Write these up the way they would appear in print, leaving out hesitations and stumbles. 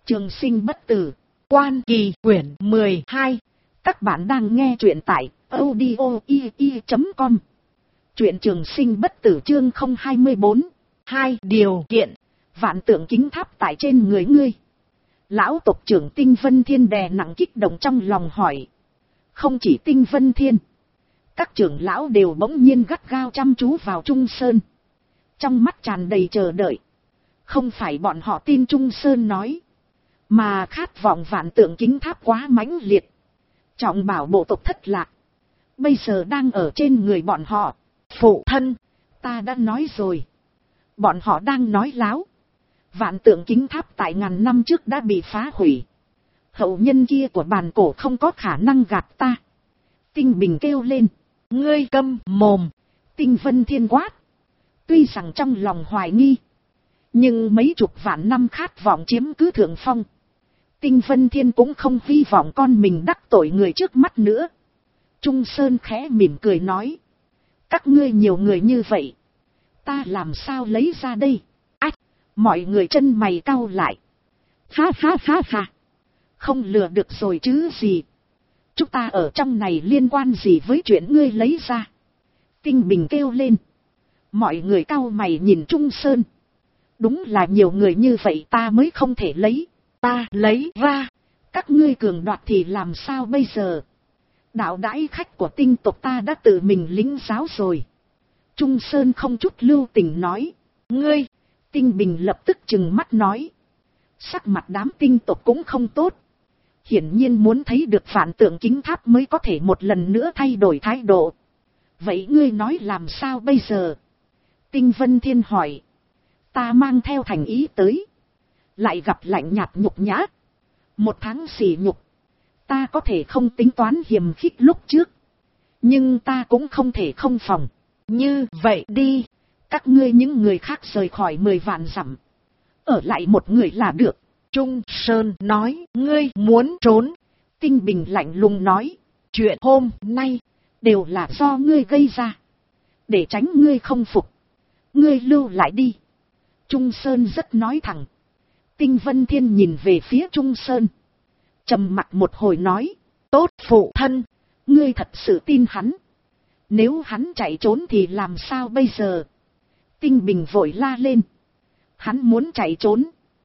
Trường sinh bất tử, Quan Kỳ quyển 12. Các bạn đang nghe truyện tại audio.com. Truyện Trường sinh bất tử chương 024. 2 điều kiện. Vạn tượng kính tháp tại trên người ngươi. Lão tộc trưởng Tinh Vân Thiên đè nặng kích động trong lòng hỏi. Không chỉ Tinh Vân Thiên, các trưởng lão đều bỗng nhiên gắt gao chăm chú vào Trung Sơn. Trong mắt tràn đầy chờ đợi. Không phải bọn họ tin Trung Sơn nói, mà khát vọng vạn tượng kính tháp quá mãnh liệt. Trọng bảo bộ tộc thất lạc, bây giờ đang ở trên người bọn họ. Phụ thân, ta đã nói rồi. Bọn họ đang nói láo. Vạn tượng kính tháp tại ngàn năm trước đã bị phá hủy. Hậu nhân kia của bàn cổ không có khả năng gạt ta. Tinh Bình kêu lên. Ngươi câm mồm. Tinh Vân Thiên quát. Tuy rằng trong lòng hoài nghi, nhưng mấy chục vạn năm khát vọng chiếm cứ thượng phong. Tinh Vân Thiên cũng không hy vọng con mình đắc tội người trước mắt nữa. Trung Sơn khẽ mỉm cười nói. Các ngươi nhiều người như vậy, ta làm sao lấy ra đây? Ách, mọi người chân mày cau lại. Ha ha ha ha. Không lừa được rồi chứ gì. Chúng ta ở trong này liên quan gì với chuyện ngươi lấy ra? Tinh Bình kêu lên. Mọi người cau mày nhìn Trung Sơn. Đúng là nhiều người như vậy ta mới không thể lấy. Ta lấy ra, các ngươi cường đoạt thì làm sao bây giờ? Đạo đãi khách của tinh tộc ta đã tự mình lĩnh giáo rồi. Trung Sơn không chút lưu tình nói. Ngươi, Tinh Bình lập tức trừng mắt nói. Sắc mặt đám tinh tộc cũng không tốt. Hiển nhiên muốn thấy được vạn tượng kính tháp mới có thể một lần nữa thay đổi thái độ. Vậy ngươi nói làm sao bây giờ? Tinh Vân Thiên hỏi. Ta mang theo thành ý tới, lại gặp lạnh nhạt nhục nhã. 1 tháng sỉ nhục. Ta có thể không tính toán hiềm khích lúc trước, nhưng ta cũng không thể không phòng. Như vậy đi, các ngươi những người khác rời khỏi 10 vạn dặm, ở lại một người là được. Trung Sơn nói. Ngươi muốn trốn? Tinh Bình lạnh lùng nói. Chuyện hôm nay đều là do ngươi gây ra. Để tránh ngươi không phục, ngươi lưu lại đi. Trung Sơn rất nói thẳng. Tinh Vân Thiên nhìn về phía Trung Sơn, trầm mặt một hồi nói. Tốt phụ thân, ngươi thật sự tin hắn? Nếu hắn chạy trốn thì làm sao bây giờ? Tinh Bình vội la lên. Hắn muốn chạy trốn,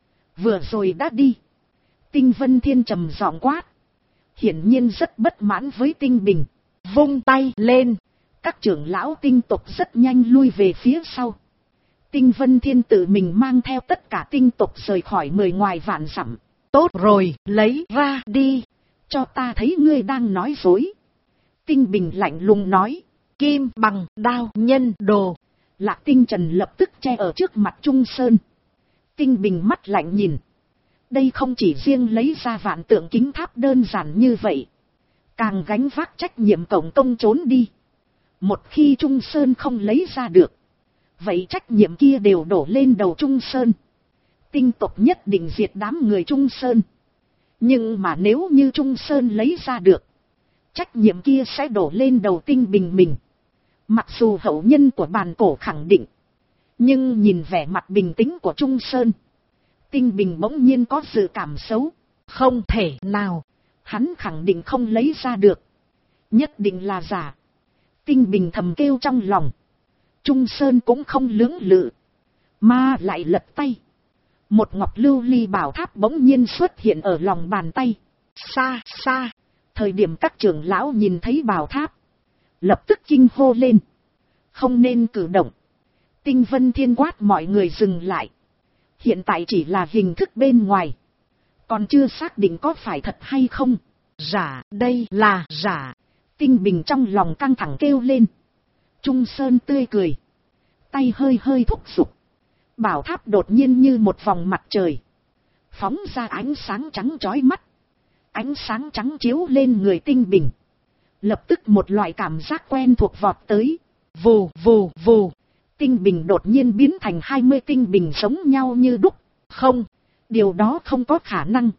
vừa rồi đã đi. Tinh Vân Thiên trầm giọng quát, hiển nhiên rất bất mãn với Tinh Bình. Vung tay lên, các trưởng lão tinh tộc rất nhanh lui về phía sau. Tinh Vân Thiên tự mình mang theo tất cả tinh tộc rời khỏi 10 ngoài vạn dặm. Tốt rồi, lấy ra đi, cho ta thấy ngươi đang nói dối. Tinh Bình lạnh lùng nói. Kim bằng đao nhân đồ. Lạc Tinh Trần lập tức che ở trước mặt Trung Sơn. Tinh Bình mắt lạnh nhìn. Đây không chỉ riêng lấy ra vạn tượng kính tháp đơn giản như vậy, càng gánh vác trách nhiệm cộng công trốn đi. Một khi Trung Sơn không lấy ra được, vậy trách nhiệm kia đều đổ lên đầu Trung Sơn. Tinh tộc nhất định diệt đám người Trung Sơn. Nhưng mà nếu như Trung Sơn lấy ra được, trách nhiệm kia sẽ đổ lên đầu Tinh Bình mình. Mặc dù hậu nhân của bàn cổ khẳng định, nhưng nhìn vẻ mặt bình tĩnh của Trung Sơn, Tinh Bình bỗng nhiên có dự cảm xấu. Không thể nào, hắn khẳng định không lấy ra được, nhất định là giả. Tinh Bình thầm kêu trong lòng. Trung Sơn cũng không lưỡng lự, mà lại lật tay. Một ngọc lưu ly bảo tháp bỗng nhiên xuất hiện ở lòng bàn tay. Xa xa, thời điểm các trưởng lão nhìn thấy bảo tháp, lập tức kinh hô lên. Không nên cử động. Tinh Vân Thiên quát mọi người dừng lại. Hiện tại chỉ là hình thức bên ngoài, còn chưa xác định có phải thật hay không. Giả, đây là giả. Tinh Bình trong lòng căng thẳng kêu lên. Trung Sơn tươi cười, tay hơi hơi thúc giục. Bảo tháp đột nhiên như một vòng mặt trời, phóng ra ánh sáng trắng chói mắt. Ánh sáng trắng chiếu lên người Tinh Bình, lập tức một loại cảm giác quen thuộc vọt tới. Vù vù vù. Tinh Bình đột nhiên biến thành 20 tinh bình giống nhau như đúc. Không, điều đó không có khả năng.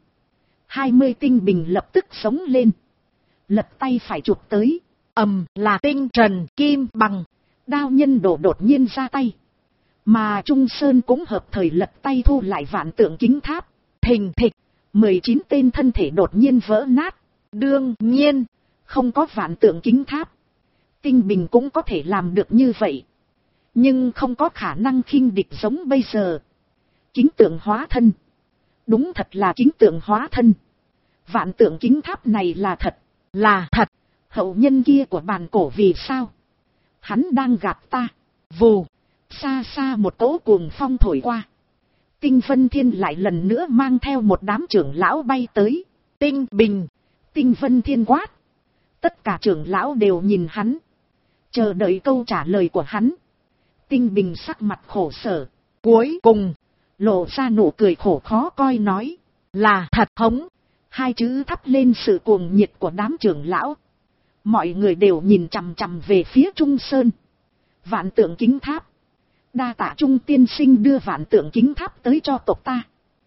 20 tinh bình lập tức sống lên, lật tay phải chụp tới. Là Tinh Trần Kim Bằng. Đao nhân đổ đột nhiên ra tay, mà Trung Sơn cũng hợp thời lật tay thu lại vạn tượng kính tháp. Thình thịch, 19 tên thân thể đột nhiên vỡ nát. Đương nhiên, không có vạn tượng kính tháp, Tinh Bình cũng có thể làm được như vậy. Nhưng không có khả năng khinh địch giống bây giờ. Kính tượng hóa thân. Đúng thật là kính tượng hóa thân. Vạn tượng kính tháp này là thật. Là thật. Hậu nhân kia của bàn cổ vì sao? Hắn đang gạt ta. Vù. Xa xa một cỗ cuồng phong thổi qua. Tinh Vân Thiên lại lần nữa mang theo một đám trưởng lão bay tới. Tinh Bình. Tinh Vân Thiên quát. Tất cả trưởng lão đều nhìn hắn, chờ đợi câu trả lời của hắn. Tinh Bình sắc mặt khổ sở, cuối cùng lộ ra nụ cười khổ khó coi nói. Là thật hống. Hai chữ thắp lên sự cuồng nhiệt của đám trưởng lão. Mọi người đều nhìn chằm chằm về phía Trung Sơn. Vạn tượng kính tháp. Đa tạ Trung tiên sinh đưa vạn tượng kính tháp tới cho tộc ta.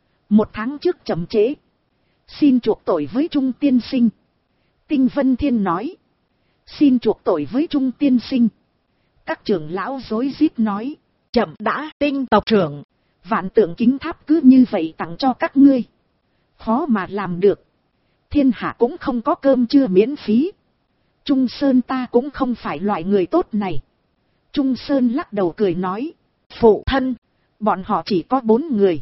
1 tháng trước chậm trễ, xin chuộc tội với Trung tiên sinh. Tinh Vân Thiên nói. Xin chuộc tội với Trung tiên sinh. Các trưởng lão rối rít nói. Chậm đã, Tinh tộc trưởng. Vạn tượng kính tháp cứ như vậy tặng cho các ngươi. Khó mà làm được. Thiên hạ cũng không có cơm trưa miễn phí. Trung Sơn ta cũng không phải loại người tốt này. Trung Sơn lắc đầu cười nói. Phụ thân, bọn họ chỉ có 4 người.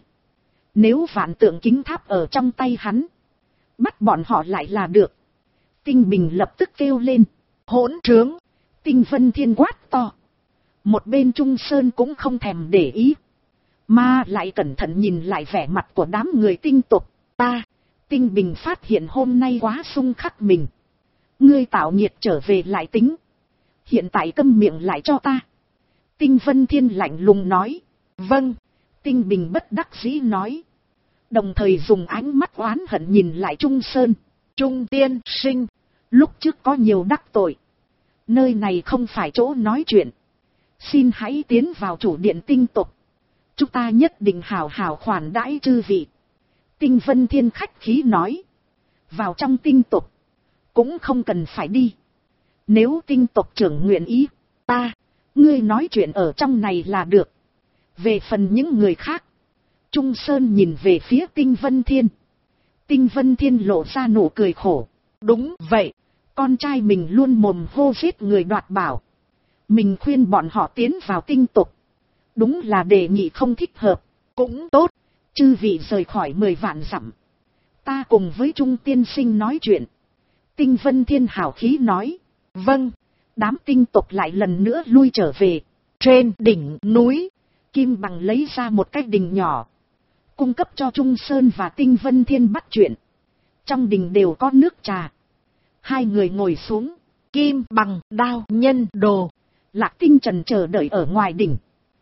Nếu vạn tượng kính tháp ở trong tay hắn, bắt bọn họ lại là được. Tinh Bình lập tức kêu lên. Hỗn trướng. Tinh Vân Thiên quát to. Một bên Trung Sơn cũng không thèm để ý, mà lại cẩn thận nhìn lại vẻ mặt của đám người tinh tộc. Ta, Tinh Bình phát hiện hôm nay quá xung khắc mình. Ngươi tạo nhiệt trở về lại tính. Hiện tại câm miệng lại cho ta. Tinh Vân Thiên lạnh lùng nói. Vâng. Tinh Bình bất đắc dĩ nói. Đồng thời dùng ánh mắt oán hận nhìn lại Trung Sơn. Trung tiên sinh, lúc trước có nhiều đắc tội. Nơi này không phải chỗ nói chuyện. Xin hãy tiến vào chủ điện tinh tộc. Chúng ta nhất định hào hào khoản đãi chư vị. Tinh Vân Thiên khách khí nói. Vào trong tinh tộc cũng không cần phải đi. Nếu tinh tộc trưởng nguyện ý, ngươi nói chuyện ở trong này là được. Về phần những người khác. Trung Sơn nhìn về phía Tinh Vân Thiên. Tinh Vân Thiên lộ ra nụ cười khổ. Đúng vậy, con trai mình luôn mồm hô giết người đoạt bảo. Mình khuyên bọn họ tiến vào tinh tộc, đúng là đề nghị không thích hợp. Cũng tốt, chư vị rời khỏi 10 vạn dặm, ta cùng với Trung tiên sinh nói chuyện. Tinh Vân Thiên hào khí nói. Vâng. Đám tinh tộc lại lần nữa lui trở về. Trên đỉnh núi, Kim Bằng lấy ra một cái đình nhỏ, cung cấp cho Trung Sơn và Tinh Vân Thiên bắt chuyện. Trong đình đều có nước trà. Hai người ngồi xuống. Kim Bằng, Đao Nhân Đồ, Lạc Tinh Trần chờ đợi ở ngoài đỉnh.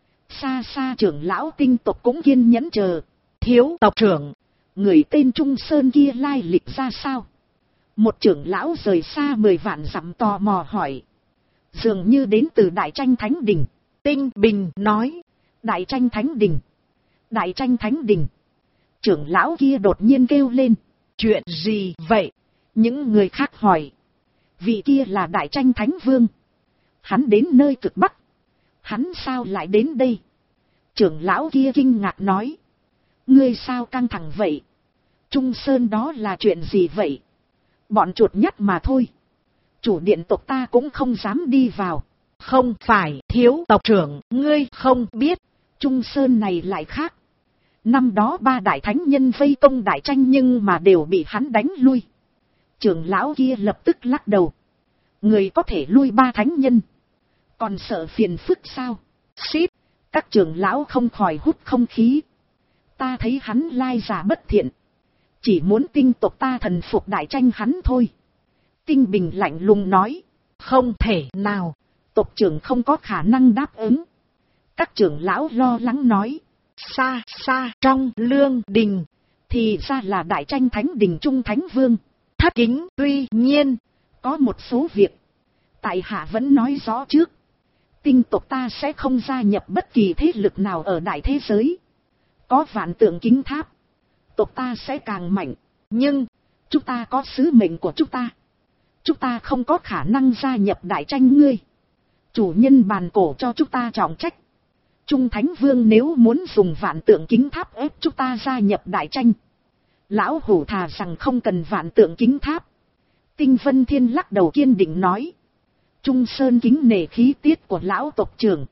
Xa xa trưởng lão tinh tộc cũng kiên nhẫn chờ. Thiếu tộc trưởng, người tên Trung Sơn kia lai lịch ra sao? Một trưởng lão rời xa 10 vạn dặm tò mò hỏi. Dường như đến từ Đại Tranh Thánh Đình. Tinh Bình nói. Đại Tranh Thánh Đình. Đại Tranh Thánh Đình. Trưởng lão kia đột nhiên kêu lên. Chuyện gì vậy? Những người khác hỏi. Vị kia là Đại Tranh Thánh Vương. Hắn đến nơi cực Bắc. Hắn sao lại đến đây? Trưởng lão kia kinh ngạc nói. Ngươi sao căng thẳng vậy? Trung Sơn đó là chuyện gì vậy? Bọn chuột nhắt mà thôi. Chủ điện tộc ta cũng không dám đi vào. Không phải thiếu tộc trưởng, ngươi không biết. Trung Sơn này lại khác. Năm đó 3 đại thánh nhân vây công Đại Tranh nhưng mà đều bị hắn đánh lui. Trưởng lão kia lập tức lắc đầu. Người có thể lui 3 thánh nhân, còn sợ phiền phức sao? Xít. Các trưởng lão không khỏi hút không khí. Ta thấy hắn lai giả bất thiện, chỉ muốn tinh tộc ta thần phục Đại Tranh hắn thôi. Tinh Bình lạnh lùng nói. Không thể nào, tộc trưởng không có khả năng đáp ứng. Các trưởng lão lo lắng nói. Xa xa trong lương đình, thì ra là Đại Tranh Thánh Đình Trung Thánh Vương. Thất kính, tuy nhiên, có một số việc tại hạ vẫn nói rõ trước. Tinh tộc ta sẽ không gia nhập bất kỳ thế lực nào ở đại thế giới. Có vạn tượng kính tháp, tộc ta sẽ càng mạnh. Nhưng, chúng ta có sứ mệnh của chúng ta. Chúng ta không có khả năng gia nhập Đại Tranh ngươi. Chủ nhân bàn cổ cho chúng ta trọng trách. Trung Thánh Vương nếu muốn dùng vạn tượng kính tháp ép chúng ta gia nhập Đại Tranh, Lão hủ thà rằng không cần vạn tượng kính tháp. Tinh Vân Thiên lắc đầu kiên định nói. Trung Sơn kính nể khí tiết của lão tộc trưởng.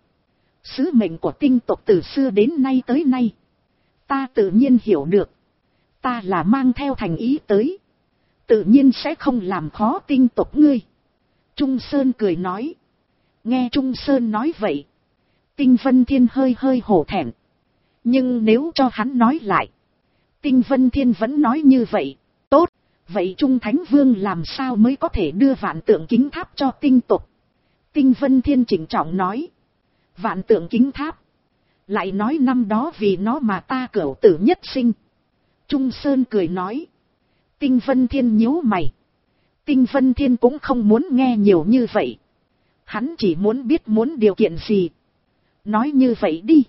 Sứ mệnh của tinh tộc từ xưa đến nay tới nay. Ta tự nhiên hiểu được. Ta là mang theo thành ý tới. Tự nhiên sẽ không làm khó tinh tộc ngươi. Trung Sơn cười nói. Nghe Trung Sơn nói vậy. Tinh Vân Thiên hơi hơi hổ thẹn. Nhưng nếu cho hắn nói lại. Tinh Vân Thiên vẫn nói như vậy. Tốt. Vậy Trung Thánh Vương làm sao mới có thể đưa vạn tượng kính tháp cho tinh tộc? Tinh Vân Thiên chỉnh trọng nói. Vạn tượng kính tháp. Lại nói năm đó vì nó mà ta cửu tử nhất sinh. Trung Sơn cười nói. Tinh Vân Thiên nhíu mày. Tinh Vân Thiên cũng không muốn nghe nhiều như vậy. Hắn chỉ muốn biết muốn điều kiện gì. Nói như vậy đi.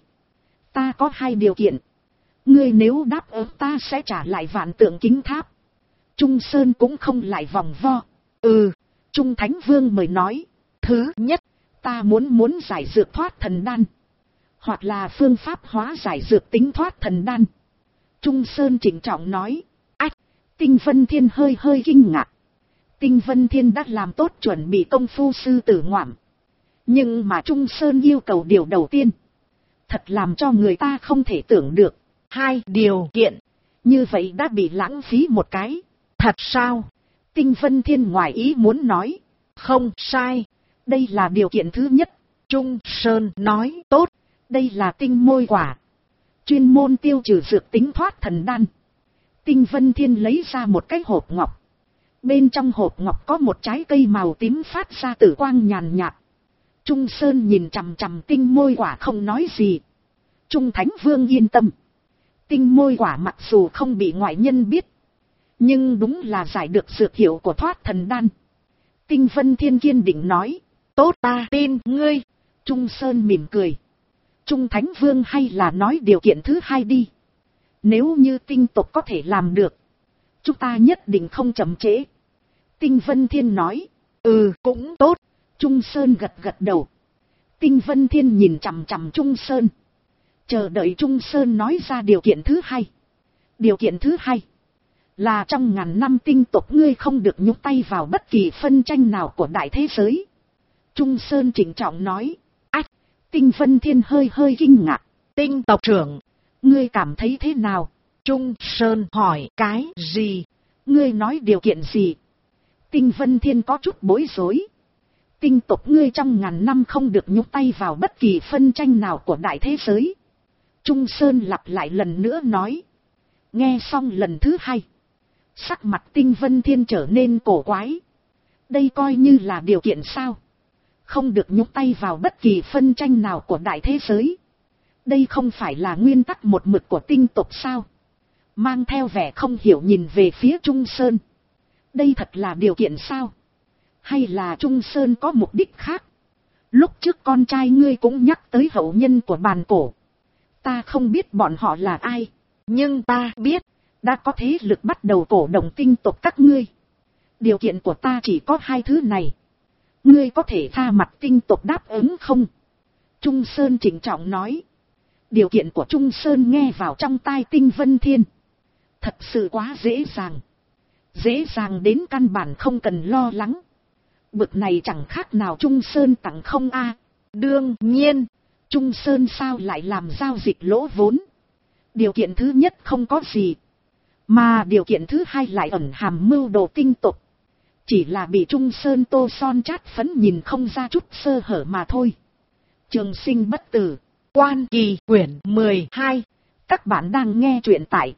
Ta có 2 điều kiện. Ngươi nếu đáp ứng ta sẽ trả lại vạn tượng kính tháp. Trung Sơn cũng không lại vòng vo. Trung Thánh Vương mời nói. Thứ nhất, ta muốn giải dược thoát thần đan. Hoặc là phương pháp hóa giải dược tính thoát thần đan. Trung Sơn chỉnh trọng nói. Ách, Tinh Vân Thiên hơi hơi kinh ngạc. Tinh Vân Thiên đã làm tốt chuẩn bị công phu sư tử ngoạm. Nhưng mà Trung Sơn yêu cầu điều đầu tiên. Thật làm cho người ta không thể tưởng được. 2 điều kiện. Như vậy đã bị lãng phí một cái. Thật sao? Tinh Vân Thiên ngoài ý muốn nói. Không sai. Đây là điều kiện thứ nhất. Trung Sơn nói tốt. Đây là tinh môi quả. Chuyên môn tiêu trừ dược tính thoát thần đan. Tinh Vân Thiên lấy ra một cái hộp ngọc. Bên trong hộp ngọc có một trái cây màu tím phát ra tử quang nhàn nhạt. Trung Sơn nhìn chằm chằm tinh môi quả không nói gì. Trung Thánh Vương yên tâm. Tinh môi quả mặc dù không bị ngoại nhân biết. Nhưng đúng là giải được dược hiệu của thoát thần đan. Tinh Vân Thiên kiên định nói. Tốt, ta tin ngươi. Trung Sơn mỉm cười. Trung Thánh Vương hay là nói điều kiện thứ 2 đi. Nếu như tinh tộc có thể làm được. Chúng ta nhất định không chậm trễ. Tinh Vân Thiên nói. Cũng tốt. Trung Sơn gật gật đầu. Tinh Vân Thiên nhìn chằm chằm Trung Sơn. Chờ đợi Trung Sơn nói ra điều kiện thứ 2. Điều kiện thứ 2. Là trong ngàn năm tinh tộc ngươi không được nhúc tay vào bất kỳ phân tranh nào của đại thế giới. Trung Sơn chỉnh trọng nói. Ách, Tinh Vân Thiên hơi hơi kinh ngạc. Tinh tộc trưởng, ngươi cảm thấy thế nào? Trung Sơn hỏi. Cái gì? Ngươi nói điều kiện gì? Tinh Vân Thiên có chút bối rối. Tinh tộc ngươi trong ngàn năm không được nhúc tay vào bất kỳ phân tranh nào của đại thế giới. Trung Sơn lặp lại lần nữa nói. Nghe xong lần thứ 2. Sắc mặt Tinh Vân Thiên trở nên cổ quái. Đây coi như là điều kiện sao? Không được nhúc tay vào bất kỳ phân tranh nào của đại thế giới. Đây không phải là nguyên tắc một mực của tinh tộc sao? Mang theo vẻ không hiểu nhìn về phía Trung Sơn. Đây thật là điều kiện sao? Hay là Trung Sơn có mục đích khác? Lúc trước con trai ngươi cũng nhắc tới hậu nhân của bàn cổ. Ta không biết bọn họ là ai. Nhưng ta biết. Đã có thế lực bắt đầu cổ động tinh tộc các ngươi. Điều kiện của ta chỉ có 2 thứ này. Ngươi có thể tha mặt tinh tộc đáp ứng không? Trung Sơn chỉnh trọng nói. Điều kiện của Trung Sơn nghe vào trong tai Tinh Vân Thiên. Thật sự quá dễ dàng. Dễ dàng đến căn bản không cần lo lắng. Bực này chẳng khác nào Trung Sơn tặng không a. Đương nhiên. Trung Sơn sao lại làm giao dịch lỗ vốn? Điều kiện thứ nhất không có gì. Mà điều kiện thứ 2 lại ẩn hàm mưu đồ tinh tộc. Chỉ là bị Trung Sơn tô son chát phấn nhìn không ra chút sơ hở mà thôi. Trường Sinh bất tử. Quan Kỳ quyển 12. Các bạn đang nghe truyện tại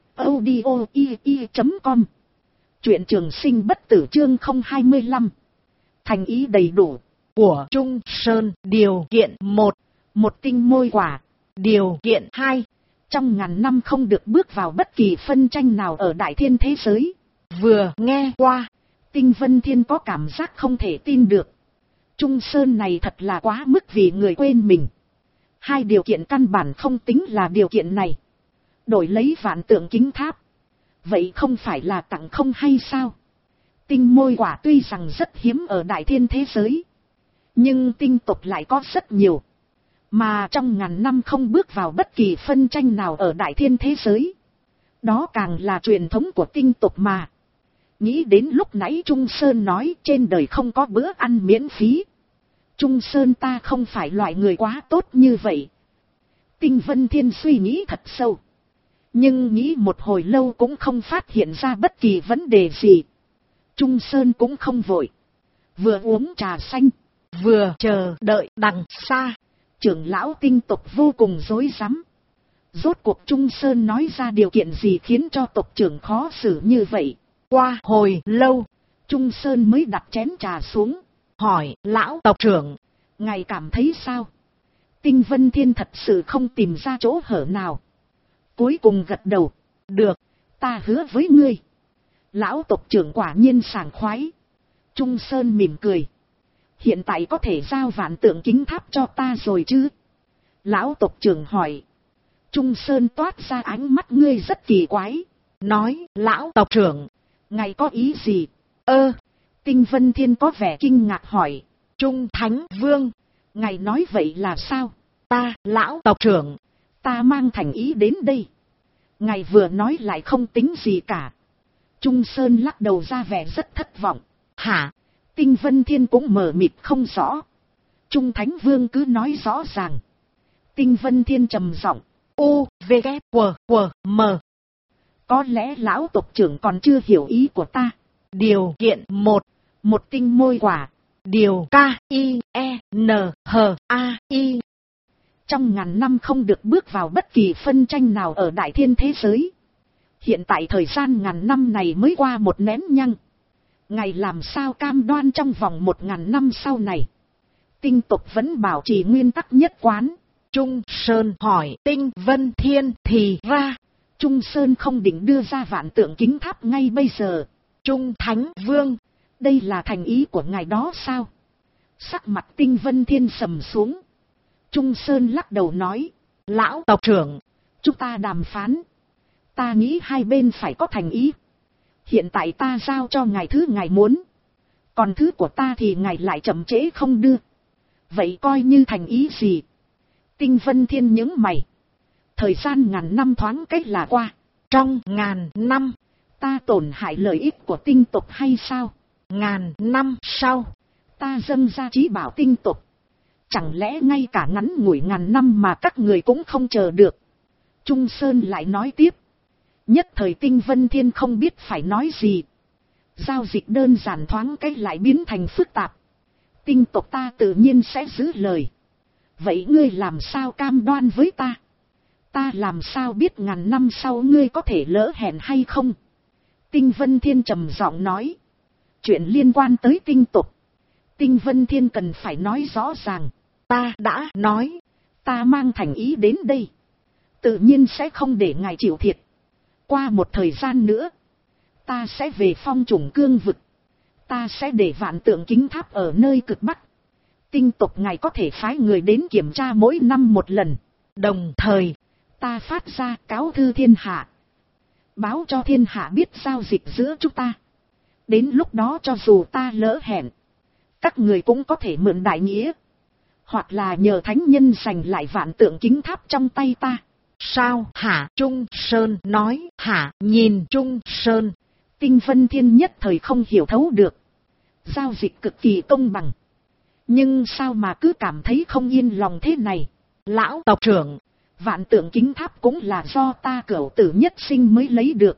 audio.com. Truyện Trường Sinh bất tử chương 025. Thành ý đầy đủ. Của Trung Sơn. Điều kiện 1. Một tinh môi quả. Điều kiện 2. Trong ngàn năm không được bước vào bất kỳ phân tranh nào ở đại thiên thế giới. Vừa nghe qua. Tinh Vân Thiên có cảm giác không thể tin được. Trung Sơn này thật là quá mức vì người quên mình. 2 điều kiện căn bản không tính là điều kiện này. Đổi lấy vạn tượng kính tháp. Vậy không phải là tặng không hay sao? Tinh môi quả tuy rằng rất hiếm ở đại thiên thế giới. Nhưng tinh tộc lại có rất nhiều. Mà trong ngàn năm không bước vào bất kỳ phân tranh nào ở đại thiên thế giới. Đó càng là truyền thống của tinh tộc mà. Nghĩ đến lúc nãy Trung Sơn nói trên đời không có bữa ăn miễn phí. Trung Sơn ta không phải loại người quá tốt như vậy. Tinh Vân Thiên suy nghĩ thật sâu. Nhưng nghĩ một hồi lâu cũng không phát hiện ra bất kỳ vấn đề gì. Trung Sơn cũng không vội. Vừa uống trà xanh, vừa chờ đợi đằng xa. Trưởng lão tinh tộc vô cùng rối rắm. Rốt cuộc Trung Sơn nói ra điều kiện gì khiến cho tộc trưởng khó xử như vậy. Qua hồi lâu, Trung Sơn mới đặt chén trà xuống, hỏi lão tộc trưởng, ngài cảm thấy sao? Tinh Vân Thiên thật sự không tìm ra chỗ hở nào. Cuối cùng gật đầu, được, ta hứa với ngươi. Lão tộc trưởng quả nhiên sảng khoái. Trung Sơn mỉm cười. Hiện tại có thể giao vạn tượng kính tháp cho ta rồi chứ? Lão tộc trưởng hỏi. Trung Sơn toát ra ánh mắt ngươi rất kỳ quái. Nói, lão tộc trưởng, ngài có ý gì? Tinh Vân Thiên có vẻ kinh ngạc hỏi. Trung Thánh Vương, ngài nói vậy là sao? Ta, lão tộc trưởng, ta mang thành ý đến đây. Ngài vừa nói lại không tính gì cả. Trung Sơn lắc đầu ra vẻ rất thất vọng. Hả? Tinh Vân Thiên cũng mờ mịt không rõ. Trung Thánh Vương cứ nói rõ ràng. Tinh Vân Thiên trầm giọng. U, V, K, W, M. Có lẽ lão tộc trưởng còn chưa hiểu ý của ta. Điều kiện 1. Một tinh môi quả. Điều K, I, E, N, H, A, I. Trong ngàn năm không được bước vào bất kỳ phân tranh nào ở đại thiên thế giới. Hiện tại thời gian ngàn năm này mới qua một nén nhăng. Ngài làm sao cam đoan trong vòng 1000 năm sau này. Tinh tộc vẫn bảo trì nguyên tắc nhất quán. Trung Sơn hỏi Tinh Vân Thiên thì ra. Trung Sơn không định đưa ra vạn tượng kính tháp ngay bây giờ. Trung Thánh Vương, đây là thành ý của ngài đó sao? Sắc mặt Tinh Vân Thiên sầm xuống. Trung Sơn lắc đầu nói. Lão tộc trưởng, chúng ta đàm phán. Ta nghĩ hai bên phải có thành ý. Hiện tại ta giao cho ngài thứ ngài muốn. Còn thứ của ta thì ngài lại chậm trễ không đưa. Vậy coi như thành ý gì? Tinh Vân Thiên nhướng mày. Thời gian ngàn năm thoáng cách là qua. Trong ngàn năm, ta tổn hại lợi ích của tinh tộc hay sao? Ngàn năm sau, ta dâng ra trí bảo tinh tộc. Chẳng lẽ ngay cả ngắn ngủi ngàn năm mà các người cũng không chờ được? Trung Sơn lại nói tiếp. Nhất thời Tinh Vân Thiên không biết phải nói gì. Giao dịch đơn giản thoáng cách lại biến thành phức tạp. Tinh tộc ta tự nhiên sẽ giữ lời. Vậy ngươi làm sao cam đoan với ta? Ta làm sao biết ngàn năm sau ngươi có thể lỡ hẹn hay không? Tinh Vân Thiên trầm giọng nói. Chuyện liên quan tới tinh tộc, Tinh Vân Thiên cần phải nói rõ ràng. Ta đã nói, ta mang thành ý đến đây. Tự nhiên sẽ không để ngài chịu thiệt. Qua một thời gian nữa, ta sẽ về Phong Trùng Cương vực. Ta sẽ để vạn tượng kính tháp ở nơi cực Bắc. Tinh tộc ngài có thể phái người đến kiểm tra mỗi năm một lần. Đồng thời, ta phát ra cáo thư thiên hạ. Báo cho thiên hạ biết giao dịch giữa chúng ta. Đến lúc đó cho dù ta lỡ hẹn, các người cũng có thể mượn đại nghĩa. Hoặc là nhờ thánh nhân giành lại vạn tượng kính tháp trong tay ta. Sao hả? Trung Sơn nói. Hả? Nhìn Trung Sơn, Tinh Vân Thiên nhất thời không hiểu thấu được. Giao dịch cực kỳ công bằng. Nhưng sao mà cứ cảm thấy không yên lòng thế này? Lão tộc trưởng, vạn tượng kính tháp cũng là do ta cửu tử nhất sinh mới lấy được.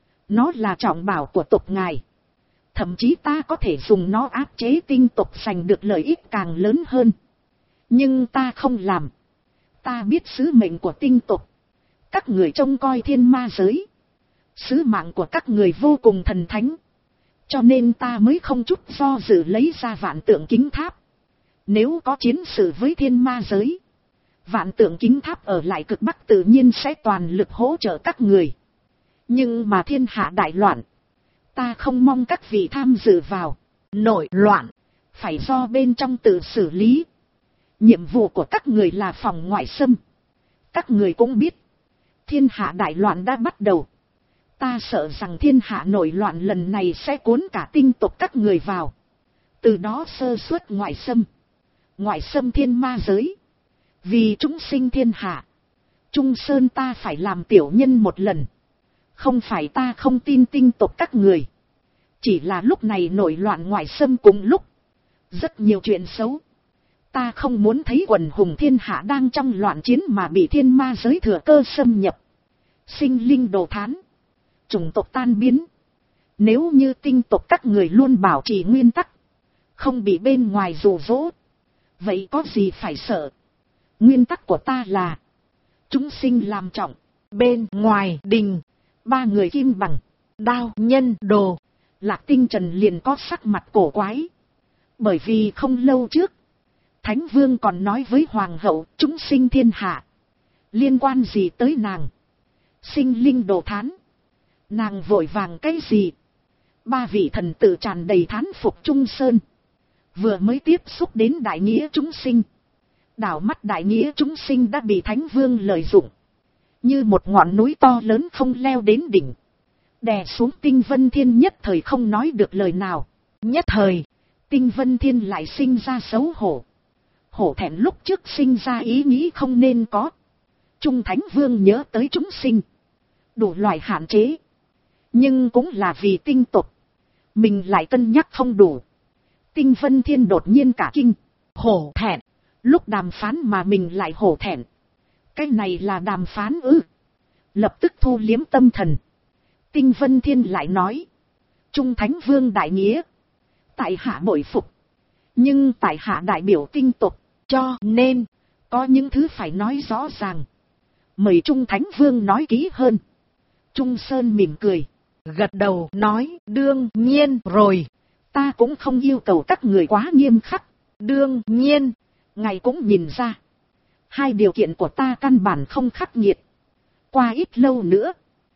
Nó là trọng bảo của tộc ngài. Thậm chí ta có thể dùng nó áp chế tinh tộc giành được lợi ích càng lớn hơn. Nhưng ta không làm. Ta biết sứ mệnh của tinh tộc. Các người trông coi thiên ma giới. Sứ mạng của các người vô cùng thần thánh. Cho nên ta mới không chút do dự lấy ra vạn tượng kính tháp. Nếu có chiến sự với thiên ma giới, vạn tượng kính tháp ở lại cực Bắc tự nhiên sẽ toàn lực hỗ trợ các người. Nhưng mà thiên hạ đại loạn, ta không mong các vị tham dự vào. Nội loạn phải do bên trong tự xử lý. Nhiệm vụ của các người là phòng ngoại xâm. Các người cũng biết, thiên hạ đại loạn đã bắt đầu. Ta sợ rằng thiên hạ nội loạn lần này sẽ cuốn cả tinh tộc các người vào. Từ đó sơ suất ngoại xâm. Ngoại xâm thiên ma giới. Vì chúng sinh thiên hạ, Trung Sơn ta phải làm tiểu nhân một lần. Không phải ta không tin tinh tộc các người. Chỉ là lúc này nổi loạn ngoại xâm cùng lúc. Rất nhiều chuyện xấu. Ta không muốn thấy quần hùng thiên hạ đang trong loạn chiến mà bị thiên ma giới thừa cơ xâm nhập. Sinh linh đồ thán. Chủng tộc tan biến. Nếu như tinh tộc các người luôn bảo trì nguyên tắc. Không bị bên ngoài dụ dỗ. Vậy có gì phải sợ. Nguyên tắc của ta là. Chúng sinh làm trọng. Bên ngoài đình. Ba người kim bằng. Đao nhân đồ. Lạc Tinh Trần liền có sắc mặt cổ quái. Bởi vì không lâu trước. Thánh Vương còn nói với Hoàng hậu chúng sinh thiên hạ. Liên quan gì tới nàng. Sinh linh đồ thán. Nàng vội vàng cái gì. Ba vị thần tử tràn đầy thán phục Trung Sơn. Vừa mới tiếp xúc đến đại nghĩa chúng sinh. Đảo mắt đại nghĩa chúng sinh đã bị Thánh Vương lợi dụng. Như một ngọn núi to lớn không leo đến đỉnh. Đè xuống Tinh Vân Thiên nhất thời không nói được lời nào. Nhất thời, Tinh Vân Thiên lại sinh ra xấu hổ. Hổ thẹn lúc trước sinh ra ý nghĩ không nên có. Trung Thánh Vương nhớ tới chúng sinh. Đủ loại hạn chế. Nhưng cũng là vì tinh tộc. Mình lại cân nhắc không đủ. Tinh Vân Thiên đột nhiên cả kinh. Hổ thẹn. Lúc đàm phán mà mình lại hổ thẹn. Cái này là đàm phán ư. Lập tức thu liếm tâm thần. Tinh Vân Thiên lại nói. Trung Thánh Vương đại nghĩa. Tại hạ bội phục. Nhưng tại hạ đại biểu tinh tộc. Cho nên. Có những thứ phải nói rõ ràng. Mời Trung Thánh Vương nói kỹ hơn. Trung Sơn mỉm cười. Gật đầu nói đương nhiên rồi. Ta cũng không yêu cầu các người quá nghiêm khắc. Đương nhiên. Ngài cũng nhìn ra. Hai điều kiện của ta căn bản không khắc nghiệt. Qua ít lâu nữa.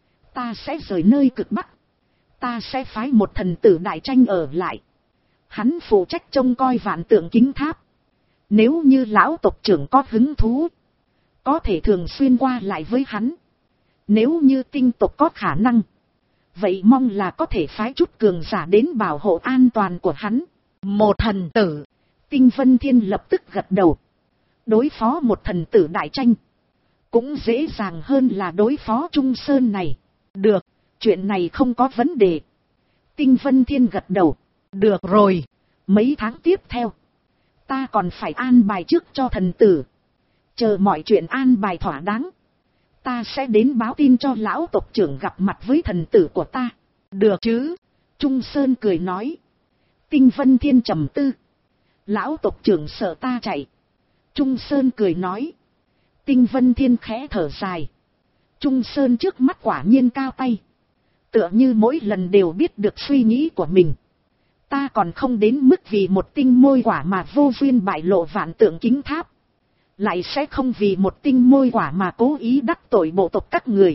Ta sẽ rời nơi cực Bắc. Ta sẽ phái một thần tử đại tranh ở lại. Hắn phụ trách trông coi vạn tượng kính tháp. Nếu như lão tộc trưởng có hứng thú. Có thể thường xuyên qua lại với hắn. Nếu như tinh tộc có khả năng. Vậy mong là có thể phái chút cường giả đến bảo hộ an toàn của hắn. Một thần tử. Tinh Vân Thiên lập tức gật đầu. Đối phó một thần tử đại tranh. Cũng dễ dàng hơn là đối phó Trung Sơn này. Được, chuyện này không có vấn đề. Tinh Vân Thiên gật đầu. Được rồi, mấy tháng tiếp theo. Ta còn phải an bài trước cho thần tử. Chờ mọi chuyện an bài thỏa đáng. Ta sẽ đến báo tin cho lão tộc trưởng gặp mặt với thần tử của ta. Được chứ? Trung Sơn cười nói. Tinh Vân Thiên trầm tư. Lão tộc trưởng sợ ta chạy. Trung Sơn cười nói. Tinh Vân Thiên khẽ thở dài. Trung Sơn trước mắt quả nhiên cao tay. Tựa như mỗi lần đều biết được suy nghĩ của mình. Ta còn không đến mức vì một tinh môi quả mà vô duyên bại lộ vạn tượng kính tháp. Lại sẽ không vì một tinh môi quả mà cố ý đắc tội bộ tộc các người.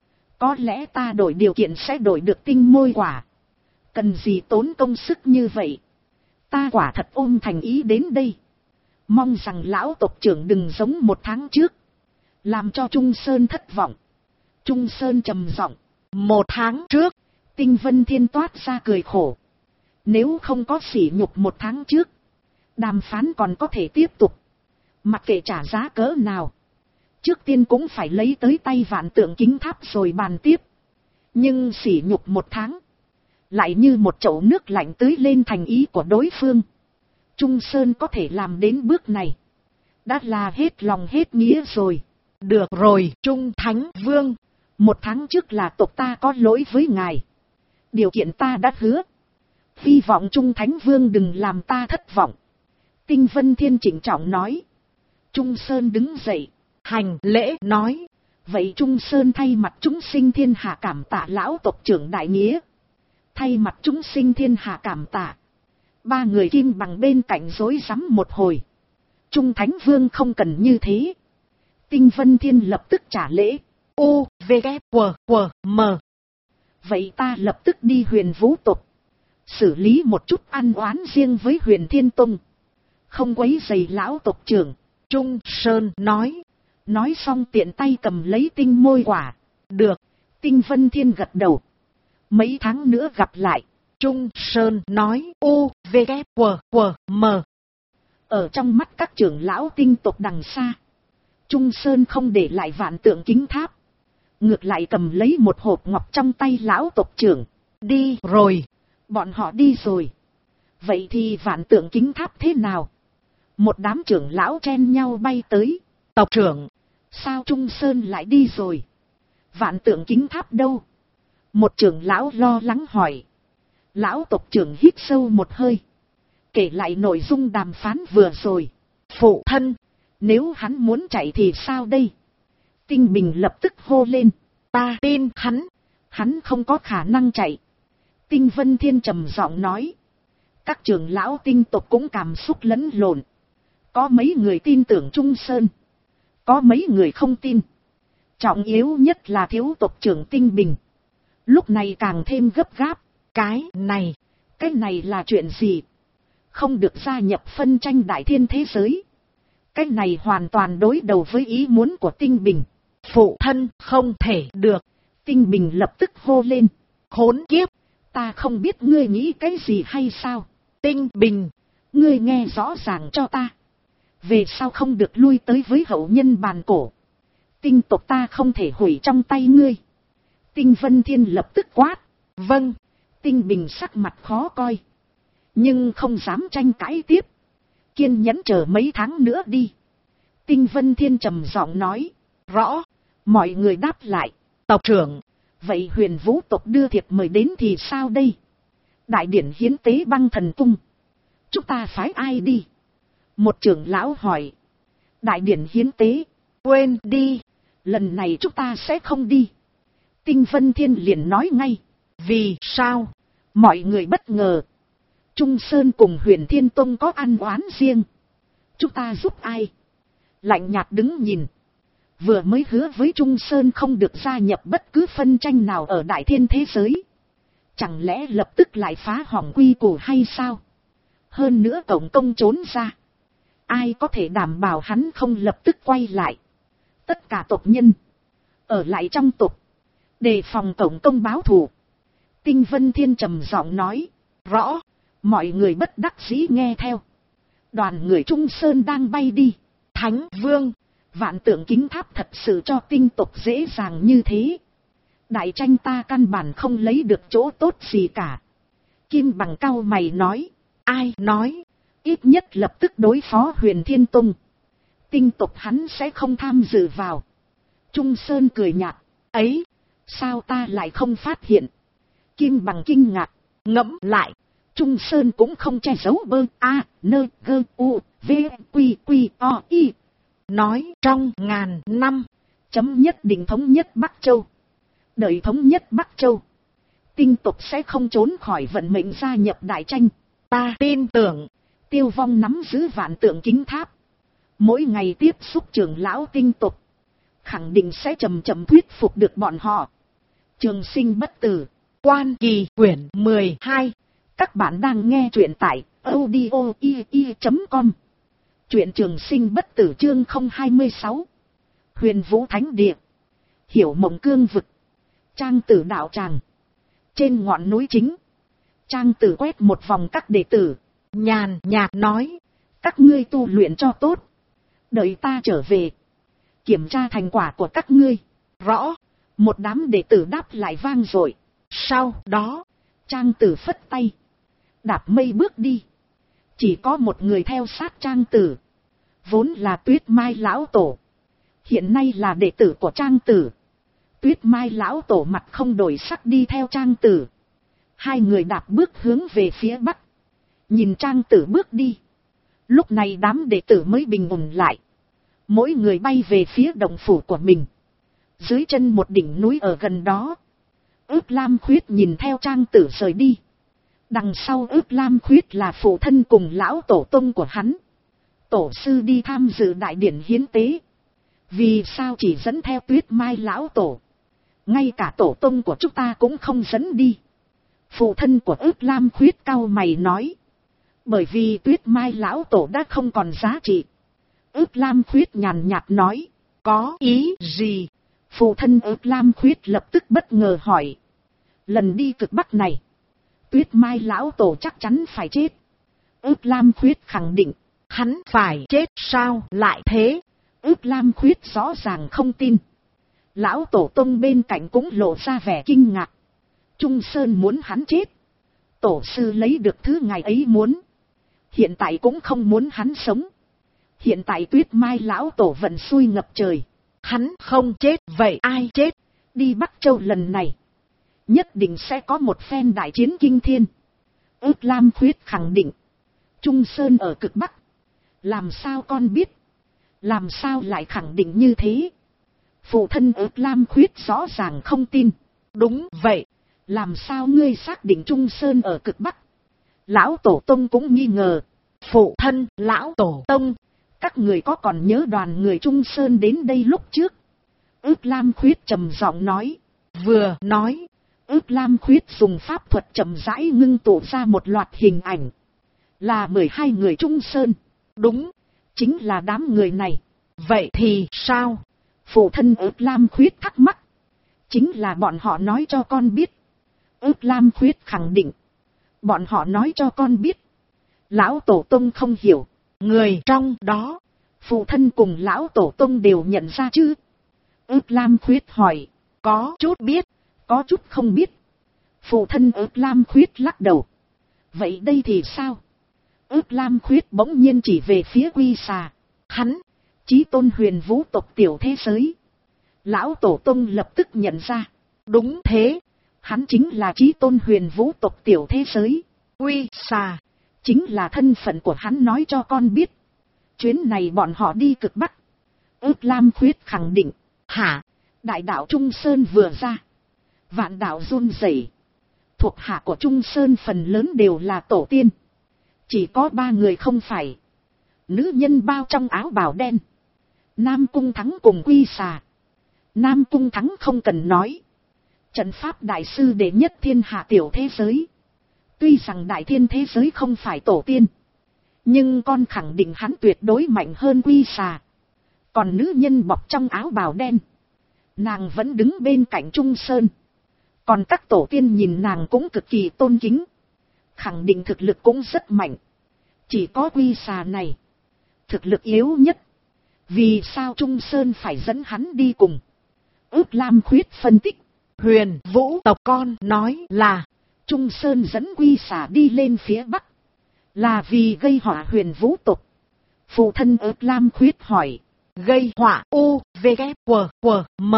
Có lẽ ta đổi điều kiện sẽ đổi được tinh môi quả. Cần gì tốn công sức như vậy. Ta quả thật ôm thành ý đến đây. Mong rằng lão tộc trưởng đừng giống một tháng trước. Làm cho Trung Sơn thất vọng. Trung Sơn trầm giọng. Một tháng trước. Tinh Vân Thiên toát ra cười khổ. Nếu không có sỉ nhục một tháng trước. Đàm phán còn có thể tiếp tục. Mặc kệ trả giá cỡ nào. Trước tiên cũng phải lấy tới tay vạn tượng kính tháp rồi bàn tiếp. Nhưng sỉ nhục một tháng. Lại như một chậu nước lạnh tưới lên thành ý của đối phương. Trung Sơn có thể làm đến bước này. Đã là hết lòng hết nghĩa rồi. Được rồi, Trung Thánh Vương. Một tháng trước là tộc ta có lỗi với ngài. Điều kiện ta đã hứa. Hy vọng Trung Thánh Vương đừng làm ta thất vọng. Tinh Vân Thiên trịnh trọng nói. Trung Sơn đứng dậy. Hành lễ nói. Vậy Trung Sơn thay mặt chúng sinh thiên hạ cảm tạ lão tộc trưởng đại nghĩa. Thay mặt chúng sinh thiên hạ cảm tạ. Ba người kim bằng bên cạnh rối rắm một hồi. Trung Thánh Vương không cần như thế. Tinh Vân Thiên lập tức trả lễ. U, V, K, W, W, M. Vậy ta lập tức đi Huyền Vũ tộc. Xử lý một chút ăn oán riêng với Huyền Thiên Tông. Không quấy rầy lão tộc trưởng. Trung Sơn nói. Nói xong tiện tay cầm lấy tinh môi quả. Được. Tinh Vân Thiên gật đầu. Mấy tháng nữa gặp lại. Trung Sơn nói. U, V, K, W, W, M. Ở trong mắt các trưởng lão tinh tộc đằng xa. Trung Sơn không để lại vạn tượng kính tháp. ngược lại cầm lấy một hộp ngọc trong tay lão tộc trưởng. Đi rồi. Bọn họ đi rồi. Vậy thì Vạn Tượng Kính Tháp thế nào? Một đám trưởng lão chen nhau bay tới. Tộc trưởng, sao Trung Sơn lại đi rồi? Vạn Tượng Kính Tháp đâu? Một trưởng lão lo lắng hỏi. Lão tộc trưởng hít sâu một hơi, kể lại nội dung đàm phán vừa rồi. Phụ thân, nếu hắn muốn chạy thì sao đây? Tinh Bình lập tức hô lên. Ta tin hắn không có khả năng chạy. Tinh Vân Thiên trầm giọng nói. Các trưởng lão tinh tộc cũng cảm xúc lẫn lộn. Có mấy người tin tưởng Trung Sơn, có mấy người không tin. Trọng yếu nhất là thiếu tộc trưởng Tinh Bình, lúc này càng thêm gấp gáp. Cái này là chuyện gì? Không được gia nhập phân tranh đại thiên thế giới. Cái này hoàn toàn đối đầu với ý muốn của Tinh Bình. Phụ thân, không thể được. Tinh Bình lập tức hô lên. Khốn kiếp, ta không biết ngươi nghĩ cái gì hay sao? Tinh Bình, ngươi nghe rõ ràng cho ta. Về sau không được lui tới với hậu nhân bàn cổ. Tinh tộc ta không thể hủy trong tay ngươi. Tinh Vân Thiên lập tức quát. Vâng. Tinh Bình sắc mặt khó coi, nhưng không dám tranh cãi tiếp. Kiên nhẫn chờ mấy tháng nữa đi. Tinh Vân Thiên trầm giọng nói. Rõ. Mọi người đáp lại. Tộc trưởng, vậy Huyền Vũ tộc đưa thiệp mời đến thì sao đây? Đại điển hiến tế Băng Thần Cung, chúng ta phái ai đi? Một trưởng lão hỏi. Đại điển hiến tế? Quên đi, lần này chúng ta sẽ không đi. Tinh Vân Thiên liền nói ngay. Vì sao? Mọi người bất ngờ. Trung Sơn cùng Huyền Thiên Tông có ăn oán riêng. Chúng ta giúp ai? Lạnh nhạt đứng nhìn. Vừa mới hứa với Trung Sơn không được gia nhập bất cứ phân tranh nào ở đại thiên thế giới. Chẳng lẽ lập tức lại phá hỏng quy củ hay sao? Hơn nữa Cộng Công trốn ra, ai có thể đảm bảo hắn không lập tức quay lại? Tất cả tộc nhân ở lại trong tộc, đề phòng Cộng Công báo thù. Tinh Vân Thiên trầm giọng nói. Rõ. Mọi người bất đắc dĩ nghe theo. Đoàn người Trung Sơn đang bay đi. Thánh Vương, Vạn Tượng Kính Tháp thật sự cho tinh tộc dễ dàng như thế? Đại tranh ta căn bản không lấy được chỗ tốt gì cả. Kim Bằng cau mày nói. Ai nói? Ít nhất lập tức đối phó Huyền Thiên Tông. Tinh tộc hắn sẽ không tham dự vào. Trung Sơn cười nhạt. Ấy, sao ta lại không phát hiện? Kim Bằng kinh ngạc. Ngẫm lại, Trung Sơn cũng không che giấu bơ a nơ gơ u v quy quy o y. Nói trong ngàn năm chấm nhất định thống nhất Bắc Châu. Đợi thống nhất Bắc Châu, tinh tộc sẽ không trốn khỏi vận mệnh gia nhập đại tranh. Ta tin tưởng. Tiêu Vong nắm giữ Vạn Tượng Kính Tháp, mỗi ngày tiếp xúc trưởng lão tinh tộc, khẳng định sẽ chậm chậm thuyết phục được bọn họ. Trường Sinh Bất Tử, Quan Kỳ quyển 12. Các bạn đang nghe truyện tại audio.com. Truyện Trường Sinh Bất Tử chương 026. Huyền Vũ Thánh Địa, Hiểu Mộng Cương Vực, Trang Tử đạo tràng. Trên ngọn núi chính, Trang Tử quét một vòng các đệ tử, nhàn nhạt nói. Các ngươi tu luyện cho tốt, đợi ta trở về kiểm tra thành quả của các ngươi. Rõ. Một đám đệ tử đáp lại vang dội. Sau đó, Trang Tử phất tay, đạp mây bước đi. Chỉ có một người theo sát Trang Tử, vốn là Tuyết Mai lão tổ, hiện nay là đệ tử của Trang Tử. Tuyết Mai lão tổ mặt không đổi sắc đi theo Trang Tử. Hai người đạp bước hướng về phía bắc, nhìn Trang Tử bước đi. Lúc này đám đệ tử mới bình ổn lại, mỗi người bay về phía động phủ của mình. Dưới chân một đỉnh núi ở gần đó, Ước Lam Khuyết nhìn theo Trang Tử rời đi. Đằng sau Ước Lam Khuyết là phụ thân cùng lão tổ tông của hắn. Tổ sư đi tham dự đại điển hiến tế, vì sao chỉ dẫn theo Tuyết Mai lão tổ? Ngay cả tổ tông của chúng ta cũng không dẫn đi. Phụ thân của Ước Lam Khuyết cau mày nói. Bởi vì Tuyết Mai lão tổ đã không còn giá trị. Ước Lam Khuyết nhàn nhạt nói. Có ý gì? Phụ thân Ước Lam Khuyết lập tức bất ngờ hỏi. Lần đi cực bắc này, Tuyết Mai lão tổ chắc chắn phải chết. Ước Lam Khuyết khẳng định. Hắn phải chết sao lại thế? Ước Lam Khuyết rõ ràng không tin. Lão tổ tông bên cạnh cũng lộ ra vẻ kinh ngạc. Trung Sơn muốn hắn chết. Tổ sư lấy được thứ ngài ấy muốn. Hiện tại cũng không muốn hắn sống. Hiện tại Tuyết Mai lão tổ vận xui ngập trời. Hắn không chết, vậy ai chết? Đi Bắc Châu lần này, nhất định sẽ có một phen đại chiến kinh thiên. Ước Lam Khuyết khẳng định. Trung Sơn ở cực Bắc. Làm sao con biết? Làm sao lại khẳng định như thế? Phụ thân Ước Lam Khuyết rõ ràng không tin. Đúng vậy. Làm sao ngươi xác định Trung Sơn ở cực Bắc? Lão Tổ Tông cũng nghi ngờ. Phụ thân, Lão Tổ Tông, các người có còn nhớ đoàn người Trung Sơn đến đây lúc trước? Ước Lam Khuyết trầm giọng nói. Vừa nói, Ước Lam Khuyết dùng pháp thuật chậm rãi ngưng tụ ra một loạt hình ảnh. Là 12 người Trung Sơn. Đúng, chính là đám người này. Vậy thì sao? Phụ thân Ước Lam Khuyết thắc mắc. Chính là bọn họ nói cho con biết. Ước Lam Khuyết khẳng định. Bọn họ nói cho con biết. Lão Tổ Tông không hiểu. Người trong đó, phụ thân cùng Lão Tổ Tông đều nhận ra chứ? Ước Lam Khuyết hỏi. Có chút biết, có chút không biết. Phụ thân Ước Lam Khuyết lắc đầu. Vậy đây thì sao? Ước Lam Khuyết bỗng nhiên chỉ về phía Quy Xà. Hắn, Chí Tôn Huyền Vũ tộc tiểu thế giới. Lão Tổ Tông lập tức nhận ra. Đúng thế, hắn chính là Chí Tôn Huyền Vũ tộc tiểu thế giới. Quy Xà, chính là thân phận của hắn nói cho con biết. Chuyến này bọn họ đi cực Bắc. Ước Lam Khuyết khẳng định. Hả? Đại đạo Trung Sơn vừa ra. Vạn đạo run rẩy. Thuộc hạ của Trung Sơn phần lớn đều là tổ tiên. Chỉ có 3 người không phải. Nữ nhân bao trong áo bào đen. Nam Cung Thắng cùng Quy Xà. Nam Cung Thắng không cần nói. Trận pháp đại sư đệ nhất thiên hạ tiểu thế giới. Tuy rằng đại thiên thế giới không phải tổ tiên. Nhưng con khẳng định hắn tuyệt đối mạnh hơn Quy Xà. Còn nữ nhân bọc trong áo bào đen. Nàng vẫn đứng bên cạnh Trung Sơn. Còn các tổ tiên nhìn nàng cũng cực kỳ tôn kính. Khẳng định thực lực cũng rất mạnh. Chỉ có Quy Xà này, thực lực yếu nhất. Vì sao Trung Sơn phải dẫn hắn đi cùng? Ước Lam Khuyết phân tích. Huyền Vũ tộc con nói là Trung Sơn dẫn Quy Xà đi lên phía Bắc. Là vì gây họa Huyền Vũ tộc. Phụ thân Ước Lam Khuyết hỏi. Gây họa U, V, K, W, W, M.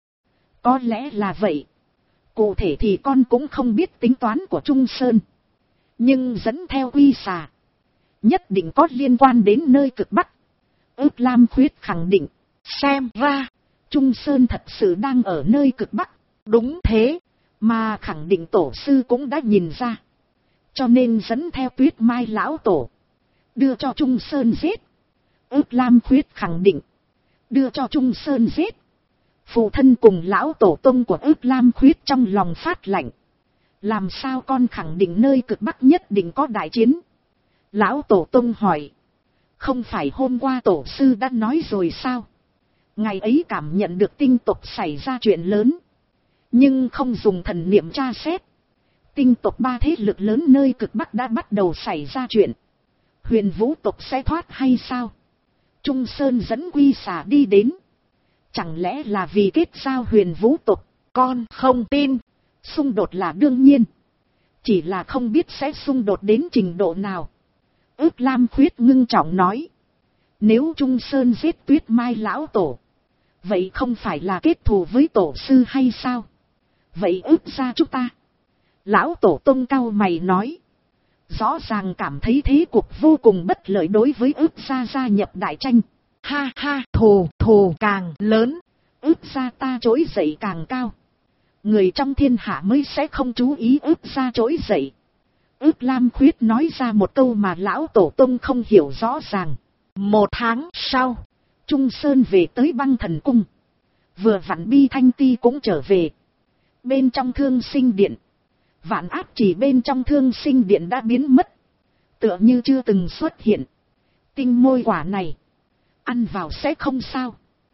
Có lẽ là vậy. Cụ thể thì con cũng không biết tính toán của Trung Sơn. Nhưng dẫn theo Quy Xà, nhất định có liên quan đến nơi cực Bắc. Ước Lam Khuyết khẳng định. Xem ra, Trung Sơn thật sự đang ở nơi cực Bắc. Đúng thế, mà khẳng định tổ sư cũng đã nhìn ra. Cho nên dẫn theo Tuyết Mai lão tổ. Đưa cho Trung Sơn giết. Ước Lam Khuyết khẳng định. Đưa cho Trung Sơn giết. Phụ thân cùng lão tổ tông của Ước Lam Khuyết trong lòng phát lạnh. Làm sao con khẳng định nơi cực Bắc nhất định có đại chiến? Lão tổ tông hỏi. Không phải hôm qua tổ sư đã nói rồi sao? Ngày ấy cảm nhận được tinh tộc xảy ra chuyện lớn. Nhưng không dùng thần niệm tra xét. Tinh tộc 3 thế lực lớn nơi cực Bắc đã bắt đầu xảy ra chuyện. Huyền Vũ tộc sẽ thoát hay sao? Trung Sơn dẫn Quy Xà đi đến. Chẳng lẽ là vì kết giao Huyền Vũ tộc? Con không tin. Xung đột là đương nhiên. Chỉ là không biết sẽ xung đột đến trình độ nào. Ước Lam Khuyết ngưng trọng nói. Nếu Trung Sơn giết Tuyết Mai lão tổ, vậy không phải là kết thù với tổ sư hay sao? Vậy ước ra chúng ta. Lão tổ tông cau mày nói. Rõ ràng cảm thấy thế cuộc vô cùng bất lợi đối với ước gia nhập đại tranh. Ha ha, thù càng lớn, ước gia ta trỗi dậy càng cao. Người trong thiên hạ mới sẽ không chú ý ước gia trỗi dậy. Ước Lam Khuyết nói ra một câu mà lão tổ tông không hiểu rõ ràng. 1 tháng sau, Trung Sơn về tới Băng Thần Cung. Vừa vặn Bi Thanh Ti cũng trở về. Bên trong Thương Sinh Điện, Vạn Áp Chỉ bên trong Thương Sinh Điện đã biến mất. Tựa như chưa từng xuất hiện. Tinh môi quả này, ăn vào sẽ không sao.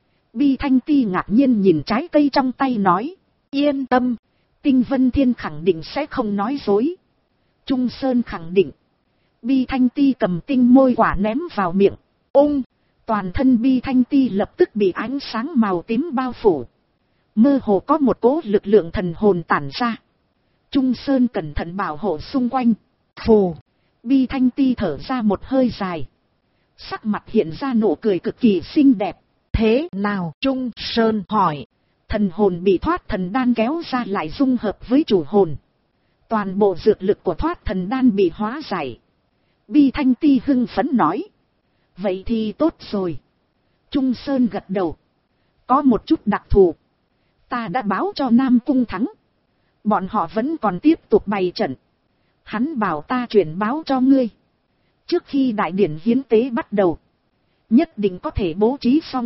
Bi Thanh Ti ngạc nhiên nhìn trái cây trong tay nói. Yên tâm, Tinh Vân Thiên khẳng định sẽ không nói dối. Trung Sơn khẳng định. Bi Thanh Ti cầm tinh môi quả ném vào miệng. Toàn thân Bi Thanh Ti lập tức bị ánh sáng màu tím bao phủ. Mơ hồ có một cỗ lực lượng thần hồn tản ra. Trung Sơn cẩn thận bảo hộ xung quanh. Phù, Bi Thanh Ti thở ra một hơi dài. Sắc mặt hiện ra nụ cười cực kỳ xinh đẹp. Thế nào? Trung Sơn hỏi. Thần hồn bị thoát thần đan kéo ra lại dung hợp với chủ hồn. Toàn bộ dược lực của thoát thần đan bị hóa giải. Bi Thanh Ti hưng phấn nói. Vậy thì tốt rồi. Trung Sơn gật đầu. Có một chút đặc thù. Ta đã báo cho Nam Cung Thắng. Bọn họ vẫn còn tiếp tục bày trận. Hắn bảo ta chuyển báo cho ngươi. Trước khi đại điển hiến tế bắt đầu. Nhất định có thể bố trí xong.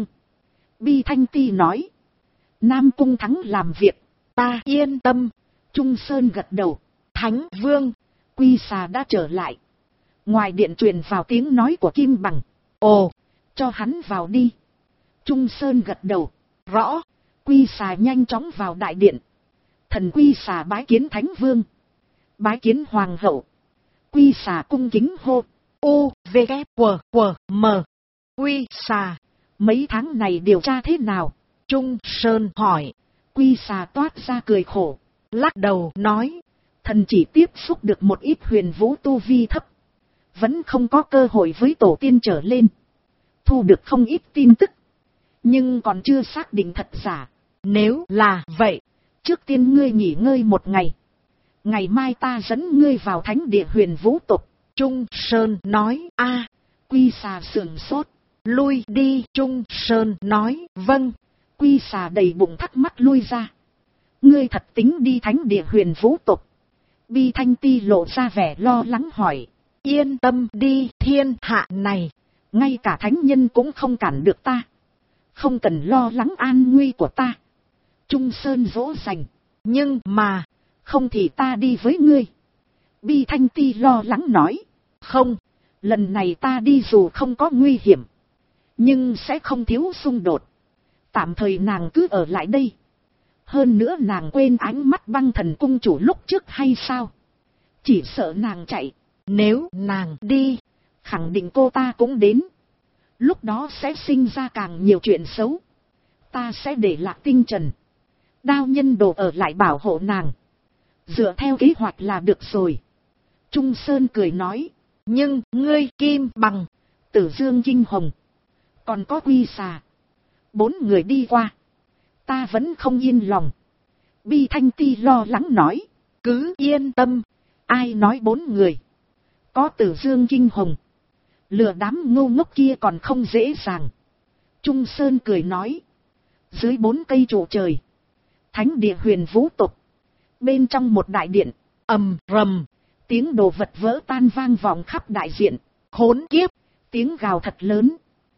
Bi Thanh Ti nói. Nam Cung Thắng làm việc. Ta yên tâm. Trung Sơn gật đầu. Thánh Vương. Quy Xà đã trở lại. Ngoài điện truyền vào tiếng nói của Kim Bằng. Ồ, cho hắn vào đi. Trung Sơn gật đầu. Rõ. Quy Xà nhanh chóng vào đại điện. Thần Quy Xà bái kiến Thánh Vương. Bái kiến Hoàng hậu. Quy Xà cung kính hô. U, V, K, W, M. Quy Xà. Mấy tháng này điều tra thế nào? Trung Sơn hỏi. Quy Xà toát ra cười khổ. Lắc đầu nói. Thần chỉ tiếp xúc được một ít huyền vũ tu vi thấp. Vẫn không có cơ hội với tổ tiên trở lên. Thu được không ít tin tức. Nhưng còn chưa xác định thật giả. Nếu là vậy, trước tiên ngươi nghỉ ngơi một ngày. Ngày mai ta dẫn ngươi vào thánh địa huyền vũ tộc. Trung Sơn nói. A. Quy Xà sườn sốt. Lui đi. Trung Sơn nói. Vâng. Quy Xà đầy bụng thắc mắc lui ra. Ngươi thật tính đi thánh địa huyền vũ tộc? Bi Thanh Ti lộ ra vẻ lo lắng hỏi. Yên tâm đi, thiên hạ này. Ngay cả thánh nhân cũng không cản được ta. Không cần lo lắng an nguy của ta. Trung Sơn dỗ dành. Nhưng mà, không thì ta đi với ngươi. Bi Thanh Ti lo lắng nói. Không, lần này ta đi dù không có nguy hiểm. Nhưng sẽ không thiếu xung đột. Tạm thời nàng cứ ở lại đây. Hơn nữa nàng quên ánh mắt Băng Thần cung chủ lúc trước hay sao? Chỉ sợ nàng chạy. Nếu nàng đi, khẳng định cô ta cũng đến. Lúc đó sẽ sinh ra càng nhiều chuyện xấu. Ta sẽ để Lạc Tinh Trần, Đao Nhân Đồ ở lại bảo hộ nàng. Dựa theo kế hoạch là được rồi. Trung Sơn cười nói. Nhưng ngươi Kim Bằng, Tử Dương Kinh Hồng, còn có Quy Xà, 4 người đi qua. Ta vẫn không yên lòng. Bi Thanh Ti lo lắng nói. Cứ yên tâm. Ai nói 4 người? Có Tử Dương Kinh Hồng. Lừa đám ngu ngốc kia còn không dễ dàng. Trung Sơn cười nói. Dưới 4 cây trụ trời, thánh địa huyền vũ tộc. Bên trong một đại điện, ầm rầm, tiếng đồ vật vỡ tan vang vọng khắp đại diện. Khốn kiếp, tiếng gào thật lớn.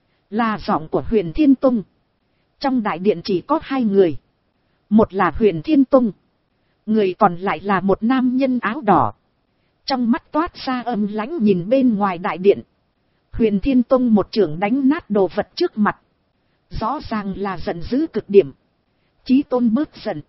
Là giọng của Huyền Thiên Tông. Trong đại điện chỉ có 2 người. Một là Huyền Thiên Tông. Người còn lại là một nam nhân áo đỏ. Trong mắt toát ra âm lãnh nhìn bên ngoài đại điện. Huyền Thiên Tông một chưởng đánh nát đồ vật trước mặt. Rõ ràng là giận dữ cực điểm. Chí Tôn bớt giận.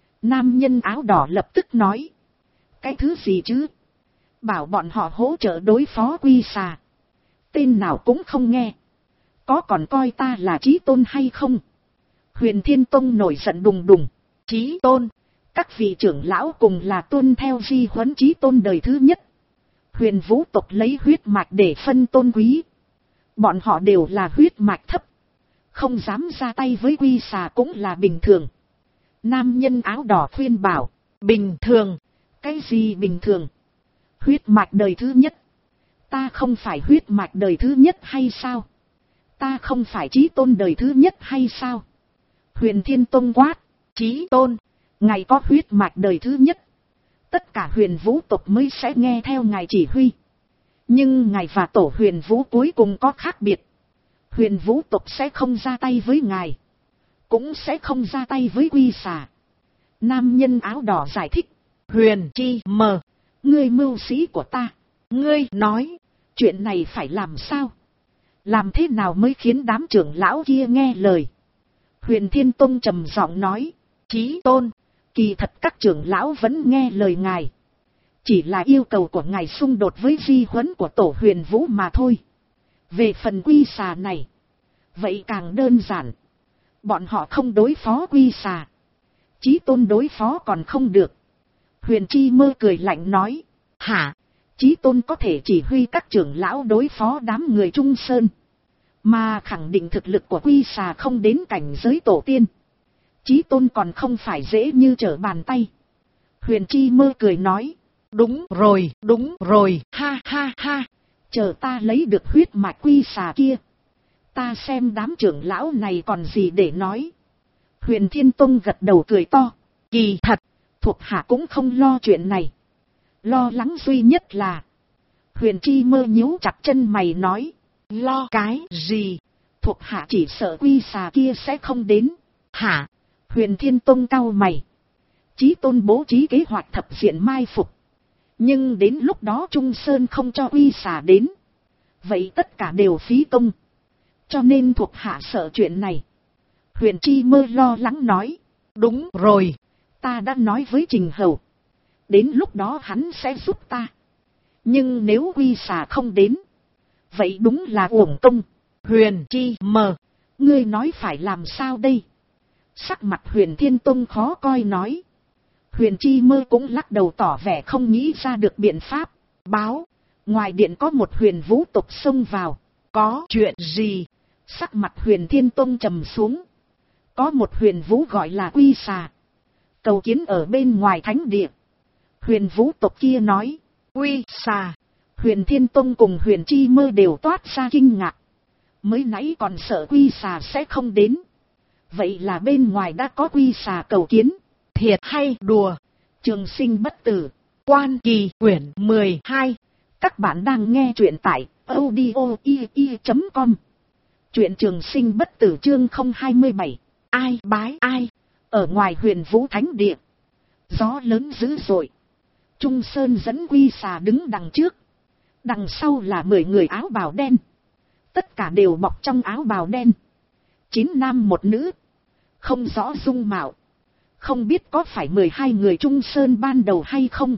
Nam nhân áo đỏ lập tức nói. Cái thứ gì chứ? Bảo bọn họ hỗ trợ đối phó Quy Xà. Tên nào cũng không nghe. Có còn coi ta là Chí Tôn hay không? Huyền Thiên Tông nổi giận đùng đùng. Chí Tôn. Các vị trưởng lão cùng là tuân theo di huấn Chí Tôn đời thứ nhất. Huyền vũ tộc lấy huyết mạch để phân tôn quý. Bọn họ đều là huyết mạch thấp. Không dám ra tay với Quy Xà cũng là bình thường. Nam nhân áo đỏ khuyên bảo. Bình thường? Cái gì bình thường? Huyết mạch đời thứ nhất. Ta không phải huyết mạch đời thứ nhất hay sao? Ta không phải Chí Tôn đời thứ nhất hay sao? Huyền Thiên Tông quát. Chí Tôn, ngài có huyết mạch đời thứ nhất. Tất cả huyền vũ tộc mới sẽ nghe theo ngài chỉ huy. Nhưng ngài và tổ huyền vũ cuối cùng có khác biệt. Huyền vũ tộc sẽ không ra tay với ngài. Cũng sẽ không ra tay với Quy Xà. Nam nhân áo đỏ giải thích. Huyền Chi Mờ, ngươi mưu sĩ của ta. Ngươi nói, chuyện này phải làm sao? Làm thế nào mới khiến đám trưởng lão kia nghe lời? Huyền Thiên Tông trầm giọng nói. Chí Tôn, kỳ thật các trưởng lão vẫn nghe lời ngài. Chỉ là yêu cầu của ngài xung đột với di huấn của tổ huyền vũ mà thôi. Về phần Quy Xà này, vậy càng đơn giản. Bọn họ không đối phó Quy Xà. Chí Tôn đối phó còn không được. Huyền Chi Mơ cười lạnh nói. Hả? Chí Tôn có thể chỉ huy các trưởng lão đối phó đám người Trung Sơn. Mà khẳng định thực lực của Quy Xà không đến cảnh giới tổ tiên. Chí Tôn còn không phải dễ như trở bàn tay. Huyền Chi Mơ cười nói. Đúng rồi, ha ha ha. Chờ ta lấy được huyết mạch Quy Xà kia. Ta xem đám trưởng lão này còn gì để nói. Huyền Thiên Tông gật đầu cười to. Kỳ thật, thuộc hạ cũng không lo chuyện này. Lo lắng duy nhất là. Huyền Chi Mơ nhíu chặt chân mày nói. Lo cái gì? Thuộc hạ chỉ sợ Quy Xà kia sẽ không đến. Hả? Huyền Thiên Tông cau mày. Chí Tôn bố trí kế hoạch thập diện mai phục. Nhưng đến lúc đó Trung Sơn không cho Quy Xà đến. Vậy tất cả đều phí công. Cho nên thuộc hạ sợ chuyện này. Huyền Chi Mơ lo lắng nói. Đúng rồi. Ta đã nói với Trình Hầu. Đến lúc đó hắn sẽ giúp ta. Nhưng nếu Quy Xà không đến. Vậy đúng là uổng công. Huyền Chi Mơ. Ngươi nói phải làm sao đây? Sắc mặt Huyền Thiên Tông khó coi nói. Huyền Chi Mơ cũng lắc đầu tỏ vẻ không nghĩ ra được biện pháp. Báo. Ngoài điện có một huyền vũ tộc xông vào. Có chuyện gì? Sắc mặt Huyền Thiên Tông trầm xuống. Có một huyền vũ gọi là Quy Xà. Cầu kiến ở bên ngoài thánh địa. Huyền vũ tộc kia nói. Quy Xà. Huyền Thiên Tông cùng Huyền Chi Mơ đều toát ra kinh ngạc. Mới nãy còn sợ Quy Xà sẽ không đến. Vậy là bên ngoài đã có Quy Xà cầu kiến. Thiệt hay đùa? Trường Sinh bất tử. Quan Kỳ quyển 12. Các bạn đang nghe truyện tại audio.com. Truyện Trường Sinh bất tử chương 027. Ai bái ai? Ở ngoài Huyền Vũ Thánh Địa. Gió lớn dữ dội. Trung Sơn dẫn Quy Xà đứng đằng trước. Đằng sau là 10 người áo bào đen. Tất cả đều bọc trong áo bào đen. 9 nam 1 nữ. Không rõ dung mạo. Không biết có phải 12 người Trung Sơn ban đầu hay không.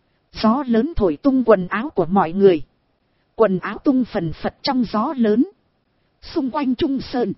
Gió lớn thổi tung quần áo của mọi người. Quần áo tung phần phật trong gió lớn. Xung quanh Trung Sơn.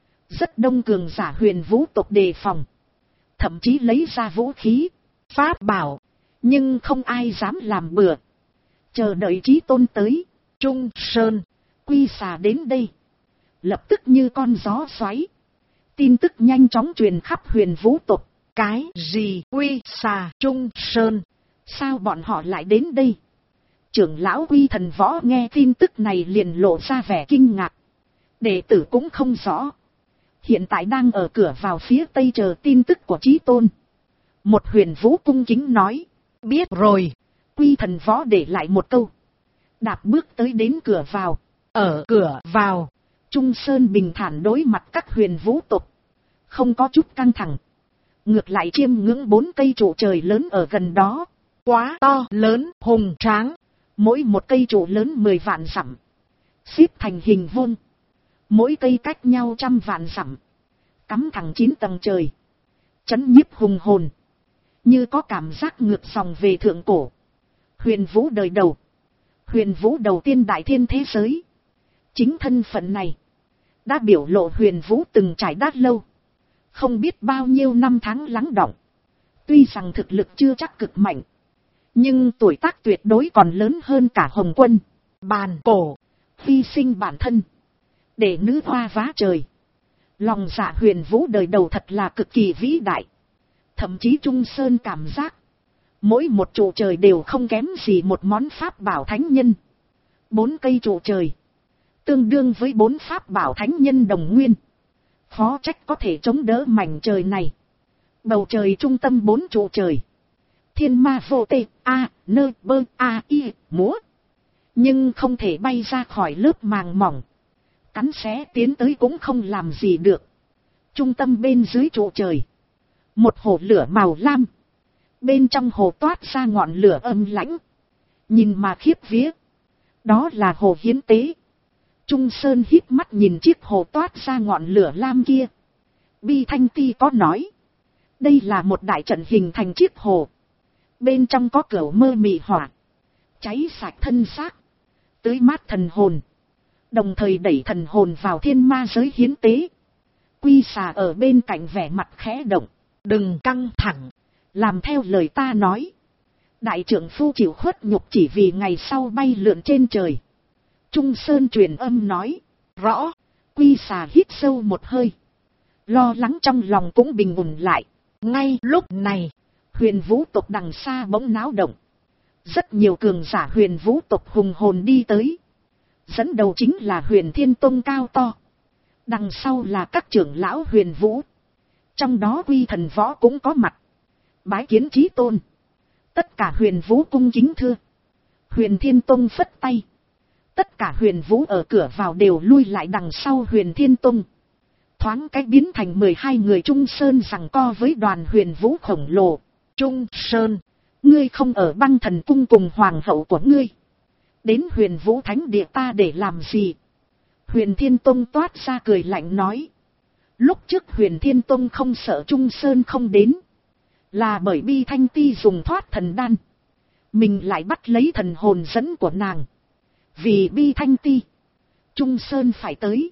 Rất đông cường giả huyền vũ tộc đề phòng. Thậm chí lấy ra vũ khí. Pháp bảo. Nhưng không ai dám làm bừa. Chờ đợi Chí Tôn tới. Trung Sơn. Quy Xà đến đây. Lập tức như con gió xoáy. Tin tức nhanh chóng truyền khắp huyền vũ tộc. Cái gì? Quy Xà Trung Sơn. Sao bọn họ lại đến đây? Trưởng lão Quy Thần Võ nghe tin tức này liền lộ ra vẻ kinh ngạc. Đệ tử cũng không rõ. Hiện tại đang ở cửa vào phía tây chờ tin tức của Chí Tôn. Một huyền vũ cung kính nói. Biết rồi. Quy Thần Võ để lại một câu. Đạp bước tới đến cửa vào. Ở cửa vào. Trung Sơn bình thản đối mặt các huyền vũ tộc. Không có chút căng thẳng. Ngược lại chiêm ngưỡng 4 cây trụ trời lớn ở gần đó. Quá to, lớn, hùng tráng. Mỗi một cây trụ lớn 10 vạn dặm. Xếp thành hình vuông. Mỗi cây cách nhau 100 vạn dặm. Cắm thẳng 9 tầng trời. Chấn nhiếp hùng hồn. Như có cảm giác ngược dòng về thượng cổ. Huyền vũ đời đầu. Huyền vũ đầu tiên đại thiên thế giới. Chính thân phận này. Đã biểu lộ huyền vũ từng trải đát lâu. Không biết bao nhiêu năm tháng lắng đọng. Tuy rằng thực lực chưa chắc cực mạnh. Nhưng tuổi tác tuyệt đối còn lớn hơn cả Hồng Quân. Bàn cổ. Hy sinh bản thân. Để nữ hoa vá trời. Lòng dạ huyền vũ đời đầu thật là cực kỳ vĩ đại. Thậm chí Trung Sơn cảm giác. Mỗi một trụ trời đều không kém gì một món pháp bảo thánh nhân. 4 cây trụ trời. Tương đương với 4 pháp bảo thánh nhân đồng nguyên. Khó trách có thể chống đỡ mảnh trời này. Bầu trời trung tâm 4 trụ trời. Thiên ma vô tê, a, nơ, bơ, a, y, múa. Nhưng không thể bay ra khỏi lớp màng mỏng. Cắn xé tiến tới cũng không làm gì được. Trung tâm bên dưới trụ trời. Một hồ lửa màu lam. Bên trong hồ toát ra ngọn lửa âm lãnh. Nhìn mà khiếp vía. Đó là hồ hiến tế. Trung Sơn híp mắt nhìn chiếc hồ toát ra ngọn lửa lam kia. Bi Thanh Ti có nói. Đây là một đại trận hình thành chiếc hồ. Bên trong có cửu mơ mị hỏa. Cháy sạch thân xác. Tưới mát thần hồn. Đồng thời đẩy thần hồn vào thiên ma giới hiến tế. Quy Xà ở bên cạnh vẻ mặt khẽ động. đừng căng thẳng, làm theo lời ta nói. Đại trưởng phu chịu khuất nhục chỉ vì ngày sau bay lượn trên trời. Trung Sơn truyền âm nói, rõ. Quy xà hít sâu một hơi, lo lắng trong lòng cũng bình ổn lại. Ngay lúc này, huyền vũ tộc đằng xa bỗng náo động. Rất nhiều cường giả huyền vũ tộc hùng hồn đi tới. Dẫn đầu chính là Huyền Thiên Tông cao to. Đằng sau là các trưởng lão huyền vũ. Trong đó Quy Thần Võ cũng có mặt. Bái kiến chí tôn. Tất cả huyền vũ cung kính thưa. Huyền Thiên Tông phất tay. Tất cả huyền vũ ở cửa vào đều lui lại đằng sau Huyền Thiên Tông. Thoáng cách biến thành 12 người Trung Sơn giằng co với đoàn huyền vũ khổng lồ. Trung Sơn, ngươi không ở Băng Thần Cung cùng hoàng hậu của ngươi. Đến huyền vũ thánh địa ta để làm gì? Huyền Thiên Tông toát ra cười lạnh nói. Lúc trước Huyền Thiên Tông không sợ Trung Sơn không đến. Là bởi Bi Thanh Ti dùng thoát thần đan. Mình lại bắt lấy thần hồn dẫn của nàng. Vì Bi Thanh Ti, Trung Sơn phải tới.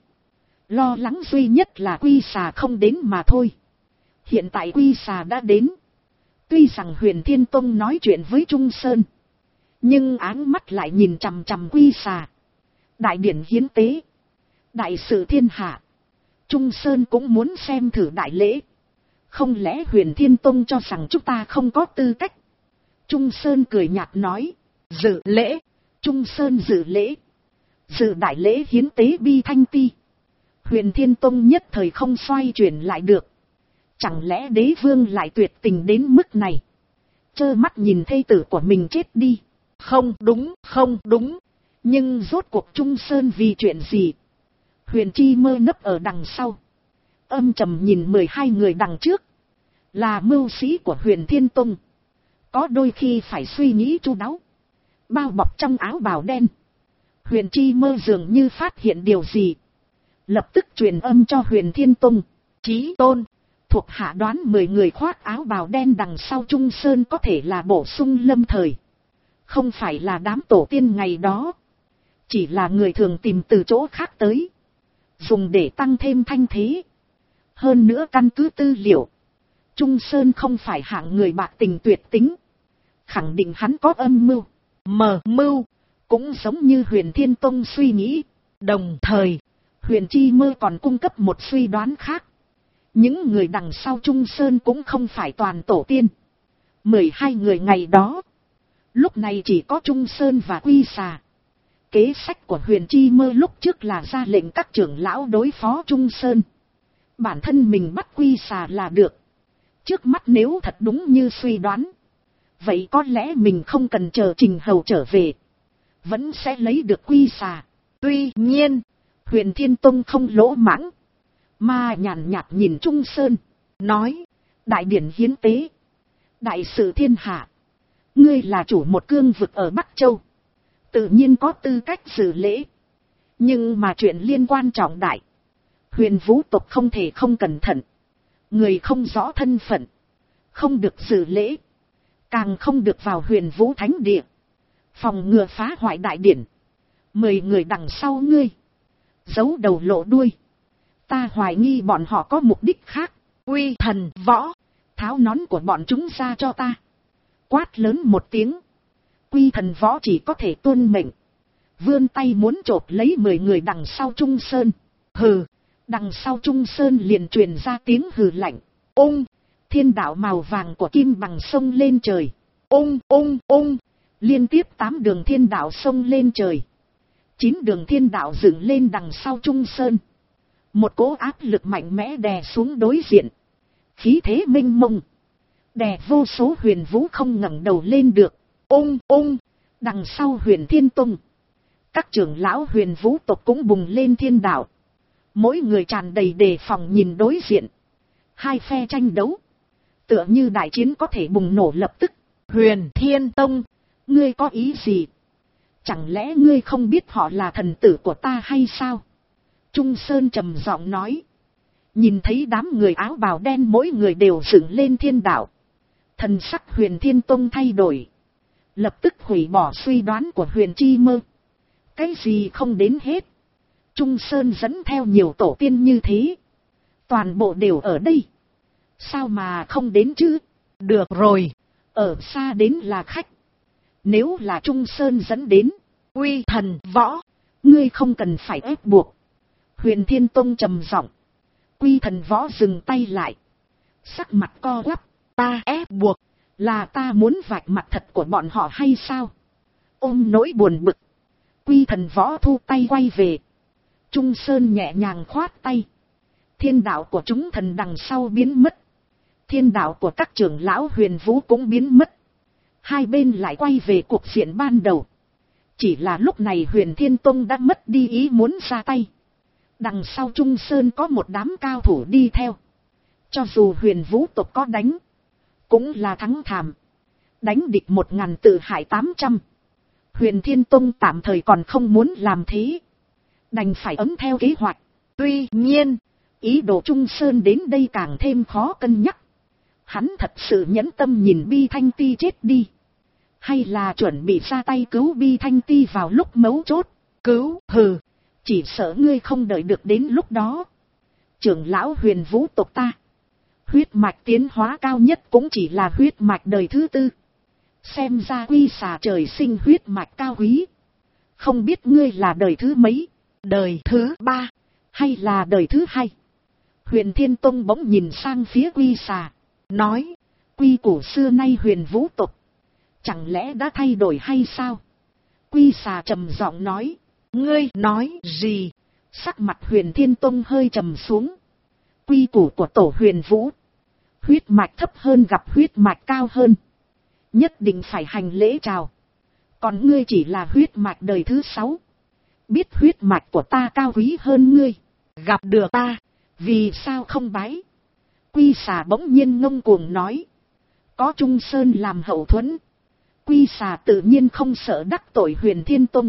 Lo lắng duy nhất là Quy xà không đến mà thôi. Hiện tại Quy xà đã đến. Tuy rằng Huyền Thiên Tông nói chuyện với Trung Sơn, nhưng áng mắt lại nhìn chằm chằm Quy xà. Đại điển hiến tế, đại sự thiên hạ, Trung Sơn cũng muốn xem thử đại lễ. Không lẽ Huyền Thiên Tông cho rằng chúng ta không có tư cách? Trung Sơn cười nhạt nói, dự lễ. Trung Sơn dự lễ. Dự đại lễ hiến tế Bi Thanh Ti. Huyền Thiên Tông nhất thời không xoay chuyển lại được. Chẳng lẽ đế vương lại tuyệt tình đến mức này? Trơ mắt nhìn thê tử của mình chết đi. Không đúng, không đúng. Nhưng rốt cuộc Trung Sơn vì chuyện gì? Huyền Chi Mơ nấp ở đằng sau, âm trầm nhìn 12 người đằng trước. Là mưu sĩ của Huyền Thiên Tông. Có đôi khi phải suy nghĩ chu đáo. Bao bọc trong áo bào đen, Huyền Chi Mơ dường như phát hiện điều gì. Lập tức truyền âm cho Huyền Thiên Tông. Chí tôn, thuộc hạ đoán 10 người khoác áo bào đen đằng sau Trung Sơn có thể là bổ sung lâm thời. Không phải là đám tổ tiên ngày đó. Chỉ là người thường tìm từ chỗ khác tới. Dùng để tăng thêm thanh thế. Hơn nữa căn cứ tư liệu, Trung Sơn không phải hạng người bạc tình tuyệt tính. Khẳng định hắn có âm mưu. Mưu cũng giống như Huyền Thiên Tông suy nghĩ. Đồng thời, Huyền Chi Mơ còn cung cấp một suy đoán khác. Những người đằng sau Trung Sơn cũng không phải toàn tổ tiên. 12 người ngày đó, lúc này chỉ có Trung Sơn và Quy xà. Kế sách của Huyền Chi Mơ lúc trước là ra lệnh các trưởng lão đối phó Trung Sơn. Bản thân mình bắt Quy xà là được. Trước mắt nếu thật đúng như suy đoán, vậy có lẽ mình không cần chờ Trình Hầu trở về, vẫn sẽ lấy được Quy xà. Tuy nhiên, Huyền Thiên Tông không lỗ mãng, mà nhàn nhạt nhìn Trung Sơn, nói, đại điển hiến tế, đại sự thiên hạ, ngươi là chủ một cương vực ở Bắc Châu, tự nhiên có tư cách xử lễ. Nhưng mà chuyện liên quan trọng đại, Huyền Vũ tộc không thể không cẩn thận. Người không rõ thân phận, không được xử lễ, càng không được vào Huyền Vũ Thánh Địa, phòng ngừa phá hoại đại điển. 10 người đằng sau ngươi, giấu đầu lộ đuôi. Ta hoài nghi bọn họ có mục đích khác. Quy Thần Võ, tháo nón của bọn chúng ra cho ta. Quát lớn một tiếng. Quy Thần Võ chỉ có thể tuân mệnh, vươn tay muốn chộp lấy 10 người đằng sau Trung Sơn. Hừ. Đằng sau Trung Sơn liền truyền ra tiếng hừ lạnh. Ung, thiên đạo màu vàng của kim bằng sông lên trời. Ung, liên tiếp 8 đường thiên đạo sông lên trời. 9 đường thiên đạo dựng lên đằng sau Trung Sơn. Một cỗ áp lực mạnh mẽ đè xuống đối diện. Khí thế mênh mông, đè vô số huyền vũ không ngẩng đầu lên được. Ung, đằng sau Huyền Thiên Tông, các trưởng lão huyền vũ tộc cũng bùng lên thiên đạo. Mỗi người tràn đầy đề phòng nhìn đối diện. Hai phe tranh đấu, tựa như đại chiến có thể bùng nổ lập tức. Huyền Thiên Tông, ngươi có ý gì? Chẳng lẽ ngươi không biết họ là thần tử của ta hay sao? Trung Sơn trầm giọng nói. Nhìn thấy đám người áo bào đen mỗi người đều dựng lên thiên đạo, thần sắc Huyền Thiên Tông thay đổi. Lập tức hủy bỏ suy đoán của Huyền Chi Mơ. Cái gì không đến hết. Trung Sơn dẫn theo nhiều tổ tiên như thế, toàn bộ đều ở đây. Sao mà không đến chứ? Được rồi, ở xa đến là khách. Nếu là Trung Sơn dẫn đến, Quy Thần Võ, ngươi không cần phải ép buộc. Huyền Thiên Tông trầm giọng. Quy Thần Võ dừng tay lại. Sắc mặt co quắp. Ta ép buộc, là ta muốn vạch mặt thật của bọn họ hay sao? Ôm nỗi buồn bực, Quy Thần Võ thu tay quay về. Trung Sơn nhẹ nhàng khoát tay. Thiên đạo của chúng thần đằng sau biến mất. Thiên đạo của các trưởng lão Huyền Vũ cũng biến mất. Hai bên lại quay về cuộc diện ban đầu. Chỉ là lúc này Huyền Thiên Tông đã mất đi ý muốn ra tay. Đằng sau Trung Sơn có một đám cao thủ đi theo. Cho dù Huyền Vũ tộc có đánh, cũng là thắng thảm. Đánh địch 1000 tự hại 800. Huyền Thiên Tông tạm thời còn không muốn làm thế. Đành phải ấm theo kế hoạch. Tuy nhiên, ý đồ Trung Sơn đến đây càng thêm khó cân nhắc. Hắn thật sự nhẫn tâm nhìn Bi Thanh Ti chết đi, hay là chuẩn bị ra tay cứu Bi Thanh Ti vào lúc mấu chốt? Cứu? Hừ, chỉ sợ ngươi không đợi được đến lúc đó. Trưởng lão Huyền Vũ tộc ta, huyết mạch tiến hóa cao nhất cũng chỉ là huyết mạch đời thứ 4. Xem ra Quy Xà trời sinh huyết mạch cao quý. Không biết ngươi là đời thứ mấy? Đời thứ 3 hay là đời thứ 2? Huyền Thiên Tông bỗng nhìn sang phía Quy Xà, nói, quy củ xưa nay Huyền Vũ tộc, chẳng lẽ đã thay đổi hay sao? Quy Xà trầm giọng nói, ngươi nói gì? Sắc mặt Huyền Thiên Tông hơi trầm xuống. Quy củ của tổ Huyền Vũ, huyết mạch thấp hơn gặp huyết mạch cao hơn, nhất định phải hành lễ chào. Còn ngươi chỉ là huyết mạch đời thứ 6. Biết huyết mạch của ta cao quý hơn ngươi, gặp được ta, vì sao không bái? Quy Xà bỗng nhiên ngông cuồng nói. Có Trung Sơn làm hậu thuẫn, Quy Xà tự nhiên không sợ đắc tội Huyền Thiên Tông.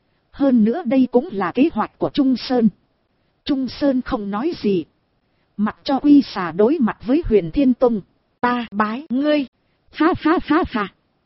Hơn nữa đây cũng là kế hoạch của Trung Sơn. Trung Sơn không nói gì, mặc cho Quy Xà đối mặt với Huyền Thiên Tông. Ta bái ngươi. Ha ha ha ha.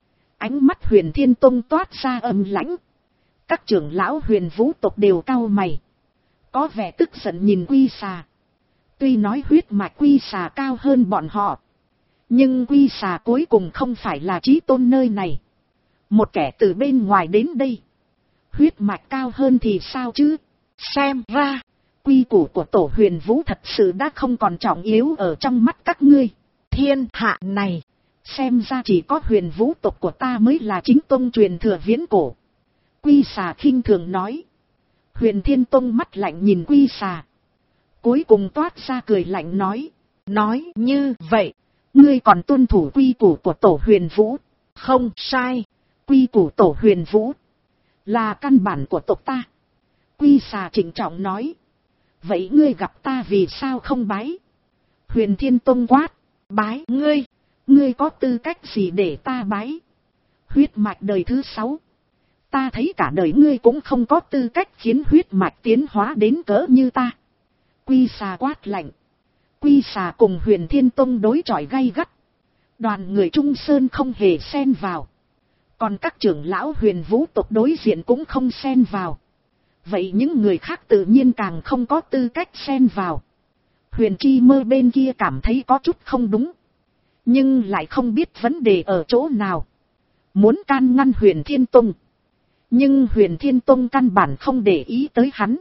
Ánh mắt Huyền Thiên Tông toát ra âm lãnh. Các trưởng lão Huyền Vũ tộc đều cau mày, có vẻ tức giận nhìn Quy Xà. Tuy nói huyết mạch Quy Xà cao hơn bọn họ, nhưng Quy Xà cuối cùng không phải là chí tôn nơi này. Một kẻ từ bên ngoài đến đây, huyết mạch cao hơn thì sao chứ? Xem ra, quy củ của tổ Huyền Vũ thật sự đã không còn trọng yếu ở trong mắt các ngươi. Thiên hạ này, xem ra chỉ có Huyền Vũ tộc của ta mới là chính tông truyền thừa viễn cổ. Quy Xà khinh thường nói. Huyền Thiên Tông mắt lạnh nhìn Quy Xà, cuối cùng toát ra cười lạnh nói. Nói như vậy, ngươi còn tuân thủ quy củ của tổ Huyền Vũ? Không sai, quy củ tổ Huyền Vũ là căn bản của tộc ta. Quy Xà trịnh trọng nói. Vậy ngươi gặp ta vì sao không bái? Huyền Thiên Tông quát. Bái ngươi? Ngươi có tư cách gì để ta bái? Huyết mạch đời thứ 6. Ta thấy cả đời ngươi cũng không có tư cách khiến huyết mạch tiến hóa đến cỡ như ta. Quy Xà quát lạnh. Quy Xà cùng Huyền Thiên Tông đối chọi gay gắt. Đoàn người Trung Sơn không hề xen vào. Còn các trưởng lão Huyền Vũ tộc đối diện cũng không xen vào. Vậy những người khác tự nhiên càng không có tư cách xen vào. Huyền Chi Mơ bên kia cảm thấy có chút không đúng, nhưng lại không biết vấn đề ở chỗ nào. Muốn can ngăn Huyền Thiên Tông, nhưng Huyền Thiên Tông căn bản không để ý tới hắn.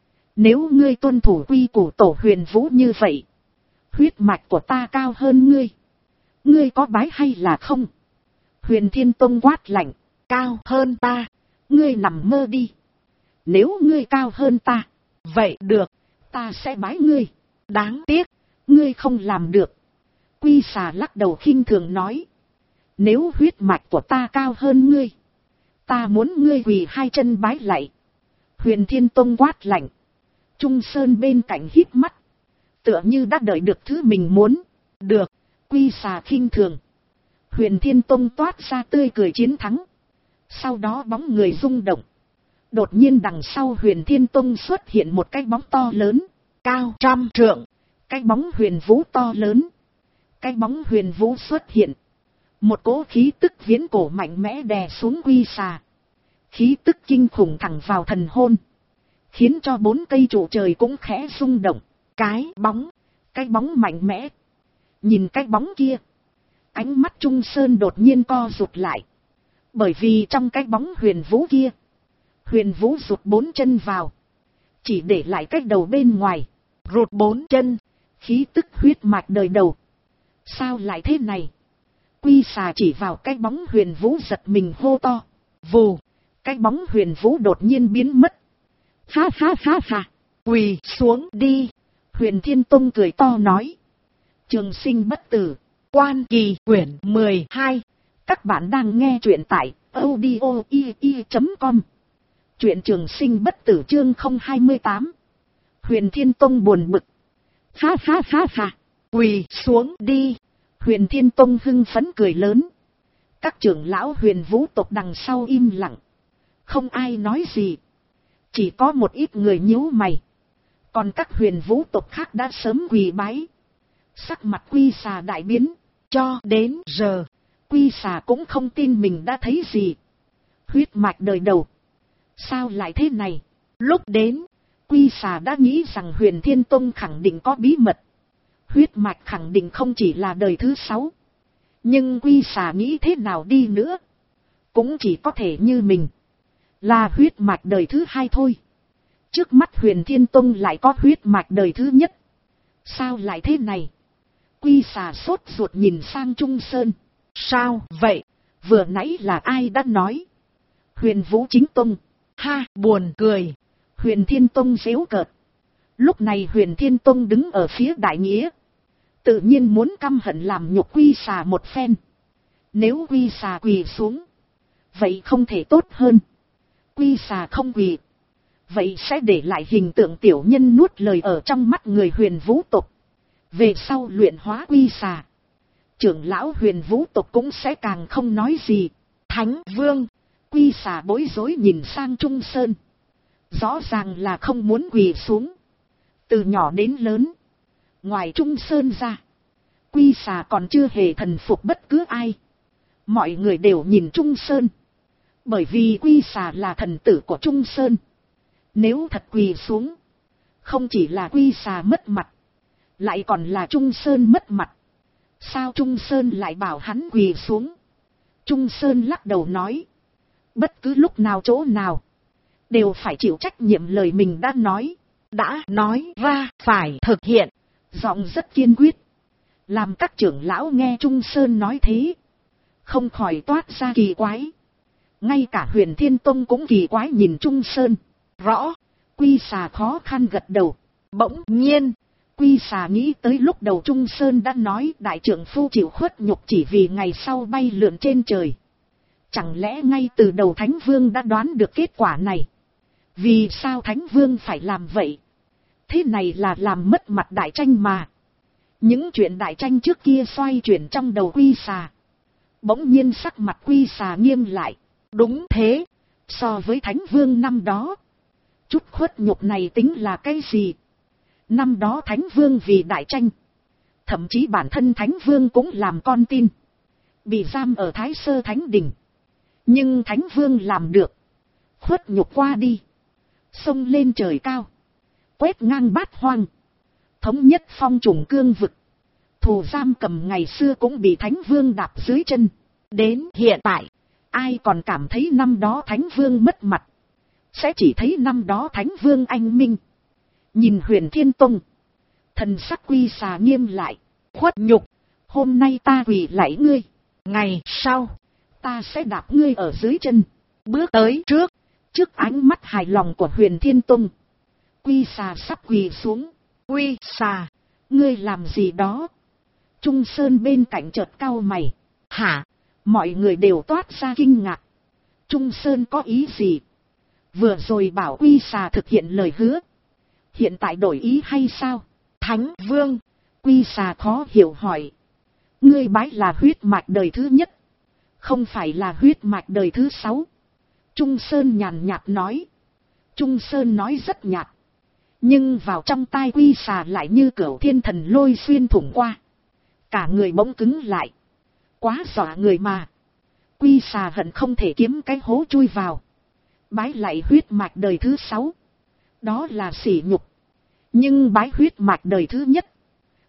Nếu ngươi tuân thủ quy củ tổ Huyền Vũ như vậy, huyết mạch của ta cao hơn ngươi, ngươi có bái hay là không? Huyền Thiên Tông quát lạnh. Cao hơn ta? Ngươi nằm mơ đi. Nếu ngươi cao hơn ta, vậy được, ta sẽ bái ngươi. Đáng tiếc, ngươi không làm được. Quy Xà lắc đầu khinh thường nói. Nếu huyết mạch của ta cao hơn ngươi, ta muốn ngươi quỳ 2 chân bái lạy. Huyền Thiên Tông quát lạnh. Trung Sơn bên cạnh híp mắt, tựa như đã đợi được thứ mình muốn. Được, Quy Xà khinh thường. Huyền Thiên Tông toát ra tươi cười chiến thắng. Sau đó bóng người rung động. Đột nhiên đằng sau Huyền Thiên Tông xuất hiện một cái bóng to lớn, cao 100 trượng. Cái bóng Huyền Vũ to lớn. Cái bóng Huyền Vũ xuất hiện. Một cỗ khí tức viễn cổ mạnh mẽ đè xuống Quy Xà. Khí tức kinh khủng thẳng vào thần hồn, khiến cho 4 cây trụ trời cũng khẽ rung động. Cái bóng mạnh mẽ, Nhìn cái bóng kia, ánh mắt Trung Sơn đột nhiên co rụt lại. Bởi vì trong cái bóng Huyền Vũ kia, Huyền Vũ rụt 4 chân vào, chỉ để lại cái đầu bên ngoài. Rụt 4 chân, khí tức huyết mạch đời đầu. Sao lại thế này? Quy xà chỉ vào cái bóng Huyền Vũ giật mình hô to. Vù, cái bóng Huyền Vũ đột nhiên biến mất. Ha ha ha ha, quỳ xuống đi. Huyền Thiên Tông cười to nói. Trường sinh bất tử, Quan Kỳ quyển 12. Các bạn đang nghe truyện tại audio.com. Truyện Trường sinh bất tử chương 028. Huyền Thiên Tông buồn bực. Ha ha ha ha, quỳ xuống đi. Huyền Thiên Tông hưng phấn cười lớn. Các trưởng lão Huyền Vũ tộc đằng sau im lặng. Không ai nói gì. Chỉ có một ít người nhíu mày. Còn các Huyền Vũ tộc khác đã sớm quỳ bái. Sắc mặt Quy xà đại biến. Cho đến giờ, Quy xà cũng không tin mình đã thấy gì. Huyết mạch đời đầu. Sao lại thế này? Lúc đến, Quy xà đã nghĩ rằng Huyền Thiên Tông khẳng định có bí mật. Huyết mạch khẳng định không chỉ là đời thứ 6. Nhưng Quy xà nghĩ thế nào đi nữa, cũng chỉ có thể như mình, là huyết mạch đời thứ 2 thôi. Trước mắt Huyền Thiên Tông lại có huyết mạch đời thứ nhất. Sao lại thế này? Quy xà sốt ruột nhìn sang Trung Sơn. Sao vậy? Vừa nãy là ai đã nói? Huyền Vũ chính tông. Ha, buồn cười. Huyền Thiên Tông giễu cợt. Lúc này Huyền Thiên Tông đứng ở phía đại nghĩa, tự nhiên muốn căm hận làm nhục Quy xà một phen. Nếu Quy xà quỳ xuống, vậy không thể tốt hơn. Quy xà không quỳ, vậy sẽ để lại hình tượng tiểu nhân nuốt lời ở trong mắt người Huyền Vũ tộc. Về sau luyện hóa Quy xà, trưởng lão Huyền Vũ tộc cũng sẽ càng không nói gì. Thánh Vương. Quy xà bối rối nhìn sang Trung Sơn. Rõ ràng là không muốn quỳ xuống. Từ nhỏ đến lớn, ngoài Trung Sơn ra, Quy xà còn chưa hề thần phục bất cứ ai. Mọi người đều nhìn Trung Sơn, bởi vì Quy xà là thần tử của Trung Sơn. Nếu thật quỳ xuống, không chỉ là Quy xà mất mặt, lại còn là Trung Sơn mất mặt. Sao Trung Sơn lại bảo hắn quỳ xuống? Trung Sơn lắc đầu nói. Bất cứ lúc nào chỗ nào, đều phải chịu trách nhiệm lời mình đã nói. Đã nói ra phải thực hiện. Giọng rất kiên quyết. Làm các trưởng lão nghe Trung Sơn nói thế, không khỏi toát ra kỳ quái. Ngay cả Huyền Thiên Tông cũng kỳ quái nhìn Trung Sơn. Rõ. Quy xà khó khăn gật đầu. Bỗng nhiên, Quy xà nghĩ tới lúc đầu Trung Sơn đã nói đại trưởng phu chịu khuất nhục chỉ vì ngày sau bay lượn trên trời. Chẳng lẽ ngay từ đầu Thánh Vương đã đoán được kết quả này? Vì sao Thánh Vương phải làm vậy? Thế này là làm mất mặt đại tranh mà. Những chuyện đại tranh trước kia xoay chuyển trong đầu Quy xà. Bỗng nhiên sắc mặt Quy xà nghiêm lại. Đúng thế, so với Thánh Vương năm đó, chút khuất nhục này tính là cái gì? Năm đó Thánh Vương vì đại tranh, thậm chí bản thân Thánh Vương cũng làm con tin, bị giam ở Thái Sơ Thánh Đình. Nhưng Thánh Vương làm được, khuất nhục qua đi, xông lên trời cao, quét ngang bát hoang, thống nhất phong trùng cương vực. Thù giam cầm ngày xưa cũng bị Thánh Vương đạp dưới chân. Đến hiện tại, ai còn cảm thấy năm đó Thánh Vương mất mặt? Sẽ chỉ thấy năm đó Thánh Vương anh minh. Nhìn Huyền Thiên Tông, thần sắc Quy xà nghiêm lại. Khuất nhục, hôm nay ta quỳ lạy ngươi, ngày sau ta sẽ đạp ngươi ở dưới chân. Bước tới trước, trước ánh mắt hài lòng của Huyền Thiên Tông, Quy xà sắp quỳ xuống. Quy xà, ngươi làm gì đó? Trung Sơn bên cạnh chợt cau mày. Hả? Mọi người đều toát ra kinh ngạc. Trung Sơn có ý gì? Vừa rồi bảo Quy xà thực hiện lời hứa, hiện tại đổi ý hay sao? Thánh Vương. Quy xà khó hiểu hỏi. Ngươi bái là huyết mạch đời thứ nhất, không phải là huyết mạch đời thứ 6. Trung Sơn nhàn nhạt nói. Trung Sơn nói rất nhạt, nhưng vào trong tai Quy xà lại như cửu thiên thần lôi xuyên thủng qua. Cả người bỗng cứng lại. Quá dọa người mà. Quy xà hận không thể kiếm cái hố chui vào. Bái lại huyết mạch đời thứ 6, đó là sỉ nhục. Nhưng bái huyết mạch đời thứ nhất,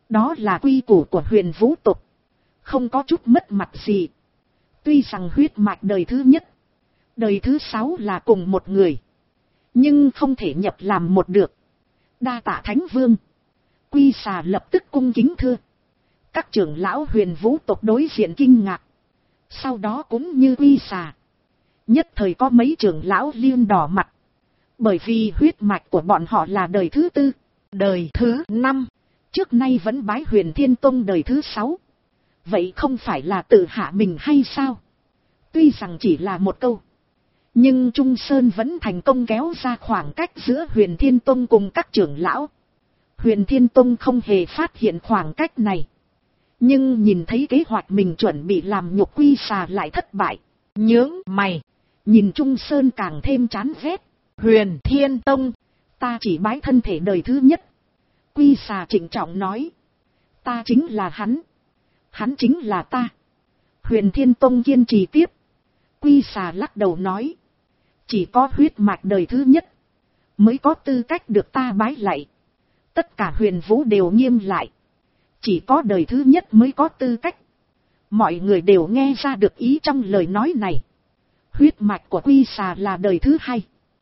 Đó là quy củ của Huyền Vũ tộc, không có chút mất mặt gì. Tuy rằng huyết mạch đời thứ nhất, đời thứ 6 là cùng một người, nhưng không thể nhập làm một được. Đa tạ Thánh Vương. Quy xà lập tức cung kính thưa. Các trưởng lão Huyền Vũ tộc đối diện kinh ngạc. Sau đó cũng như quy xà, nhất thời có mấy trưởng lão liên đỏ mặt. Bởi vì huyết mạch của bọn họ là đời thứ 4, đời thứ 5, trước nay vẫn bái Huyền Thiên Tông đời thứ 6. Vậy không phải là tự hạ mình hay sao? Tuy rằng chỉ là một câu, nhưng Trung Sơn vẫn thành công kéo ra khoảng cách giữa Huyền Thiên Tông cùng các trưởng lão. Huyền Thiên Tông không hề phát hiện khoảng cách này, nhưng nhìn thấy kế hoạch mình chuẩn bị làm nhục quy xà lại thất bại, nhướng mày, nhìn Trung Sơn càng thêm chán ghét. Huyền Thiên Tông, ta chỉ bái thân thể đời thứ nhất. Quy xà trịnh trọng nói, ta chính là hắn, hắn chính là ta. Huyền Thiên Tông kiên trì tiếp. Quy xà lắc đầu nói, chỉ có huyết mạch đời thứ nhất mới có tư cách được ta bái lạy. Tất cả Huyền Vũ đều nghiêm lại, chỉ có đời thứ nhất mới có tư cách. Mọi người đều nghe ra được ý trong lời nói này. Huyết mạch của quy xà là đời thứ 2.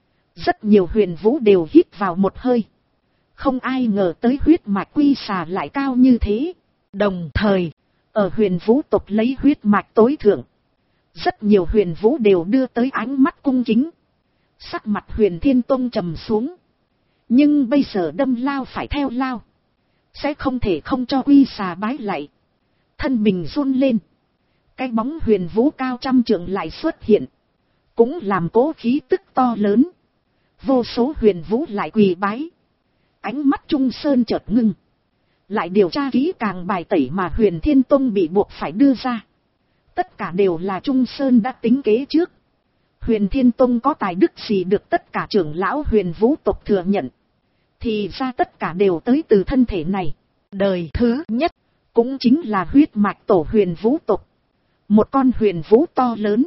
Rất nhiều Huyền Vũ đều hít vào một hơi. Không ai ngờ tới huyết mạch quy xà lại cao như thế. Đồng thời, ở Huyền Vũ tộc lấy huyết mạch tối thượng, rất nhiều Huyền Vũ đều đưa tới ánh mắt cung kính. Sắc mặt Huyền Thiên Tông trầm xuống. Nhưng bây giờ đâm lao phải theo lao, sẽ không thể không cho quy xà bái lạy. Thân mình run lên. Cái bóng Huyền Vũ cao trăm trượng lại xuất hiện, cũng làm cố khí tức to lớn. Vô số Huyền Vũ lại quỳ bái. Ánh mắt Trung Sơn chợt ngưng. Lại điều tra kỹ càng bài tẩy mà Huyền Thiên Tông bị buộc phải đưa ra. Tất cả đều là Trung Sơn đã tính kế trước. Huyền Thiên Tông có tài đức gì được tất cả trưởng lão Huyền Vũ tộc thừa nhận. Thì ra tất cả đều tới từ thân thể này. Đời thứ nhất, cũng chính là huyết mạch tổ Huyền Vũ tộc. Một con Huyền Vũ to lớn,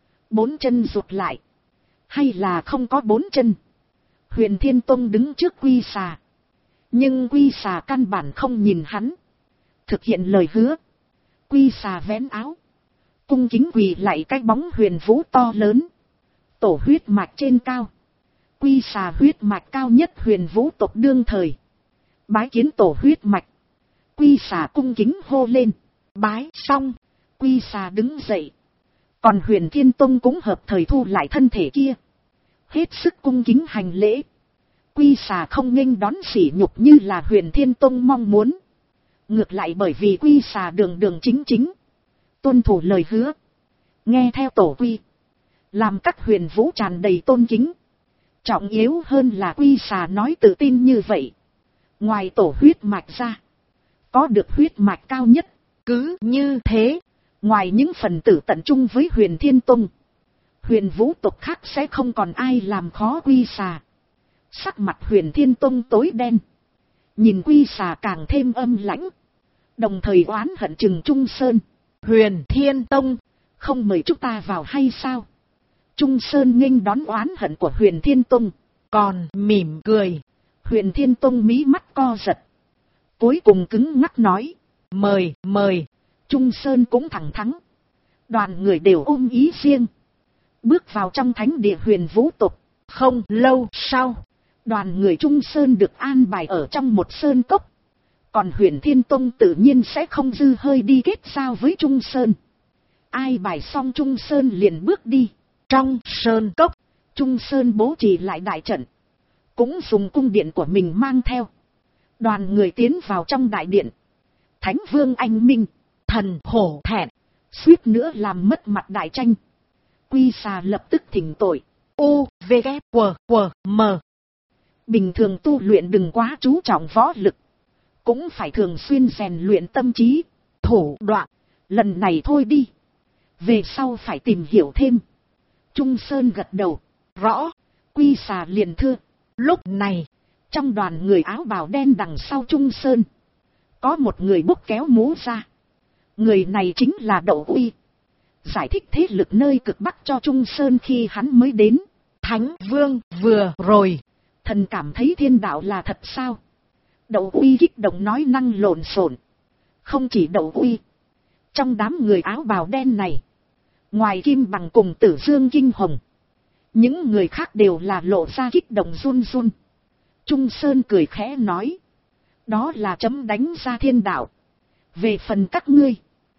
4 chân rụt lại, hay là không có 4 chân. Huyền Thiên Tông đứng trước quy xà, nhưng quy xà căn bản không nhìn hắn. Thực hiện lời hứa, quy xà vén áo, cung kính quỳ lại cái bóng Huyền Vũ to lớn. Tổ huyết mạch trên cao, quy xà huyết mạch cao nhất Huyền Vũ tộc đương thời, bái kiến tổ huyết mạch. Quy xà cung kính hô lên. Bái xong, quy xà đứng dậy. Còn Huyền Thiên Tông cũng hợp thời thu lại thân thể kia, hết sức cung kính hành lễ. Quy xà không nghênh đón sỉ nhục như là Huyền Thiên Tông mong muốn. Ngược lại bởi vì quy xà đường đường chính chính, tuân thủ lời hứa, nghe theo tổ quy, làm các Huyền Vũ tràn đầy tôn kính. Trọng yếu hơn là quy xà nói tự tin như vậy. Ngoài tổ huyết mạch ra, có được huyết mạch cao nhất. Cứ như thế, ngoài những phần tử tận trung với Huyền Thiên Tông, Huyền Vũ tộc khác sẽ không còn ai làm khó quy xà. Sắc mặt Huyền Thiên Tông tối đen, nhìn quy xà càng thêm âm lãnh, đồng thời oán hận chừng Trung Sơn. Huyền Thiên Tông, không mời chúng ta vào hay sao? Trung Sơn nghênh đón oán hận của Huyền Thiên Tông, còn mỉm cười. Huyền Thiên Tông mí mắt co giật, cuối cùng cứng ngắc nói, mời, mời. Trung Sơn cũng thẳng thắn. Đoàn người đều ôm ý riêng, bước vào trong thánh địa Huyền Vũ tộc. Không lâu sau, đoàn người Trung Sơn được an bài ở trong một sơn cốc. Còn Huyền Thiên Tông tự nhiên sẽ không dư hơi đi kết giao với Trung Sơn. Ai bài xong Trung Sơn liền bước đi. Trong sơn cốc, Trung Sơn bố trì lại đại trận, cũng dùng cung điện của mình mang theo. Đoàn người tiến vào trong đại điện. Thánh Vương anh minh, thần hổ thẹn, suýt nữa làm mất mặt đại tranh. Quy xà lập tức thỉnh tội. U, V, K, W, W, M. Bình thường tu luyện đừng quá chú trọng võ lực, cũng phải thường xuyên rèn luyện tâm trí, thủ đoạn. Lần này thôi đi, về sau phải tìm hiểu thêm. Trung Sơn gật đầu. Rõ. Quy xà liền thưa. Lúc này, trong đoàn người áo bào đen đằng sau Trung Sơn, có một người bốc kéo mũ ra. Người này chính là Đậu Uy, giải thích thế lực nơi cực Bắc cho Trung Sơn khi hắn mới đến. Thánh Vương, vừa rồi, thần cảm thấy thiên đạo là thật sao? Đậu Uy kích động nói năng lộn xộn. Không chỉ Đậu Uy. Trong đám người áo bào đen này, ngoài Kim Bằng cùng Tử Dương Kinh Hồng, những người khác đều là lộ ra kích động run run. Trung Sơn cười khẽ nói. Đó là chấm đánh ra thiên đạo. Về phần các ngươi,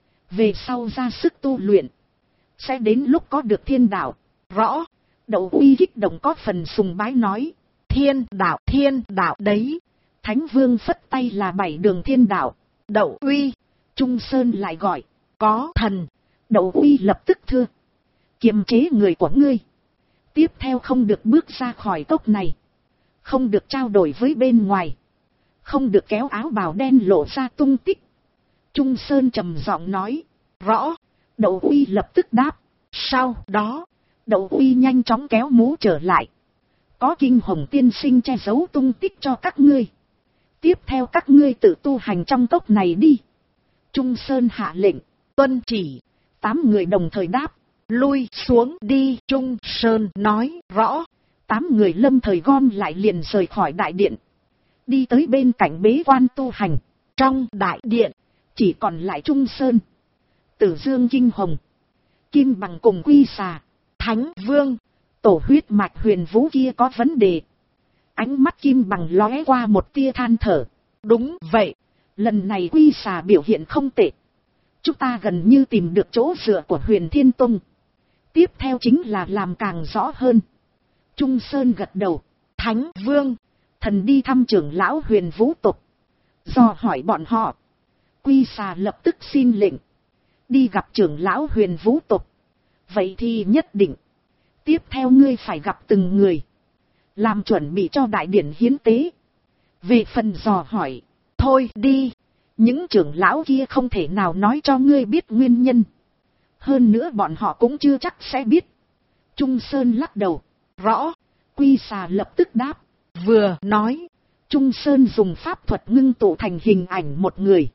về sau ra sức tu luyện, sẽ đến lúc có được thiên đạo. Rõ. Đậu Uy kích động có phần sùng bái nói. Thiên đạo đấy. Thánh Vương phất tay là 7 đường thiên đạo. Đậu Uy. Trung Sơn lại gọi. Có thần. Đậu Uy lập tức thưa. Kiềm chế người của ngươi. Tiếp theo không được bước ra khỏi cốc này. Không được trao đổi với bên ngoài. Không được kéo áo bào đen lộ ra tung tích. Trung Sơn trầm giọng nói. Rõ. Đậu Uy lập tức đáp. Sau đó, Đậu Uy nhanh chóng kéo mũ trở lại. Có Kinh Hồng tiên sinh che giấu tung tích cho các ngươi. Tiếp theo các ngươi tự tu hành trong cốc này đi. Trung Sơn hạ lệnh. Tuân chỉ. 8 người đồng thời đáp. Lui xuống đi. Trung Sơn nói. Rõ. 8 người lâm thời gom lại liền rời khỏi đại điện. Đi tới bên cạnh bế quan tu hành. Trong đại điện, chỉ còn lại Trung Sơn, Tử Dương Kinh Hồng, Kim Bằng cùng Quy Xà. Thánh Vương, tổ huyết mạch Huyền Vũ kia có vấn đề. Ánh mắt Kim Bằng lóe qua một tia than thở. Đúng vậy, lần này Quy Xà biểu hiện không tệ. Chúng ta gần như tìm được chỗ dựa của Huyền Thiên Tông. Tiếp theo chính là làm càng rõ hơn. Trung Sơn gật đầu. Thánh Vương, thần đi thăm trưởng lão Huyền Vũ tộc, dò hỏi bọn họ. Quy Xà lập tức xin lệnh. Đi gặp trưởng lão Huyền Vũ tộc. Vậy thì nhất định. Tiếp theo ngươi phải gặp từng người. Làm chuẩn bị cho đại điển hiến tế. Về phần dò hỏi. Thôi đi. Những trưởng lão kia không thể nào nói cho ngươi biết nguyên nhân. Hơn nữa bọn họ cũng chưa chắc sẽ biết. Trung Sơn lắc đầu. Rõ. Quy Xà lập tức đáp. Vừa nói. Trung Sơn dùng pháp thuật ngưng tụ thành hình ảnh một người.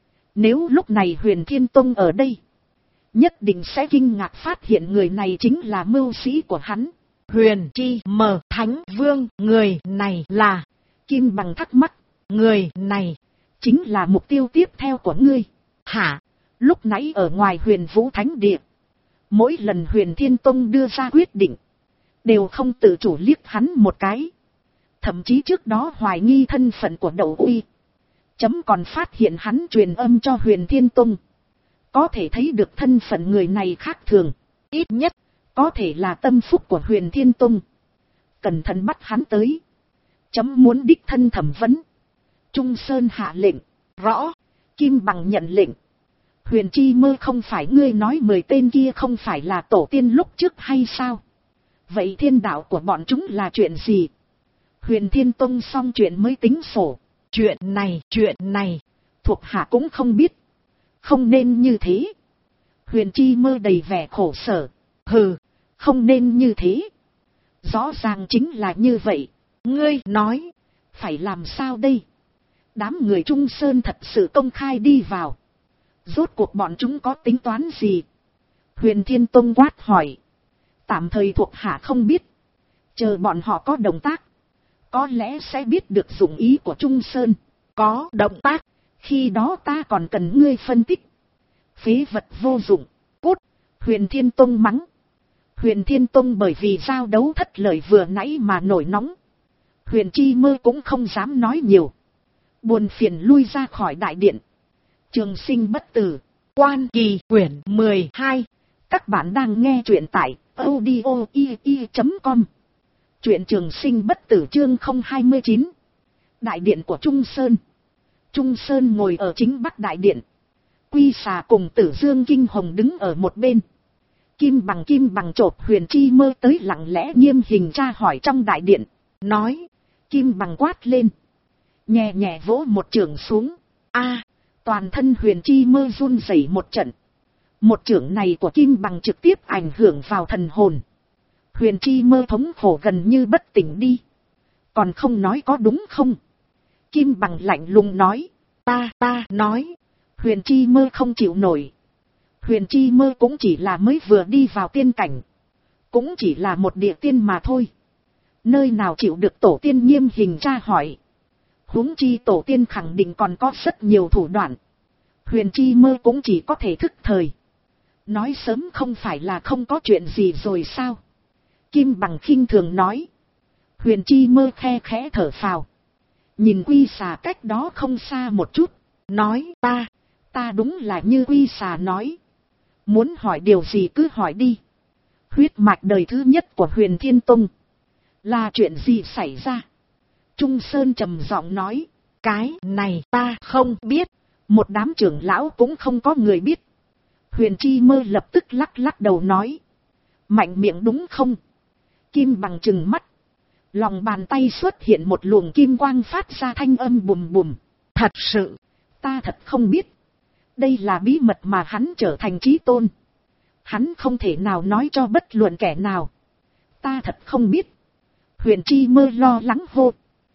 Nếu lúc này Huyền Thiên Tông ở đây, nhất định sẽ kinh ngạc phát hiện người này chính là mưu sĩ của hắn. Huyền Chi Mờ Thánh Vương, người này là. Kim Bằng thắc mắc. Người này chính là mục tiêu tiếp theo của ngươi. Hả? Lúc nãy ở ngoài Huyền Vũ Thánh Địa, mỗi lần Huyền Thiên Tông đưa ra quyết định, đều không tự chủ liếc hắn một cái. Thậm chí trước đó hoài nghi thân phận của Đậu Uy. Chấm còn phát hiện hắn truyền âm cho Huyền Thiên Tông. Có thể thấy được thân phận người này khác thường. Ít nhất, có thể là tâm phúc của Huyền Thiên Tông. Cẩn thận bắt hắn tới. Chấm muốn đích thân thẩm vấn. Trung Sơn hạ lệnh. Rõ. Kim Bằng nhận lệnh. Huyền Chi Mơ không phải ngươi nói 10 tên kia không phải là tổ tiên lúc trước hay sao? Vậy thiên đạo của bọn chúng là chuyện gì? Huyền Thiên Tông xong chuyện mới tính sổ. Chuyện này, thuộc hạ cũng không biết. Không nên như thế. Huyền Chi Mơ đầy vẻ khổ sở. Hừ, không nên như thế. Rõ ràng chính là như vậy. Ngươi nói, phải làm sao đây? Đám người Trung Sơn thật sự công khai đi vào. Rốt cuộc bọn chúng có tính toán gì? Huyền Thiên Tông quát hỏi. Tạm thời thuộc hạ không biết. Chờ bọn họ có động tác, có lẽ sẽ biết được dụng ý của Trung Sơn. Có động tác, khi đó ta còn cần ngươi phân tích. Phế vật vô dụng, cút. Huyền Thiên Tông mắng. Huyền Thiên Tông bởi vì giao đấu thất lợi vừa nãy mà nổi nóng. Huyền Chi Mơ cũng không dám nói nhiều. Buồn phiền lui ra khỏi đại điện. Trường Sinh bất tử. Quan Kỳ quyển 12. Các bạn đang nghe truyện tại audio.com. Truyện Trường Sinh bất tử chương 029. Đại điện của Trung Sơn. Trung Sơn ngồi ở chính bắc đại điện. Quy Xà cùng Tử Dương Kinh Hồng đứng ở một bên. Kim Bằng chộp Huyền Chi Mơ tới lặng lẽ nghiêm hình tra hỏi trong đại điện. Nói. Kim Bằng quát lên. Nhẹ nhẹ vỗ một chưởng xuống. Toàn thân Huyền Chi Mơ run rẩy một trận. Một chưởng này của Kim Bằng trực tiếp ảnh hưởng vào thần hồn. Huyền Chi Mơ thống khổ gần như bất tỉnh đi. Còn không nói có đúng không? Kim Bằng lạnh lùng nói. Ta nói. Huyền Chi Mơ không chịu nổi. Huyền Chi Mơ cũng chỉ là mới vừa đi vào tiên cảnh. Cũng chỉ là một địa tiên mà thôi. Nơi nào chịu được tổ tiên nghiêm hình tra hỏi. Huống chi tổ tiên khẳng định còn có rất nhiều thủ đoạn. Huyền Chi Mơ cũng chỉ có thể thức thời. Nói sớm không phải là không có chuyện gì rồi sao? Kim Bằng khinh thường nói. Huyền Chi Mơ khe khẽ thở phào. Nhìn Quy Xà cách đó không xa một chút. Nói ta đúng là như Quy Xà nói. Muốn hỏi điều gì cứ hỏi đi. Huyết mạch đời thứ nhất của Huyền Thiên Tông. Là chuyện gì xảy ra? Trung Sơn trầm giọng nói. Cái này ta không biết. Một đám trưởng lão cũng không có người biết. Huyền Chi Mơ lập tức lắc đầu nói. Mạnh miệng đúng không? Kim Bằng trừng mắt. Lòng bàn tay xuất hiện một luồng kim quang phát ra thanh âm bùm bùm. Thật sự, ta thật không biết. Đây là bí mật mà hắn trở thành chí tôn. Hắn không thể nào nói cho bất luận kẻ nào. Ta thật không biết. Huyền Chi Mơ lo lắng hô.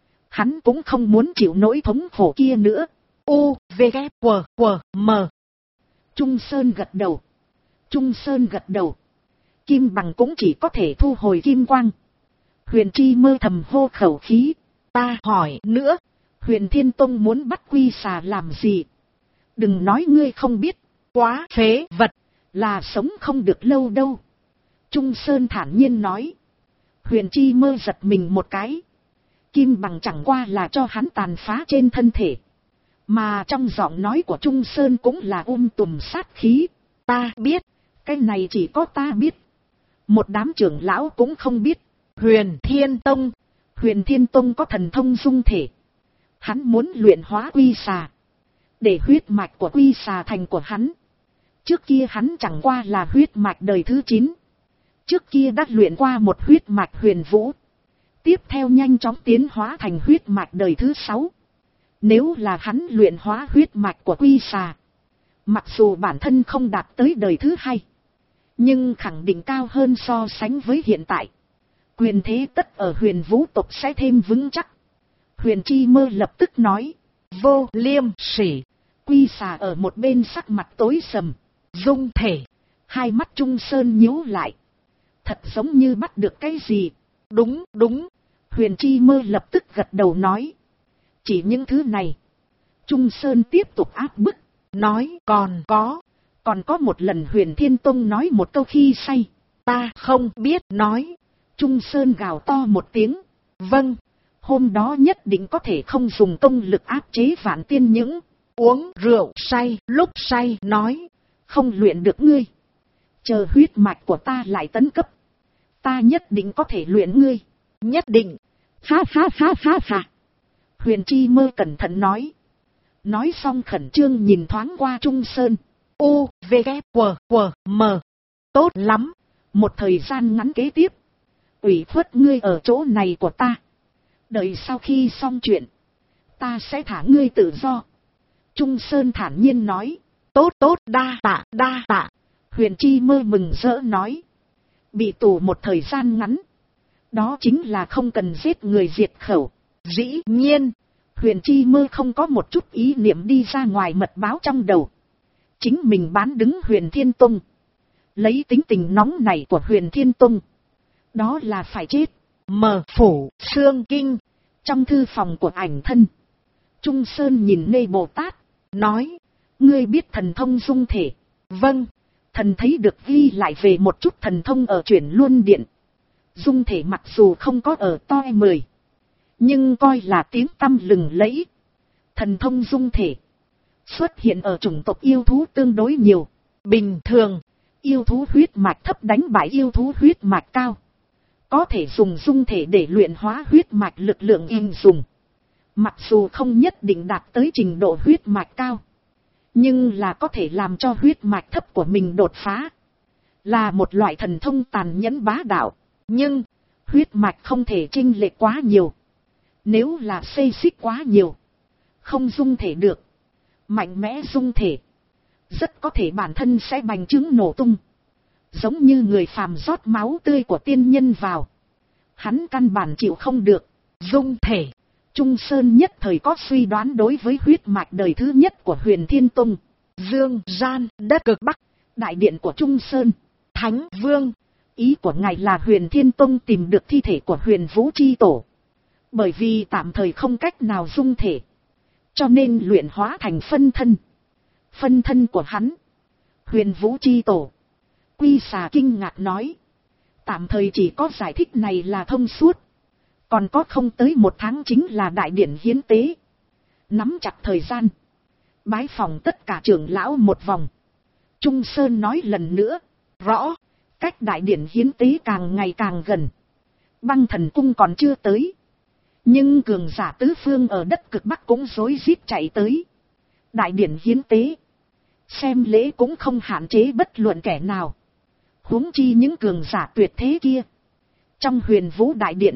Hắn cũng không muốn chịu nỗi thống khổ kia nữa. U, V, K, W, M. Trung Sơn gật đầu. Trung Sơn gật đầu. Kim Bằng cũng chỉ có thể thu hồi kim quang. Huyền Chi Mơ thầm hô khẩu khí. Ta hỏi nữa. Huyền Thiên Tông muốn bắt Quy Xà làm gì? Đừng nói ngươi không biết. Quá phế vật. Là sống không được lâu đâu. Trung Sơn thản nhiên nói. Huyền Chi Mơ giật mình một cái. Kim Bằng chẳng qua là cho hắn tàn phá trên thân thể. Mà trong giọng nói của Trung Sơn cũng là tùm sát khí. Ta biết. Cái này chỉ có ta biết. Một đám trưởng lão cũng không biết. Huyền Thiên Tông. Huyền Thiên Tông có thần thông dung thể. Hắn muốn luyện hóa Quy Xà. Để huyết mạch của Quy Xà thành của hắn. Trước kia hắn chẳng qua là huyết mạch đời thứ 9. Trước kia đã luyện qua một huyết mạch Huyền Vũ. Tiếp theo nhanh chóng tiến hóa thành huyết mạch đời thứ 6. Nếu là hắn luyện hóa huyết mạch của Quy Xà. Mặc dù bản thân không đạt tới đời thứ 2. Nhưng khẳng định cao hơn so sánh với hiện tại. Quyền thế tất ở Huyền Vũ tộc sẽ thêm vững chắc. Huyền Chi Mơ lập tức nói. Vô liêm sỉ. Quy Xà ở một bên sắc mặt tối sầm. Dung thể. Hai mắt Trung Sơn nhíu lại. Thật giống như bắt được cái gì. Đúng. Huyền Chi Mơ lập tức gật đầu nói. Chỉ những thứ này. Trung Sơn tiếp tục áp bức. Nói còn có một lần Huyền Thiên Tông nói một câu khi say. Ta không biết nói. Trung Sơn gào to một tiếng. Vâng. Hôm đó nhất định có thể không dùng công lực áp chế Vạn Tiên những. Uống rượu say, lúc say nói. Không luyện được ngươi. Chờ huyết mạch của ta lại tấn cấp. Ta nhất định có thể luyện ngươi. Nhất định. Ha. Huyền Chi Mơ cẩn thận nói. Nói xong khẩn trương nhìn thoáng qua Trung Sơn. U, V, K, W, M. Tốt lắm. Một thời gian ngắn kế tiếp. Ủy khuất ngươi ở chỗ này của ta. Đợi sau khi xong chuyện. Ta sẽ thả ngươi tự do. Trung Sơn thản nhiên nói. Tốt, đa tạ. Huyền Chi Mơ mừng rỡ nói. Bị tù một thời gian ngắn. Đó chính là không cần giết người diệt khẩu. Dĩ nhiên. Huyền Chi Mơ không có một chút ý niệm đi ra ngoài mật báo trong đầu. Chính mình bán đứng Huyền Thiên Tông. Lấy tính tình nóng này của Huyền Thiên Tông. Đó là phải chết. Mờ phủ xương kinh. Trong thư phòng của ảnh thân. Trung Sơn nhìn Nê Bồ Tát. Nói. Ngươi biết thần thông dung thể. Vâng. Thần thấy được ghi lại về một chút thần thông ở Chuyển Luân Điện. Dung thể mặc dù không có ở toi 10. Nhưng coi là tiếng tăm lừng lẫy. Thần thông dung thể. Xuất hiện ở chủng tộc yêu thú tương đối nhiều. Bình thường. Yêu thú huyết mạch thấp đánh bại yêu thú huyết mạch cao. Có thể dùng dung thể để luyện hóa huyết mạch lực lượng êm dùng. Mặc dù không nhất định đạt tới trình độ huyết mạch cao. Nhưng là có thể làm cho huyết mạch thấp của mình đột phá. Là một loại thần thông tàn nhẫn bá đạo. Nhưng, huyết mạch không thể chênh lệch quá nhiều. Nếu là xê xích quá nhiều. Không dung thể được. Mạnh mẽ dung thể. Rất có thể bản thân sẽ bành trướng nổ tung. Giống như người phàm rót máu tươi của tiên nhân vào. Hắn căn bản chịu không được. Dung thể. Trung Sơn nhất thời có suy đoán đối với huyết mạch đời thứ nhất của Huyền Thiên Tông. Dương gian đất cực Bắc. Đại điện của Trung Sơn. Thánh Vương. Ý của ngài là Huyền Thiên Tông tìm được thi thể của Huyền Vũ Chi Tổ. Bởi vì tạm thời không cách nào dung thể, cho nên luyện hóa thành phân thân. Phân thân của hắn, Huyền Vũ chi tổ. Quy Xà kinh ngạc nói, tạm thời chỉ có giải thích này là thông suốt. Còn có không tới 1 tháng chính là đại điển hiến tế. Nắm chặt thời gian, bái phòng tất cả trưởng lão một vòng. Trung Sơn nói lần nữa, rõ, cách đại điển hiến tế càng ngày càng gần. Băng Thần Cung còn chưa tới, nhưng cường giả tứ phương ở đất cực Bắc cũng rối rít chạy tới. Đại điển hiến tế, xem lễ cũng không hạn chế bất luận kẻ nào, huống chi những cường giả tuyệt thế kia. Trong Huyền Vũ đại điện,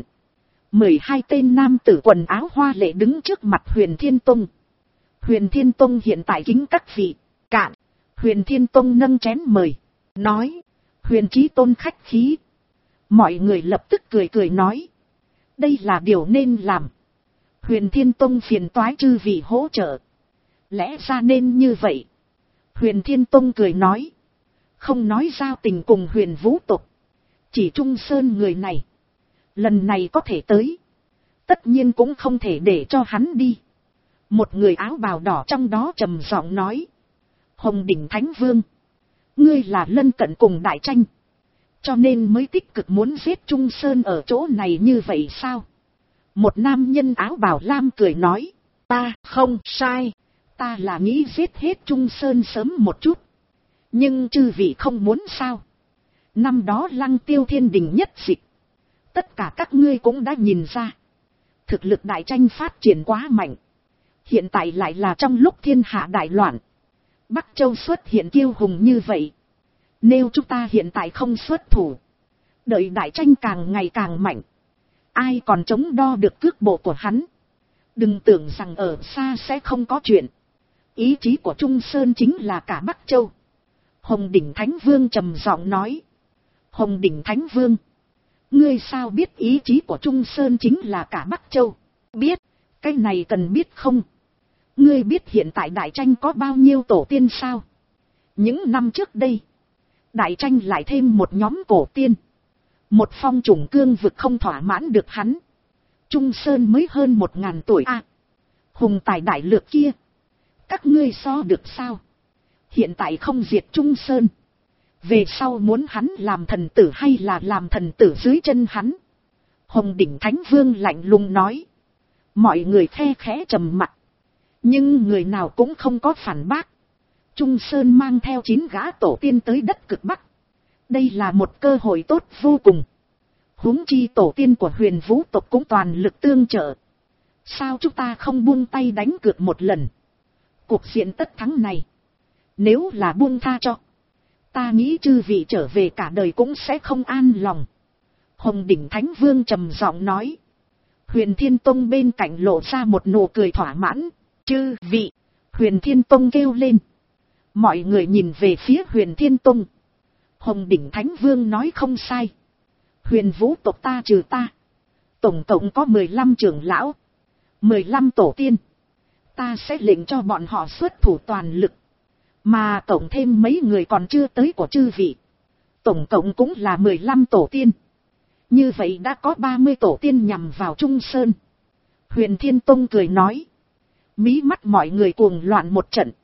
12 tên nam tử quần áo hoa lệ đứng trước mặt Huyền Thiên Tông. Huyền Thiên Tông hiện tại kính các vị, cạn. Huyền Thiên Tông nâng chén mời, nói, Huyền Chí Tôn khách khí. Mọi người lập tức cười cười nói, đây là điều nên làm. Huyền Thiên Tông phiền toái chư vị hỗ trợ, lẽ ra nên như vậy. Huyền Thiên Tông cười nói, không nói giao tình cùng Huyền Vũ tộc, chỉ Trung Sơn người này, lần này có thể tới, tất nhiên cũng không thể để cho hắn đi. Một người áo bào đỏ trong đó trầm giọng nói, Hồng Đỉnh Thánh Vương, ngươi là lân cận cùng đại tranh, cho nên mới tích cực muốn giết Trung Sơn ở chỗ này như vậy sao? Một nam nhân áo bào lam cười nói, ta không sai, ta là nghĩ giết hết Trung Sơn sớm một chút. Nhưng chư vị không muốn sao? Năm đó Lăng Tiêu Thiên Đình nhất dịch, tất cả các ngươi cũng đã nhìn ra, thực lực đại tranh phát triển quá mạnh. Hiện tại lại là trong lúc thiên hạ đại loạn, Bắc Châu xuất hiện kiêu hùng như vậy. Nếu chúng ta hiện tại không xuất thủ, đợi đại tranh càng ngày càng mạnh, ai còn chống đo được cước bộ của hắn? Đừng tưởng rằng ở xa sẽ không có chuyện. Ý chí của Trung Sơn chính là cả Bắc Châu. Hồng Đỉnh Thánh Vương trầm giọng nói, Hồng Đỉnh Thánh Vương, ngươi sao biết ý chí của Trung Sơn chính là cả Bắc Châu? Biết, cái này cần biết không? Ngươi biết hiện tại đại tranh có bao nhiêu tổ tiên sao? Những năm trước đây, đại tranh lại thêm một nhóm cổ tiên. Một phong chủng cương vực không thỏa mãn được hắn. Trung Sơn mới hơn 1000 tuổi à. Hùng tài đại lược kia, các ngươi so được sao? Hiện tại không diệt Trung Sơn, về sau muốn hắn làm thần tử hay là làm thần tử dưới chân hắn? Hồng Đỉnh Thánh Vương lạnh lùng nói. Mọi người khe khẽ trầm mặc, nhưng người nào cũng không có phản bác. Trung Sơn mang theo 9 gã tổ tiên tới đất cực Bắc, đây là một cơ hội tốt vô cùng. Huống chi tổ tiên của Huyền Vũ tộc cũng toàn lực tương trợ. Sao chúng ta không buông tay đánh cược một lần? Cuộc diện tất thắng này, nếu là buông tha cho, ta nghĩ chư vị trở về cả đời cũng sẽ không an lòng. Hồng Đỉnh Thánh Vương trầm giọng nói. Huyền Thiên Tông bên cạnh lộ ra một nụ cười thỏa mãn. Chư vị, Huyền Thiên Tông kêu lên. Mọi người nhìn về phía Huyền Thiên Tông. Hồng Đỉnh Thánh Vương nói không sai. Huyền Vũ tộc ta trừ ta, tổng cộng có 15 trưởng lão, 15 tổ tiên. Ta sẽ lệnh cho bọn họ xuất thủ toàn lực. Mà tổng thêm mấy người còn chưa tới của chư vị, tổng cộng cũng là 15 tổ tiên. Như vậy đã có 30 tổ tiên nhằm vào Trung Sơn. Huyền Thiên Tông cười nói. Mí mắt mọi người cuồng loạn một trận.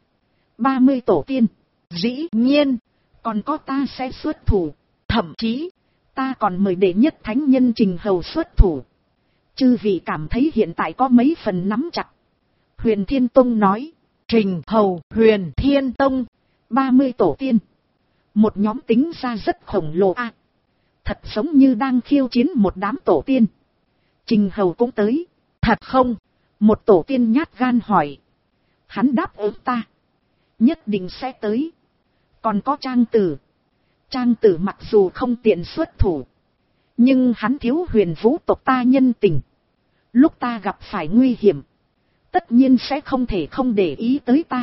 30 tổ tiên, dĩ nhiên, còn có ta sẽ xuất thủ. Thậm chí, ta còn mời đệ nhất thánh nhân Trình Hầu xuất thủ. Chư vị cảm thấy hiện tại có mấy phần nắm chặt? Huyền Thiên Tông nói. Trình Hầu, Huyền Thiên Tông, 30 tổ tiên. Một nhóm tính ra rất khổng lồ à. Thật giống như đang khiêu chiến một đám tổ tiên. Trình Hầu cũng tới. Thật không? Một tổ tiên nhát gan hỏi. Hắn đáp ứng ta, nhất định sẽ tới. Còn có Trang Tử. Trang Tử mặc dù không tiện xuất thủ, nhưng hắn thiếu Huyền Vũ tộc ta nhân tình. Lúc ta gặp phải nguy hiểm, tất nhiên sẽ không thể không để ý tới ta.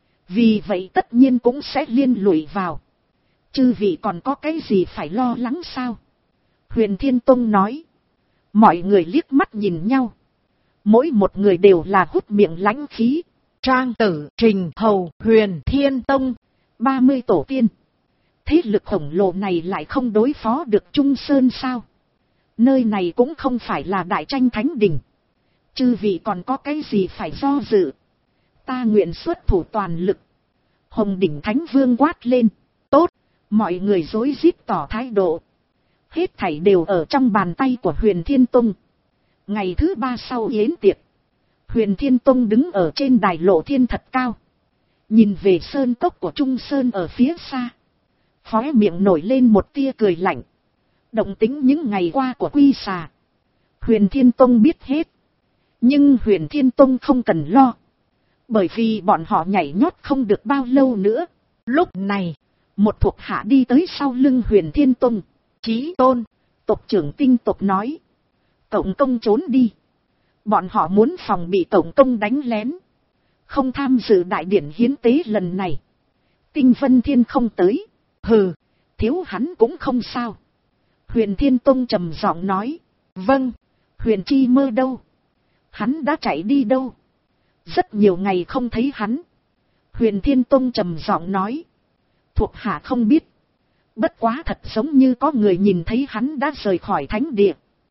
Vì vậy tất nhiên cũng sẽ liên lụy vào. Chư vị còn có cái gì phải lo lắng sao? Huyền Thiên Tông nói. Mọi người liếc mắt nhìn nhau. Mỗi một người đều là hút miệng lãnh khí. Trang Tử, Trình Hầu, Huyền Thiên Tông, 30 tổ tiên. Thế lực khổng lồ này lại không đối phó được Trung Sơn sao? Nơi này cũng không phải là đại tranh thánh đình. Chư vị còn có cái gì phải do dự. Ta nguyện xuất thủ toàn lực. Hồng đỉnh thánh vương quát lên. Tốt, mọi người rối rít tỏ thái độ. Hết thảy đều ở trong bàn tay của Huyền Thiên Tông. Ngày thứ 3 sau yến tiệc, Huyền Thiên Tông đứng ở trên đài Lộ Thiên thật cao. Nhìn về sơn cốc của Trung Sơn ở phía xa. Khóe miệng nổi lên một tia cười lạnh. Động tính những ngày qua của Quy Xà, Huyền Thiên Tông biết hết. Nhưng Huyền Thiên Tông không cần lo. Bởi vì bọn họ nhảy nhót không được bao lâu nữa. Lúc này, một thuộc hạ đi tới sau lưng Huyền Thiên Tông. Chí Tôn, tộc trưởng tinh tộc nói. Cộng công trốn đi. Bọn họ muốn phòng bị cộng công đánh lén. Không tham dự đại điển hiến tế lần này. Tinh Vân Thiên không tới. Hừ, thiếu hắn cũng không sao. Huyền Thiên Tông trầm giọng nói. Vâng, Huyền Chi Mơ đâu? Hắn đã chạy đi đâu? Rất nhiều ngày không thấy hắn. Huyền Thiên Tông trầm giọng nói. Thuộc hạ không biết. Bất quá thật giống như có người nhìn thấy hắn đã rời khỏi thánh địa.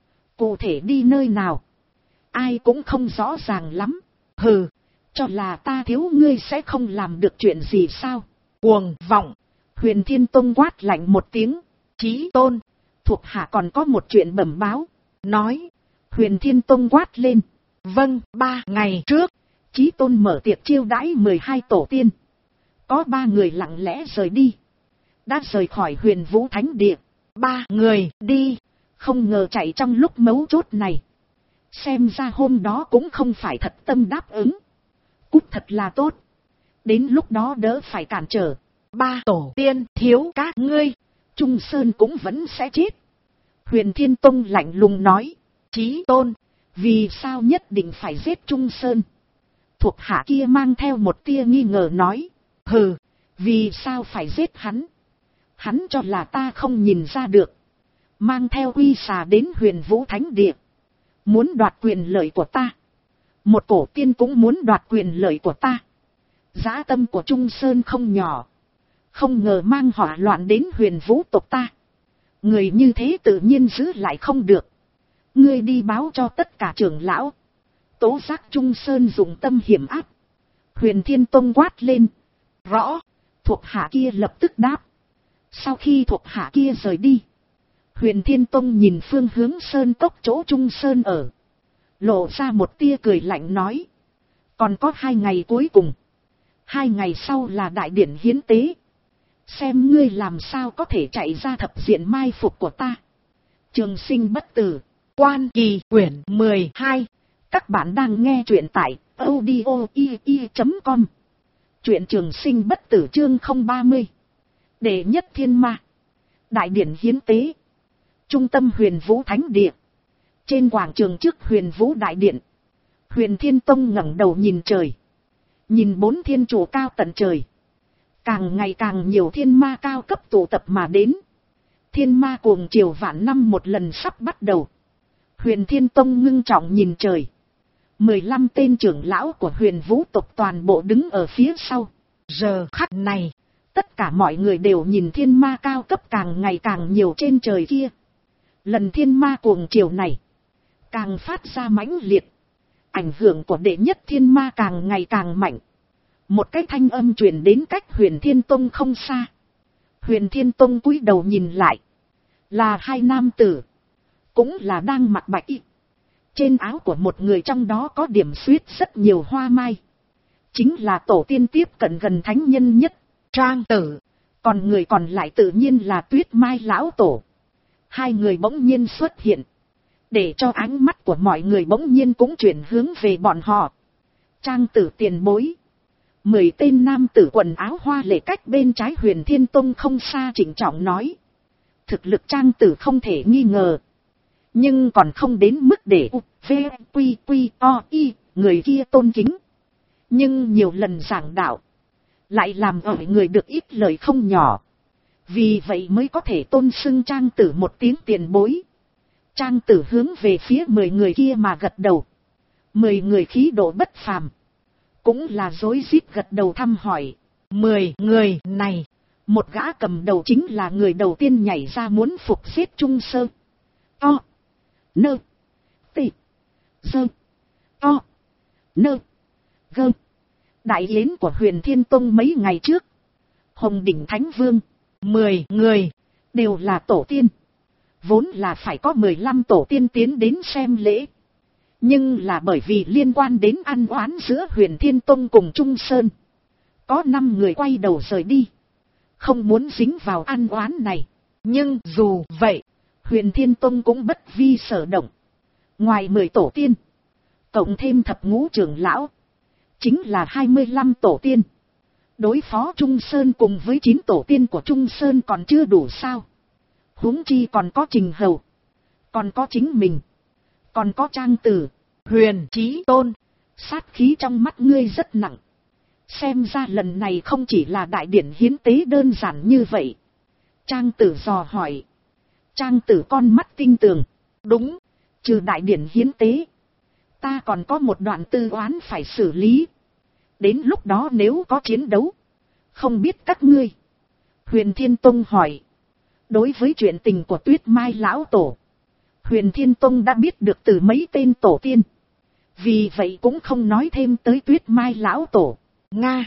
Cụ thể đi nơi nào? Ai cũng không rõ ràng lắm. Hừ, cho là ta thiếu ngươi sẽ không làm được chuyện gì sao? Cuồng vọng. Huyền Thiên Tông quát lạnh một tiếng. Chí Tôn, thuộc hạ còn có một chuyện bẩm báo. Nói. Huyền Thiên Tông quát lên. Vâng, 3 ngày trước, Chí Tôn mở tiệc chiêu đãi 12 tổ tiên. Có 3 người lặng lẽ rời đi. Đã rời khỏi Huyền Vũ Thánh Địa. 3 người đi, không ngờ chạy trong lúc mấu chốt này. Xem ra hôm đó cũng không phải thật tâm đáp ứng. Cút thật là tốt. Đến lúc đó đỡ phải cản trở. 3 tổ tiên thiếu các ngươi, Trung Sơn cũng vẫn sẽ chết. Huyền Thiên Tông lạnh lùng nói. Chí Tôn, vì sao nhất định phải giết Trung Sơn? Thuộc hạ kia mang theo một tia nghi ngờ nói. Hừ, vì sao phải giết hắn? Hắn cho là ta không nhìn ra được. Mang theo Quy Xà đến Huyền Vũ Thánh Địa. Muốn đoạt quyền lợi của ta. Một cổ tiên cũng muốn đoạt quyền lợi của ta. Dã tâm của Trung Sơn không nhỏ. Không ngờ mang họa loạn đến Huyền Vũ tộc ta. Người như thế tự nhiên giữ lại không được. Ngươi đi báo cho tất cả trưởng lão. Tố giác Trung Sơn dùng tâm hiểm áp. Huyền Thiên Tông quát lên. Rõ. Thuộc hạ kia lập tức đáp. Sau khi thuộc hạ kia rời đi, Huyền Thiên Tông nhìn phương hướng sơn cốc chỗ Trung Sơn ở. Lộ ra một tia cười lạnh nói. Còn có 2 ngày cuối cùng. 2 ngày sau là đại điển hiến tế. Xem ngươi làm sao có thể chạy ra thập diện mai phục của ta. Trường Sinh Bất Tử. Quan Kỳ quyển 12. Các bạn đang nghe truyện tại audio.com. Truyện Trường Sinh Bất Tử chương 030. Đệ nhất thiên ma. Đại điển hiến tế. Trung tâm Huyền Vũ Thánh Địa. Trên quảng trường trước Huyền Vũ Đại Điện. Huyền Thiên Tông ngẩng đầu nhìn trời. Nhìn 4 thiên chủ cao tận trời. Càng ngày càng nhiều thiên ma cao cấp tụ tập mà đến. Thiên ma cuồng triều vạn năm một lần sắp bắt đầu. Huyền Thiên Tông ngưng trọng nhìn trời. 15 tên trưởng lão của Huyền Vũ tộc toàn bộ đứng ở phía sau. Giờ khắc này, tất cả mọi người đều nhìn thiên ma cao cấp càng ngày càng nhiều trên trời kia. Lần thiên ma cuồng triều này, càng phát ra mãnh liệt. Ảnh hưởng của đệ nhất thiên ma càng ngày càng mạnh. Một cái thanh âm truyền đến cách Huyền Thiên Tông không xa. Huyền Thiên Tông cúi đầu nhìn lại. Là 2 nam tử. Cũng là đang mặc bạch y. Trên áo của một người trong đó có điểm xuyết rất nhiều hoa mai. Chính là tổ tiên tiếp cận gần thánh nhân nhất, Trang Tử. Còn người còn lại tự nhiên là Tuyết Mai lão tổ. 2 người bỗng nhiên xuất hiện. Để cho ánh mắt của mọi người bỗng nhiên cũng chuyển hướng về bọn họ. Trang Tử tiền bối. 10 tên nam tử quần áo hoa lệ cách bên trái Huyền Thiên Tông không xa trịnh trọng nói. Thực lực Trang Tử không thể nghi ngờ. Nhưng còn không đến mức để người kia tôn kính. Nhưng nhiều lần giảng đạo. Lại làm ở người được ít lời không nhỏ. Vì vậy mới có thể tôn xưng Trang Tử một tiếng tiền bối. Trang Tử hướng về phía 10 người kia mà gật đầu. 10 người khí độ bất phàm. Cũng là rối rít gật đầu thăm hỏi. 10 người này. Một gã cầm đầu chính là người đầu tiên nhảy ra muốn phục giết Trung Sơn. Nơ. Tị. Dơ. To. Nơ. Gơ. Đại yến của Huyền Thiên Tông mấy ngày trước. Hồng Đỉnh Thánh Vương. 10 người. Đều là tổ tiên. Vốn là phải có 15 tổ tiên tiến đến xem lễ. Nhưng là bởi vì liên quan đến ăn oán giữa Huyền Thiên Tông cùng Trung Sơn. Có 5 người quay đầu rời đi. Không muốn dính vào ăn oán này. Nhưng dù vậy, Huyền Thiên Tông cũng bất vi sở động. Ngoài 10 tổ tiên, cộng thêm thập ngũ trưởng lão, chính là 25 tổ tiên. Đối phó Trung Sơn cùng với 9 tổ tiên của Trung Sơn còn chưa đủ sao. Huống chi còn có Trình Hầu, còn có chính mình, còn có Trang Tử, Huyền Chí Tôn. Sát khí trong mắt ngươi rất nặng. Xem ra lần này không chỉ là đại điển hiến tế đơn giản như vậy. Trang Tử dò hỏi. Trang Tử con mắt tinh tường. Đúng, trừ đại điển hiến tế, ta còn có một đoạn tư oán phải xử lý. Đến lúc đó nếu có chiến đấu, không biết các ngươi. Huyền Thiên Tông hỏi. Đối với chuyện tình của Tuyết Mai lão tổ, Huyền Thiên Tông đã biết được từ mấy tên tổ tiên. Vì vậy cũng không nói thêm tới Tuyết Mai lão tổ. Nga,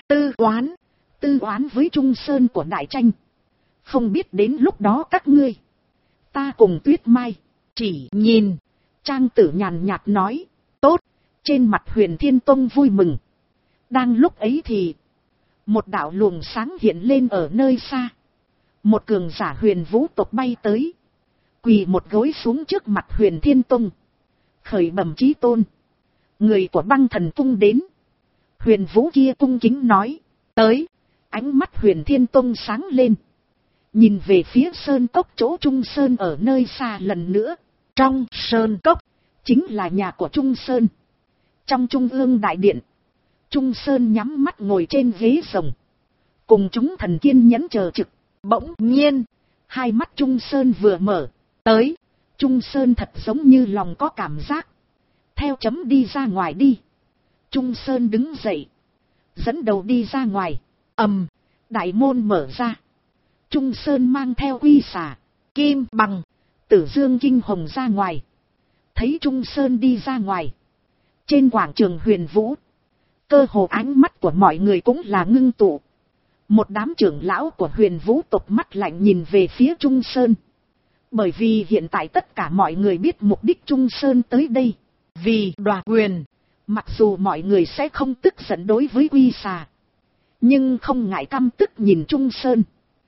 tư oán với Trung Sơn của đại tranh. Không biết đến lúc đó các ngươi, ta cùng Tuyết Mai, chỉ nhìn. Trang Tử nhàn nhạt nói. Tốt. Trên mặt Huyền Thiên Tông vui mừng. Đang lúc ấy thì, một đạo luồng sáng hiện lên ở nơi xa. Một cường giả Huyền Vũ tộc bay tới, quỳ một gối xuống trước mặt Huyền Thiên Tông. Khởi bẩm chí tôn, người của Băng Thần Cung đến. Huyền Vũ kia cung kính nói. Tới. Ánh mắt Huyền Thiên Tông sáng lên, nhìn về phía sơn cốc chỗ Trung Sơn ở nơi xa lần nữa. Trong sơn cốc, chính là nhà của Trung Sơn. Trong Trung ương đại điện, Trung Sơn nhắm mắt ngồi trên ghế rồng, cùng chúng thần kiên nhẫn chờ trực. Bỗng nhiên, hai mắt Trung Sơn vừa mở. Tới. Trung Sơn thật giống như lòng có cảm giác. Theo chấm đi ra ngoài đi. Trung Sơn đứng dậy, dẫn đầu đi ra ngoài. Đại môn mở ra. Trung Sơn mang theo Quy Xà, Kim Bằng, Tử Dương Kinh Hồng ra ngoài. Thấy Trung Sơn đi ra ngoài, trên quảng trường Huyền Vũ, cơ hồ ánh mắt của mọi người cũng là ngưng tụ. Một đám trưởng lão của Huyền Vũ tộc mắt lạnh nhìn về phía Trung Sơn. Bởi vì hiện tại tất cả mọi người biết mục đích Trung Sơn tới đây, vì đoạt quyền. Mặc dù mọi người sẽ không tức giận đối với Quy Xà, nhưng không ngại căm tức nhìn Trung Sơn.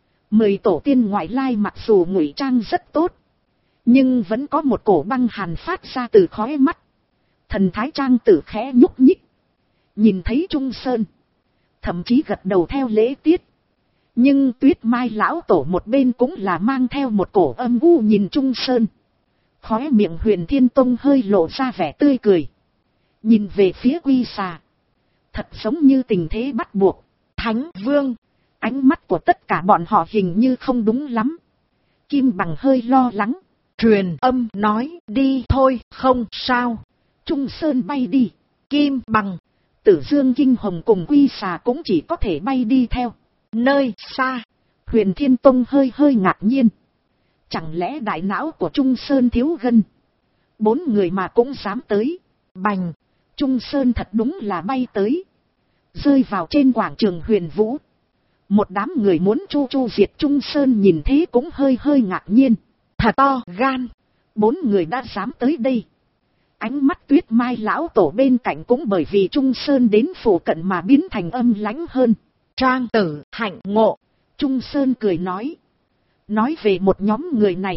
10 tổ tiên ngoại lai mặc dù ngụy trang rất tốt, nhưng vẫn có một cổ băng hàn phát ra từ khóe mắt. Thần thái Trang Tử khẽ nhúc nhích, nhìn thấy Trung Sơn, thậm chí gật đầu theo lễ tiết. Nhưng Tuyết Mai lão tổ một bên cũng là mang theo một cổ âm u nhìn Trung Sơn. Khóe miệng Huyền Thiên Tông hơi lộ ra vẻ tươi cười, nhìn về phía Quy Xà, thật giống như tình thế bắt buộc. Thánh Vương. Ánh mắt của tất cả bọn họ hình như không đúng lắm. Kim Bằng hơi lo lắng, truyền âm nói. Đi thôi, không sao. Trung Sơn bay đi. Kim Bằng, Tử Dương Kinh Hồng cùng Quy Xà cũng chỉ có thể bay đi theo. Nơi xa, Huyền Thiên Tông hơi ngạc nhiên. Chẳng lẽ đại não của Trung Sơn thiếu gân? 4 người mà cũng dám tới. Bành, Trung Sơn thật đúng là bay tới, rơi vào trên quảng trường Huyền Vũ. Một đám người muốn chu diệt Trung Sơn nhìn thế cũng hơi ngạc nhiên. Thật to gan, 4 người đã dám tới đây. Ánh mắt Tuyết Mai lão tổ bên cạnh cũng bởi vì Trung Sơn đến phủ cận mà biến thành âm lãnh hơn. Trang Tử hạnh ngộ. Trung Sơn cười nói. Nói về một nhóm người này,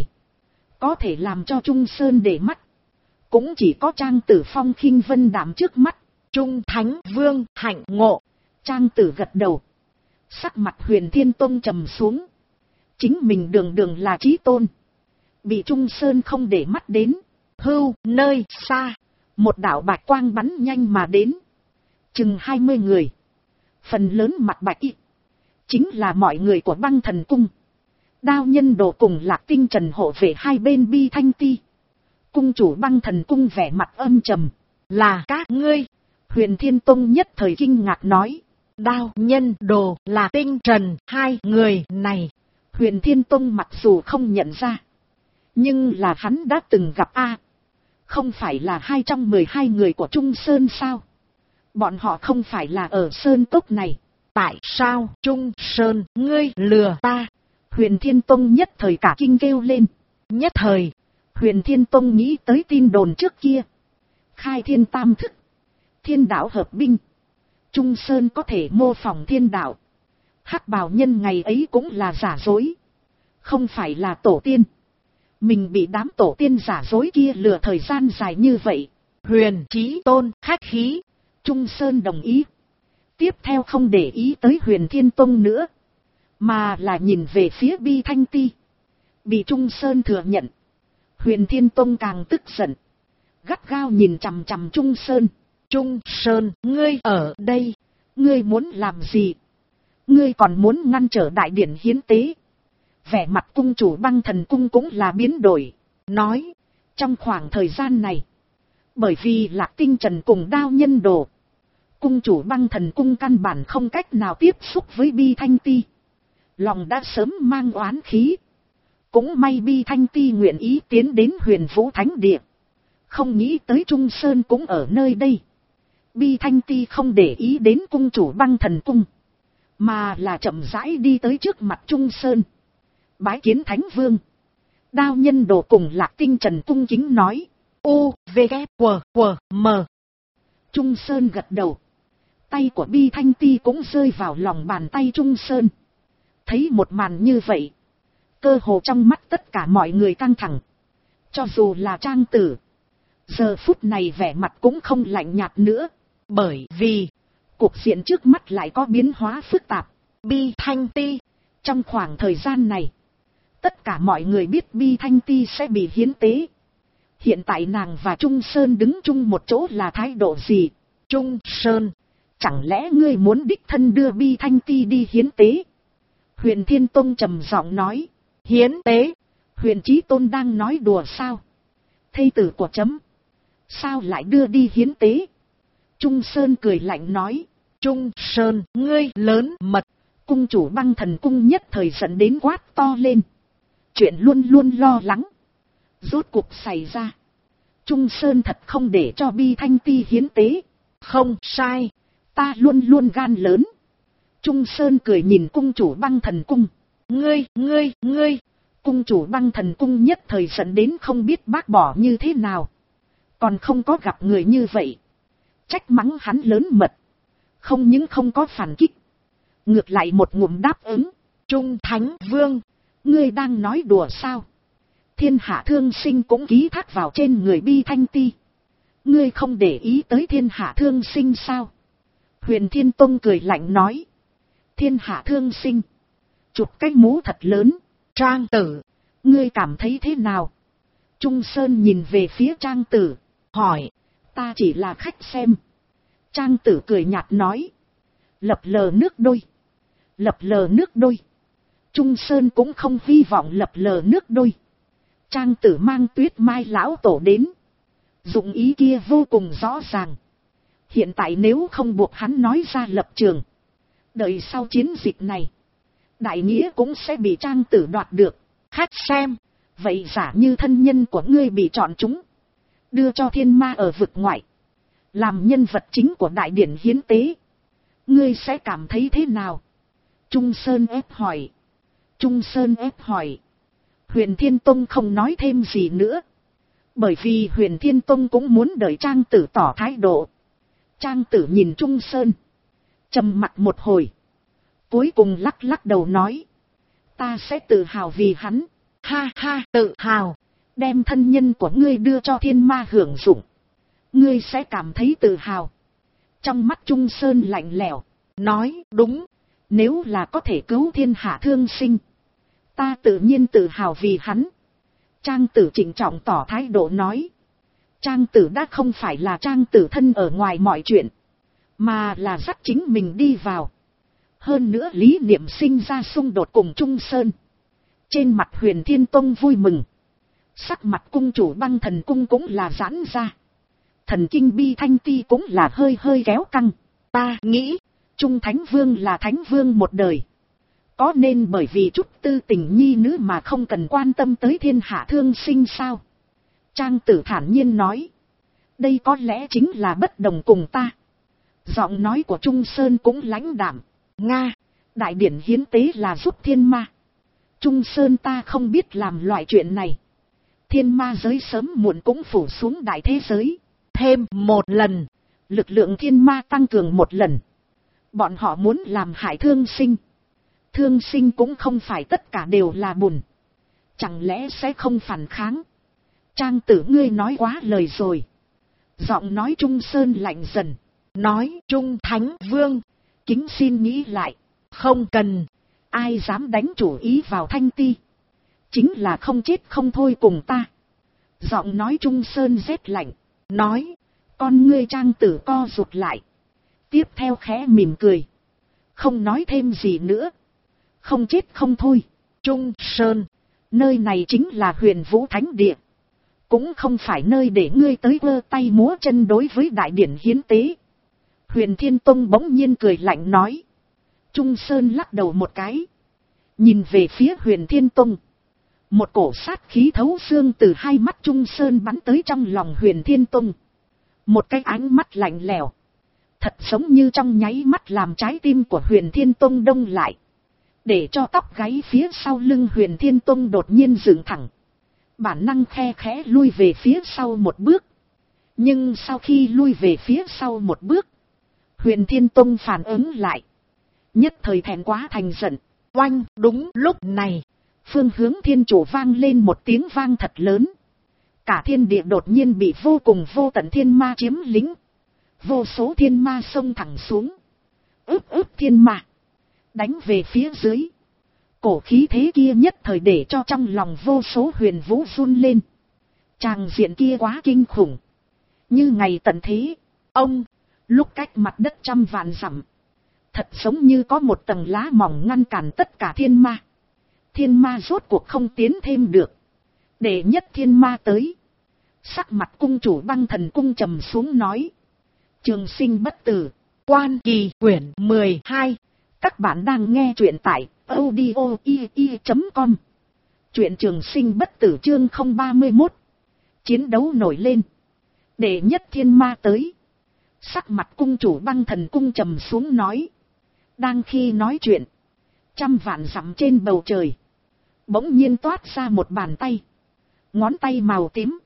có thể làm cho Trung Sơn để mắt, cũng chỉ có Trang Tử phong khinh vân đạm trước mắt. Trung Thánh Vương hạnh ngộ. Trang Tử gật đầu. Sắc mặt Huyền Thiên Tông trầm xuống. Chính mình đường là chí tôn, bị Trung Sơn không để mắt đến. Hưu, nơi xa, một đạo bạch quang bắn nhanh mà đến. Chừng 20 người. Phần lớn mặt bạch y, chính là mọi người của Băng Thần Cung. Đao Nhân Đồ cùng Lạc Tinh Trần hộ về hai bên Bi Thanh Ti. Cung chủ Băng Thần Cung vẻ mặt âm trầm. Là các ngươi? Huyền Thiên Tông nhất thời kinh ngạc nói. Đao Nhân Đồ, Lạc Tinh Trần, hai người này Huyền Thiên Tông mặc dù không nhận ra, nhưng là hắn đã từng gặp a. Không phải là 2 trong 12 người của Trung Sơn sao? Bọn họ không phải là ở Sơn Cốc này. Tại sao Trung Sơn ngươi lừa ta? Huyền Thiên Tông nhất thời cả kinh kêu lên. Nhất thời, Huyền Thiên Tông nghĩ tới tin đồn trước kia. Khai thiên tam thức, thiên đạo hợp binh. Trung Sơn có thể mô phỏng thiên đạo. Hắc bào nhân ngày ấy cũng là giả dối. Không phải là tổ tiên. Mình bị đám tổ tiên giả dối kia lừa thời gian dài như vậy. Huyền Chí Tôn khách khí. Trung Sơn đồng ý. Tiếp theo không để ý tới Huyền Thiên Tông nữa. Mà là nhìn về phía Bi Thanh Ti. Bị Trung Sơn thừa nhận. Huyền Thiên Tông càng tức giận. Gắt gao nhìn chằm chằm Trung Sơn. Trung Sơn, ngươi ở đây. Ngươi muốn làm gì? Ngươi còn muốn ngăn trở đại điển hiến tế? Vẻ mặt cung chủ Băng Thần Cung cũng là biến đổi. Nói, trong khoảng thời gian này, bởi vì Lạc Tinh Trần cùng Đao Nhân Đồ, cung chủ Băng Thần Cung căn bản không cách nào tiếp xúc với Bi Thanh Ti. Lòng đã sớm mang oán khí. Cũng may Bi Thanh Ti nguyện ý tiến đến Huyền Vũ Thánh Địa. Không nghĩ tới Trung Sơn cũng ở nơi đây. Bi Thanh Ti không để ý đến cung chủ Băng Thần Cung, mà là chậm rãi đi tới trước mặt Trung Sơn. Bái kiến Thánh Vương. Đao Nhân Đồ cùng Lạc Tinh Trần cung kính nói. U, V, K, W, W, M. Trung Sơn gật đầu. Tay của Bi Thanh Ti cũng rơi vào lòng bàn tay Trung Sơn. Thấy một màn như vậy, cơ hồ trong mắt tất cả mọi người căng thẳng. Cho dù là Trang Tử, giờ phút này vẻ mặt cũng không lạnh nhạt nữa. Bởi vì, cuộc diện trước mắt lại có biến hóa phức tạp. Bi Thanh Ti, trong khoảng thời gian này, tất cả mọi người biết Bi Thanh Ti sẽ bị hiến tế. Hiện tại nàng và Trung Sơn đứng chung một chỗ là thái độ gì? Trung Sơn, chẳng lẽ ngươi muốn đích thân đưa Bi Thanh Ti đi hiến tế? Huyền Thiên Tông trầm giọng nói. Hiến tế? Huyền Chí Tôn đang nói đùa sao? Thây tử của chấm, sao lại đưa đi hiến tế? Trung Sơn cười lạnh nói. Trung Sơn, ngươi lớn mật. Cung chủ Băng Thần Cung nhất thời giận đến quát to lên. Chuyện luôn luôn lo lắng, rốt cuộc xảy ra. Trung Sơn thật không để cho Bi Thanh Ti hiến tế. Không sai, ta luôn luôn gan lớn. Trung Sơn cười nhìn cung chủ Băng Thần Cung. Ngươi. Cung chủ Băng Thần Cung nhất thời giận đến không biết bác bỏ như thế nào. Còn không có gặp người như vậy. Trách mắng hắn lớn mật. Không những không có phản kích, ngược lại một ngụm đáp ứng. Trung Thánh Vương, ngươi đang nói đùa sao? Thiên hạ thương sinh cũng ký thác vào trên người Bi Thanh Ti. Ngươi không để ý tới thiên hạ thương sinh sao? Huyền Thiên Tông cười lạnh nói. Thiên hạ thương sinh, chụp cái mũ thật lớn. Trang Tử, ngươi cảm thấy thế nào? Trung Sơn nhìn về phía Trang Tử, hỏi. Ta chỉ là khách xem. Trang Tử cười nhạt nói. Lập lờ nước đôi. Lập lờ nước đôi. Trung Sơn cũng không hy vọng lập lờ nước đôi. Trang Tử mang Tuyết Mai lão tổ đến. Dụng ý kia vô cùng rõ ràng. Hiện tại nếu không buộc hắn nói ra lập trường, đợi sau chiến dịch này, đại nghĩa cũng sẽ bị Trang Tử đoạt được. Khách xem, vậy giả như thân nhân của ngươi bị chọn chúng, đưa cho thiên ma ở vực ngoại, làm nhân vật chính của đại điển hiến tế, ngươi sẽ cảm thấy thế nào? Trung Sơn ép hỏi. Trung Sơn ép hỏi. Huyền Thiên Tông không nói thêm gì nữa. Bởi vì Huyền Thiên Tông cũng muốn đợi Trang Tử tỏ thái độ. Trang Tử nhìn Trung Sơn, trầm mặt một hồi, cuối cùng lắc lắc đầu nói. Ta sẽ tự hào vì hắn. Ha ha, tự hào. Đem thân nhân của ngươi đưa cho thiên ma hưởng dụng, ngươi sẽ cảm thấy tự hào. Trong mắt Trung Sơn lạnh lẽo, nói. Đúng, nếu là có thể cứu thiên hạ thương sinh, ta tự nhiên tự hào vì hắn. Trang Tử trịnh trọng tỏ thái độ nói. Trang Tử đã không phải là Trang Tử thân ở ngoài mọi chuyện, mà là dắt chính mình đi vào. Hơn nữa lý niệm sinh ra xung đột cùng Trung Sơn. Trên mặt Huyền Thiên Tông vui mừng, sắc mặt cung chủ Băng Thần Cung cũng là giãn ra. Thần kinh Bi Thanh Ti cũng là hơi hơi kéo căng. Ta nghĩ, Trung Thánh Vương là Thánh Vương một đời, có nên bởi vì chút tư tình nhi nữ mà không cần quan tâm tới thiên hạ thương sinh sao? Trang Tử thản nhiên nói. Đây có lẽ chính là bất đồng cùng ta. Giọng nói của Trung Sơn cũng lãnh đạm. Nga, đại điển hiến tế là giúp thiên ma. Trung Sơn ta không biết làm loại chuyện này. Thiên ma giới sớm muộn cũng phủ xuống đại thế giới. Thêm một lần. Lực lượng thiên ma tăng cường một lần. Bọn họ muốn làm hại thương sinh. Thương sinh cũng không phải tất cả đều là bùn. Chẳng lẽ sẽ không phản kháng? Trang Tử ngươi nói quá lời rồi. Giọng nói Trung Sơn lạnh dần. Nói Trung Thánh Vương. Kính xin nghĩ lại. Không cần. Ai dám đánh chủ ý vào Thanh Ti. Chính là không chết không thôi cùng ta. Giọng nói Trung Sơn rét lạnh. Nói. Con ngươi Trang Tử co rụt lại. Tiếp theo khẽ mỉm cười. Không nói thêm gì nữa. Không chết không thôi. Trung Sơn. Nơi này chính là Huyền Vũ Thánh Địa. Cũng không phải nơi để ngươi tới vơ tay múa chân đối với đại điển hiến tế. Huyền Thiên Tông bỗng nhiên cười lạnh nói. Trung Sơn lắc đầu một cái. Nhìn về phía Huyền Thiên Tông. Một cổ sát khí thấu xương từ hai mắt Trung Sơn bắn tới trong lòng Huyền Thiên Tông. Một cái ánh mắt lạnh lẽo. Thật giống như trong nháy mắt làm trái tim của Huyền Thiên Tông đông lại. Để cho tóc gáy phía sau lưng Huyền Thiên Tông đột nhiên dựng thẳng. Bản năng khe khẽ lui về phía sau một bước. Nhưng sau khi lui về phía sau một bước. Huyền Thiên Tông phản ứng lại. Nhất thời thẹn quá thành giận. Oanh, đúng lúc này. Phương hướng thiên chủ vang lên một tiếng vang thật lớn. Cả thiên địa đột nhiên bị vô cùng vô tận thiên ma chiếm lĩnh. Vô số thiên ma xông thẳng xuống. Ướp thiên ma. Đánh về phía dưới. Cổ khí thế kia nhất thời để cho trong lòng vô số huyền vũ run lên. Tràng diện kia quá kinh khủng. Như ngày tận thế. Ông, lúc cách mặt đất trăm vạn dặm. Thật giống như có một tầng lá mỏng ngăn cản tất cả thiên ma. Thiên ma rốt cuộc không tiến thêm được. Để nhất thiên ma tới. Sắc mặt cung chủ Băng Thần Cung trầm xuống nói. Trường sinh bất tử. Quan Kỳ quyển 12. Các bạn đang nghe truyện tại audio.com. Truyện Trường sinh bất tử chương 031. Chiến đấu nổi lên. Để nhất thiên ma tới. Sắc mặt cung chủ Băng Thần Cung trầm xuống nói. Đang khi nói chuyện. Trăm vạn dặm trên bầu trời. Bỗng nhiên toát ra một bàn tay. Ngón tay màu tím.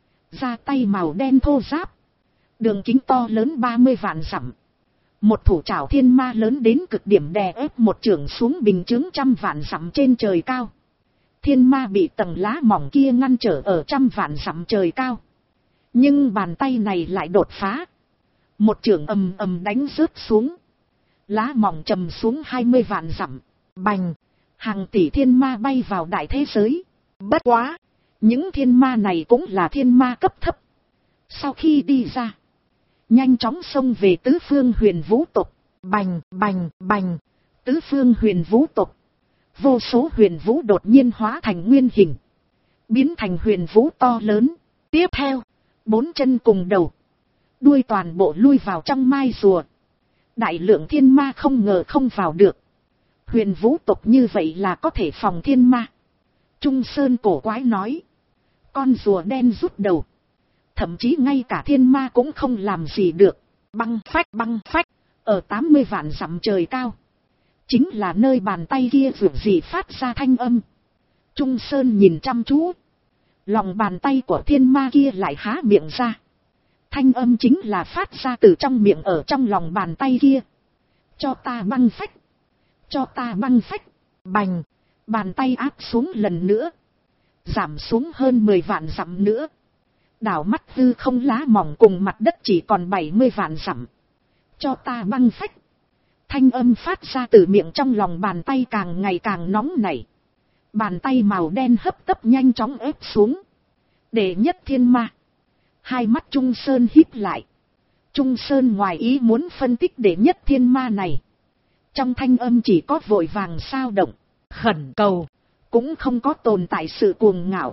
Da tay màu đen thô ráp. Đường kính to lớn 30 vạn dặm. Một thủ trảo thiên ma lớn đến cực điểm đè ép một chưởng xuống bình chướng trăm vạn dặm trên trời cao. Thiên ma bị tầng lá mỏng kia ngăn trở ở trăm vạn dặm trời cao. Nhưng bàn tay này lại đột phá. Một chưởng ầm ầm đánh rớt xuống. Lá mỏng trầm xuống 20 vạn dặm. Bành. Hàng tỷ thiên ma bay vào đại thế giới. Bất quá. Những thiên ma này cũng là thiên ma cấp thấp. Sau khi đi ra. Nhanh chóng xông về tứ phương huyền vũ tộc. Bành, bành, bành. Tứ phương huyền vũ tộc. Vô số huyền vũ đột nhiên hóa thành nguyên hình. Biến thành huyền vũ to lớn. Tiếp theo. 4 chân cùng đầu. Đuôi toàn bộ lui vào trong mai rùa. Đại lượng thiên ma không ngờ không vào được. Huyền vũ tộc như vậy là có thể phòng thiên ma. Trung Sơn cổ quái nói. Con rùa đen rút đầu. Thậm chí ngay cả thiên ma cũng không làm gì được. Băng phách. Ở 80 vạn dặm trời cao. Chính là nơi bàn tay kia vượt gì phát ra thanh âm. Trung Sơn nhìn chăm chú. Lòng bàn tay của thiên ma kia lại há miệng ra. Thanh âm chính là phát ra từ trong miệng ở trong lòng bàn tay kia. Cho ta băng phách. Cho ta băng phách. Bành. Bàn tay áp xuống lần nữa. Giảm xuống hơn 10 vạn dặm nữa. Đảo mắt hư không lá mỏng cùng mặt đất chỉ còn 70 vạn dặm. Cho ta băng phách. Thanh âm phát ra từ miệng trong lòng bàn tay càng ngày càng nóng nảy. Bàn tay màu đen hấp tấp nhanh chóng ép xuống. Để nhất thiên ma. Hai mắt Trung Sơn híp lại. Trung Sơn ngoài ý muốn phân tích để nhất thiên ma này. Trong thanh âm chỉ có vội vàng sao động. Khẩn cầu. Cũng không có tồn tại sự cuồng ngạo.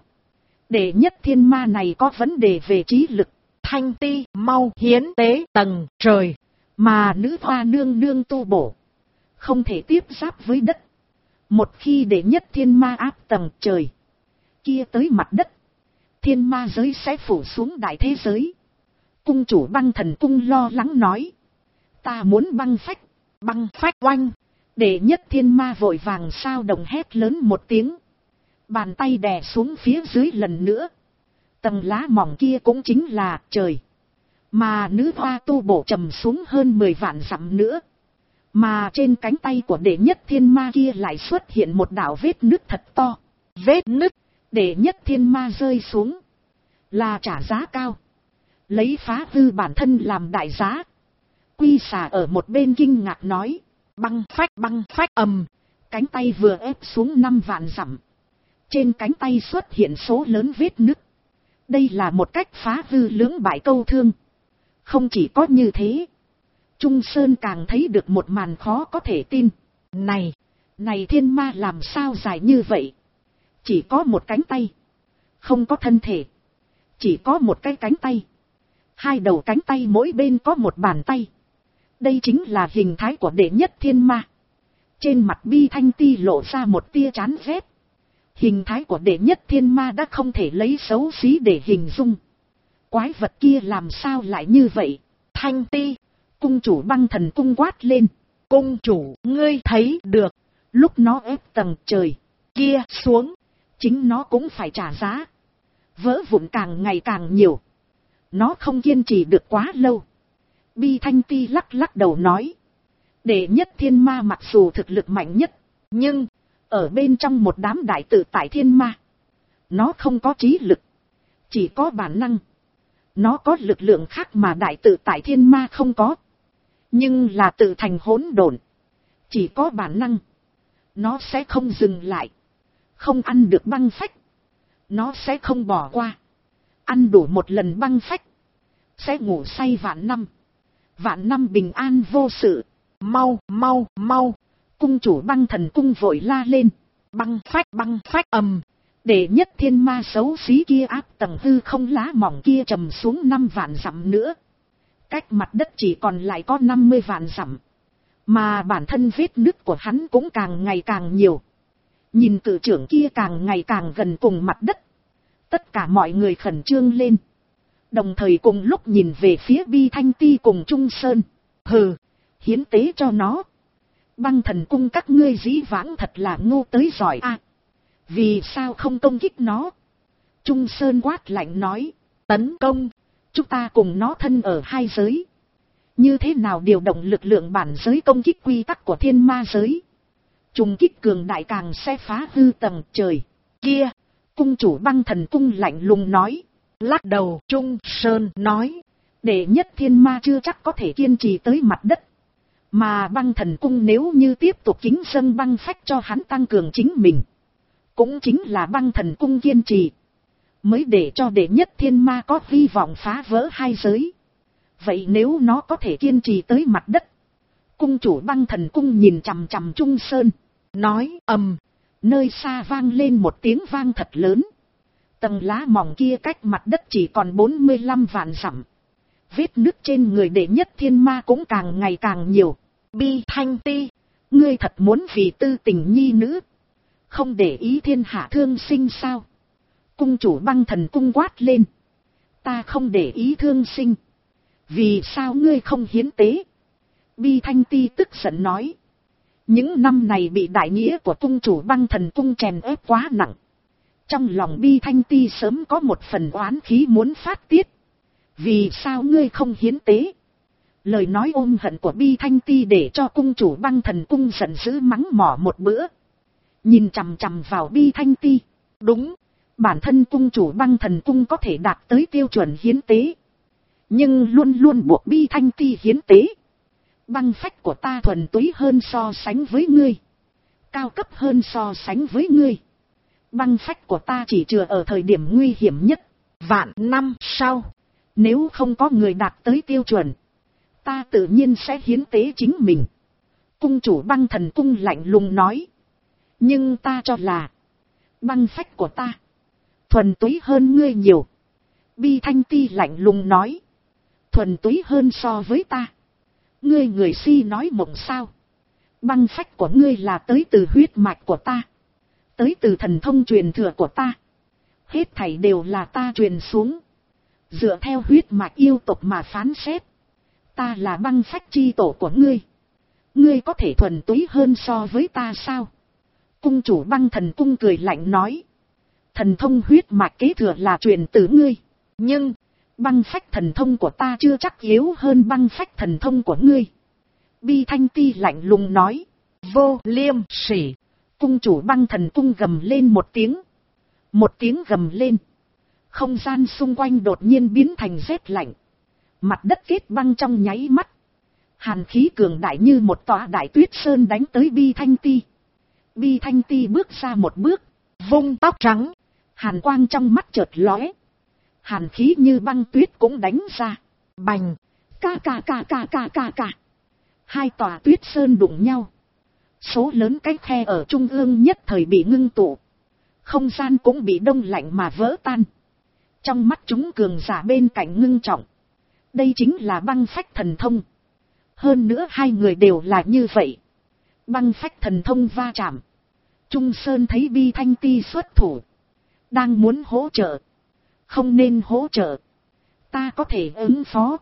Để nhất thiên ma này có vấn đề về trí lực. Thanh Ti mau hiến tế tầng trời. Mà nữ hoa nương nương tu bổ. Không thể tiếp giáp với đất. Một khi để nhất thiên ma áp tầng trời. Kia tới mặt đất. thiên ma giới sẽ phủ xuống đại thế giới. Cung chủ Băng Thần Cung lo lắng nói. Ta muốn băng phách. Băng phách oanh. Đệ nhất thiên ma vội vàng sao đồng hét lớn một tiếng. Bàn tay đè xuống phía dưới lần nữa. Tầng lá mỏng kia cũng chính là trời. Mà nữ hoa tu bổ trầm xuống hơn 10 vạn dặm nữa. Mà trên cánh tay của đệ nhất thiên ma kia lại xuất hiện một đạo vết nứt thật to. Vết nứt. Đệ nhất thiên ma rơi xuống. Là trả giá cao. Lấy phá hư bản thân làm đại giá. Quy xà ở một bên kinh ngạc nói. Băng phách ầm. Cánh tay vừa ép xuống 5 vạn dặm. Trên cánh tay xuất hiện số lớn vết nứt. Đây là một cách phá hư lưỡng bại câu thương. Không chỉ có như thế. Trung Sơn càng thấy được một màn khó có thể tin. Này thiên ma làm sao dài như vậy? Chỉ có một cánh tay. Không có thân thể. Chỉ có một cái cánh tay. 2 đầu cánh tay mỗi bên có một bàn tay. Đây chính là hình thái của đệ nhất thiên ma. Trên mặt Bi Thanh Ti lộ ra một tia chán ghét. Hình thái của đệ nhất thiên ma đã không thể lấy xấu xí để hình dung. Quái vật kia làm sao lại như vậy? Thanh Ti. Cung chủ Băng Thần Cung quát lên. Cung chủ, ngươi thấy được. Lúc nó ép tầng trời kia xuống. Chính nó cũng phải trả giá. Vỡ vụn càng ngày càng nhiều. Nó không kiên trì được quá lâu. Bi Thanh Ti lắc đầu nói. Đệ nhất thiên ma mặc dù thực lực mạnh nhất. Nhưng, ở bên trong một đám đại tự tại thiên ma. Nó không có trí lực. Chỉ có bản năng. Nó có lực lượng khác mà đại tự tại thiên ma không có. Nhưng là tự thành hỗn độn. Chỉ có bản năng. Nó sẽ không dừng lại. Không ăn được băng phách. Nó sẽ không bỏ qua. Ăn đủ một lần băng phách. Sẽ ngủ say vạn năm. Vạn năm bình an vô sự. Mau. Cung chủ Băng Thần Cung vội la lên. Băng phách ầm. Đệ nhất thiên ma xấu xí kia áp tầng hư không lá mỏng kia trầm xuống 5 vạn dặm nữa. Cách mặt đất chỉ còn lại có 50 vạn dặm. Mà bản thân vết nứt của hắn cũng càng ngày càng nhiều. Nhìn cự trưởng kia càng ngày càng gần cùng mặt đất. Tất cả mọi người khẩn trương lên. Đồng thời cùng lúc nhìn về phía Bi Thanh Ti cùng Trung Sơn. Hừ, hiến tế cho nó. Băng Thần Cung các ngươi dĩ vãng thật là ngu tới giỏi a. Vì sao không công kích nó? Trung Sơn quát lạnh nói. Tấn công. Chúng ta cùng nó thân ở hai giới. Như thế nào điều động lực lượng bản giới công kích quy tắc của thiên ma giới? Trùng kích cường đại càng sẽ phá hư tầng trời. Kia, cung chủ Băng Thần Cung lạnh lùng nói. Lắc đầu, Trung Sơn nói. Đệ nhất thiên ma chưa chắc có thể kiên trì tới mặt đất. Mà Băng Thần Cung nếu như tiếp tục kính dâng băng phách cho hắn tăng cường chính mình. Cũng chính là Băng Thần Cung kiên trì. Mới để cho đệ nhất thiên ma có hy vọng phá vỡ hai giới. Vậy nếu nó có thể kiên trì tới mặt đất. Cung chủ Băng Thần Cung nhìn chằm chằm Trung Sơn. Nói ầm. Nơi xa vang lên một tiếng vang thật lớn. Tầng lá mỏng kia cách mặt đất chỉ còn 45 vạn dặm. Vết nứt trên người đệ nhất thiên ma cũng càng ngày càng nhiều. Bi Thanh Ti, ngươi thật muốn vì tư tình nhi nữ. Không để ý thiên hạ thương sinh sao? Cung chủ Băng Thần Cung quát lên. Ta không để ý thương sinh. Vì sao ngươi không hiến tế? Bi Thanh Ti tức giận nói. Những năm này bị đại nghĩa của cung chủ Băng Thần Cung chèn ép quá nặng. Trong lòng Bi Thanh Ti sớm có một phần oán khí muốn phát tiết. Vì sao ngươi không hiến tế? Lời nói ôm hận của Bi Thanh Ti để cho cung chủ Băng Thần Cung giận dữ mắng mỏ một bữa. Nhìn chằm chằm vào Bi Thanh Ti. Đúng, bản thân cung chủ Băng Thần Cung có thể đạt tới tiêu chuẩn hiến tế. Nhưng luôn luôn buộc Bi Thanh Ti hiến tế. Băng phách của ta thuần túy hơn so sánh với ngươi. Cao cấp hơn so sánh với ngươi. Băng phách của ta chỉ chừa ở thời điểm nguy hiểm nhất. Vạn năm sau, nếu không có người đạt tới tiêu chuẩn, ta tự nhiên sẽ hiến tế chính mình. Cung chủ Băng Thần Cung lạnh lùng nói. Nhưng ta cho là, băng phách của ta thuần túy hơn ngươi nhiều. Bi Thanh Ti lạnh lùng nói. Thuần túy hơn so với ta. Ngươi người si nói mộng sao? Băng phách của ngươi là tới từ huyết mạch của ta. Tới từ thần thông truyền thừa của ta. Hết thảy đều là ta truyền xuống. Dựa theo huyết mạch yêu tộc mà phán xét. Ta là băng phách chi tổ của ngươi. Ngươi có thể thuần túy hơn so với ta sao? Cung chủ Băng Thần Cung cười lạnh nói. Thần thông huyết mạch kế thừa là truyền từ ngươi. Nhưng, băng phách thần thông của ta chưa chắc yếu hơn băng phách thần thông của ngươi. Bi Thanh Ti lạnh lùng nói. Vô liêm sỉ. Cung chủ Băng Thần Cung gầm lên một tiếng. Một tiếng gầm lên. Không gian xung quanh đột nhiên biến thành rét lạnh. Mặt đất kết băng trong nháy mắt. Hàn khí cường đại như một tòa đại tuyết sơn đánh tới Bi Thanh Ti. Bi Thanh Ti bước ra một bước. Vung tóc trắng. Hàn quang trong mắt chợt lóe. Hàn khí như băng tuyết cũng đánh ra. Bành. Ca ca ca ca ca ca ca. Hai tòa tuyết sơn đụng nhau. Số lớn cái khe ở trung ương nhất thời bị ngưng tụ. Không gian cũng bị đông lạnh mà vỡ tan. Trong mắt chúng cường giả bên cạnh ngưng trọng. Đây chính là băng phách thần thông. Hơn nữa hai người đều là như vậy. Băng phách thần thông va chạm. Trung Sơn thấy Bi Thanh Ti xuất thủ. Đang muốn hỗ trợ. Không nên hỗ trợ. Ta có thể ứng phó.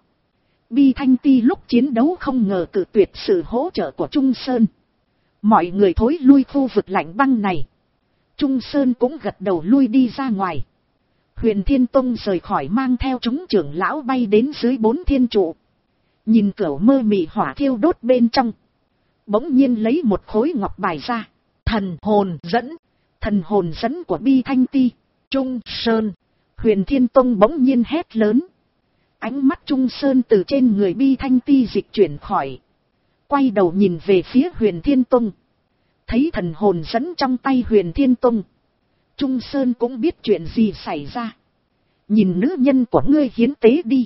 Bi Thanh Ti lúc chiến đấu không ngờ cự tuyệt sự hỗ trợ của Trung Sơn. Mọi người thối lui khu vực lạnh băng này. Trung Sơn cũng gật đầu lui đi ra ngoài. Huyền Thiên Tông rời khỏi mang theo chúng trưởng lão bay đến dưới 4 thiên trụ. Nhìn Cửu Mơ Mị hỏa thiêu đốt bên trong. Bỗng nhiên lấy một khối ngọc bài ra. Thần hồn dẫn. Thần hồn dẫn của Bi Thanh Ti. Trung Sơn. Huyền Thiên Tông bỗng nhiên hét lớn. Ánh mắt Trung Sơn từ trên người Bi Thanh Ti dịch chuyển khỏi. Quay đầu nhìn về phía Huyền Thiên Tông. Thấy thần hồn dẫn trong tay Huyền Thiên Tông. Trung Sơn cũng biết chuyện gì xảy ra. Nhìn nữ nhân của ngươi hiến tế đi.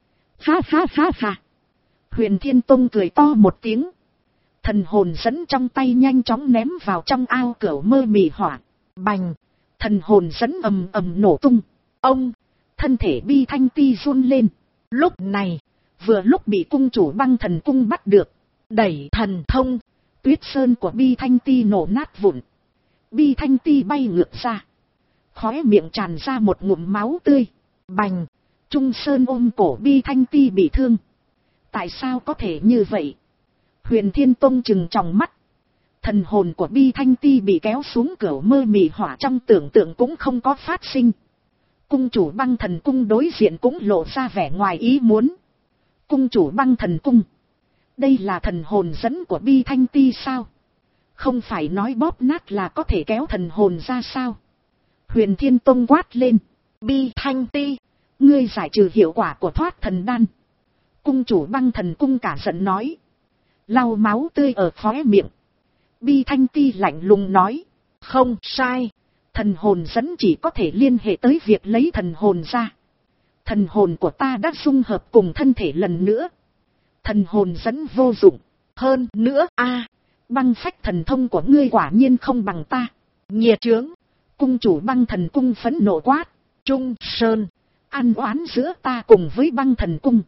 Ha ha ha ha. Huyền Thiên Tông cười to một tiếng. Thần hồn dẫn trong tay nhanh chóng ném vào trong ao Cửu Mơ Mị hỏa. Bành. Thần hồn dẫn ầm ầm nổ tung. Ông. Thân thể Bi Thanh Ti run lên. Lúc này. Vừa lúc bị cung chủ Băng Thần Cung bắt được. Đẩy thần thông. Tuyết sơn của Bi Thanh Ti nổ nát vụn. Bi Thanh Ti bay ngược ra. Khóe miệng tràn ra một ngụm máu tươi. Bành. Trung Sơn ôm cổ Bi Thanh Ti bị thương. Tại sao có thể như vậy? Huyền Thiên Tông trừng tròng mắt. Thần hồn của Bi Thanh Ti bị kéo xuống Cửu Mơ Mị hỏa trong tưởng tượng cũng không có phát sinh. Cung chủ Băng Thần Cung đối diện cũng lộ ra vẻ ngoài ý muốn. Cung chủ Băng Thần Cung. Đây là thần hồn dẫn của Bi Thanh Ti sao? Không phải nói bóp nát là có thể kéo thần hồn ra sao? Huyền Thiên Tông quát lên. Bi Thanh Ti. Ngươi giải trừ hiệu quả của thoát thần đan. Cung chủ Băng Thần Cung cả giận nói. Lau máu tươi ở khóe miệng. Bi Thanh Ti lạnh lùng nói. Không sai. Thần hồn dẫn chỉ có thể liên hệ tới việc lấy thần hồn ra. Thần hồn của ta đã dung hợp cùng thân thể lần nữa. Thần hồn dẫn vô dụng. Hơn nữa băng phách thần thông của ngươi quả nhiên không bằng ta. Nghiệt chướng. Cung chủ Băng Thần Cung phẫn nộ quát. Trung Sơn. Ăn oán giữa ta cùng với Băng Thần Cung.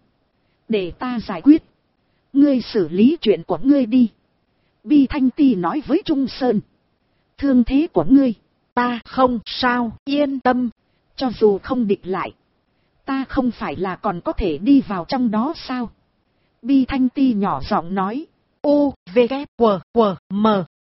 Để ta giải quyết. Ngươi xử lý chuyện của ngươi đi. Bi Thanh Ti nói với Trung Sơn. Thương thế của ngươi. Ta không sao, yên tâm. Cho dù không địch lại. Ta không phải là còn có thể đi vào trong đó sao? Bi Thanh Ti nhỏ giọng nói. U, V, K, W, W, M.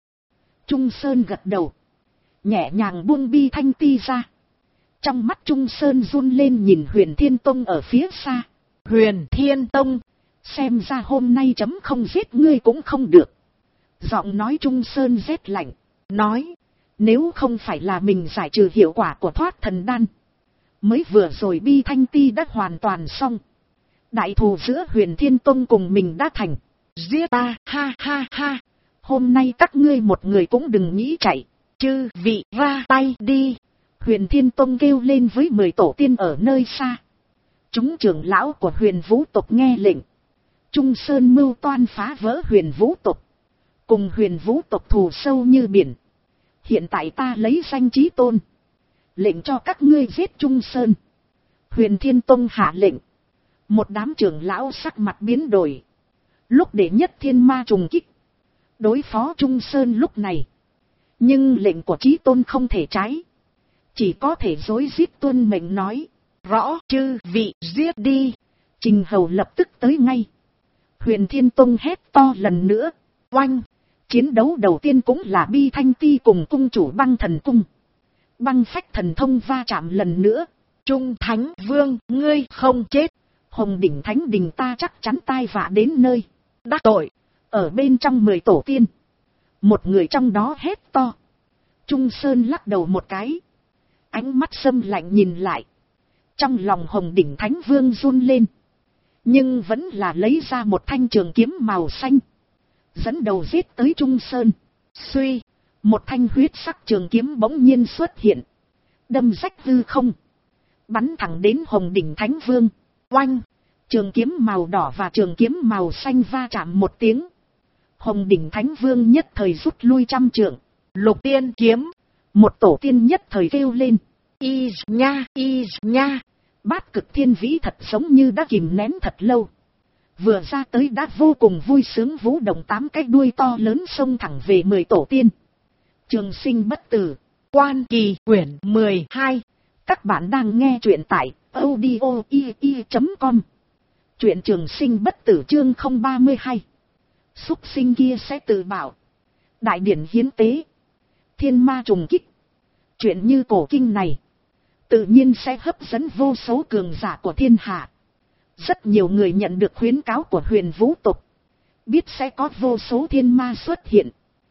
Trung Sơn gật đầu. Nhẹ nhàng buông Bi Thanh Ti ra. Trong mắt Trung Sơn run lên nhìn Huyền Thiên Tông ở phía xa. Huyền Thiên Tông. Xem ra hôm nay chấm không giết ngươi cũng không được. Giọng nói Trung Sơn rét lạnh. Nói. Nếu không phải là mình giải trừ hiệu quả của thoát thần đan. Mới vừa rồi Bi Thanh Ti đã hoàn toàn xong. Đại thù giữa Huyền Thiên Tông cùng mình đã thành. Giết ta, ha ha ha. Hôm nay các ngươi một người cũng đừng nghĩ chạy. Chư vị ra tay đi. Huyền Thiên Tông kêu lên với 10 tổ tiên ở nơi xa. Chúng trưởng lão của Huyền Vũ tộc nghe lệnh. Trung Sơn mưu toan phá vỡ Huyền Vũ tộc. Cùng Huyền Vũ tộc thù sâu như biển. Hiện tại ta lấy danh chí tôn. Lệnh cho các ngươi giết Trung Sơn. Huyền Thiên Tông hạ lệnh. Một đám trưởng lão sắc mặt biến đổi. Lúc để nhất thiên ma trùng kích. Đối phó Trung Sơn lúc này. Nhưng lệnh của chí tôn không thể trái. chỉ có thể rối rít tuân mệnh nói, rõ chư vị giết đi. Trình Hầu lập tức tới ngay. Huyền Thiên Tông hét to lần nữa, oanh. Chiến đấu đầu tiên cũng là Bi Thanh Ti cùng cung chủ Băng Thần Cung. Băng phách thần thông va chạm lần nữa. Trung Thánh Vương, ngươi không chết. Hồng Đỉnh Thánh Đình ta chắc chắn tai vạ đến nơi. Đắc tội. Ở bên trong 10 tổ tiên. Một người trong đó hét to. Trung Sơn lắc đầu một cái. Ánh mắt sâm lạnh nhìn lại. Trong lòng Hồng Đỉnh Thánh Vương run lên. Nhưng vẫn là lấy ra một thanh trường kiếm màu xanh. Dẫn đầu giết tới Trung Sơn. Suy. Một thanh huyết sắc trường kiếm bỗng nhiên xuất hiện. Đâm rách hư không. Bắn thẳng đến Hồng Đỉnh Thánh Vương. Oanh. Trường kiếm màu đỏ và trường kiếm màu xanh va chạm một tiếng. Hồng Đỉnh Thánh Vương nhất thời rút lui 100 trượng. Lục Tiên kiếm. Một tổ tiên nhất thời kêu lên. Y nha. Bát Cực Thiên Vĩ thật giống như đã kìm nén thật lâu. Vừa ra tới đã vô cùng vui sướng vũ động 8 cái đuôi to lớn xông thẳng về 10 tổ tiên. Trường sinh bất tử. Quan Kỳ quyển 12. Các bạn đang nghe truyện tại audio.com. Truyện Trường Sinh Bất Tử chương 032. Súc sinh kia sẽ tự bảo. Đại điển hiến tế. Thiên ma trùng kích. Chuyện như cổ kinh này tự nhiên sẽ hấp dẫn vô số cường giả của thiên hạ. Rất nhiều người nhận được khuyến cáo của Huyền Vũ tộc. Biết sẽ có vô số thiên ma xuất hiện.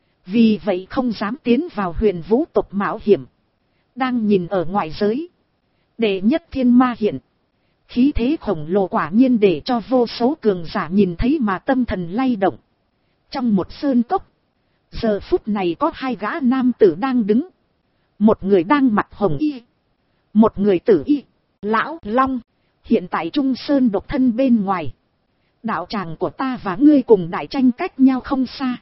Vì vậy không dám tiến vào Huyền Vũ tộc mạo hiểm. Đang nhìn ở ngoại giới. Đệ nhất thiên ma hiện. Khí thế khổng lồ quả nhiên để cho vô số cường giả nhìn thấy mà tâm thần lay động. Trong một sơn cốc. Giờ phút này có 2 gã nam tử đang đứng. Một người đang mặc hồng y. Một người tử y. Lão Long. Hiện tại Trung Sơn độc thân bên ngoài. Đạo tràng của ta và ngươi cùng đại tranh cách nhau không xa.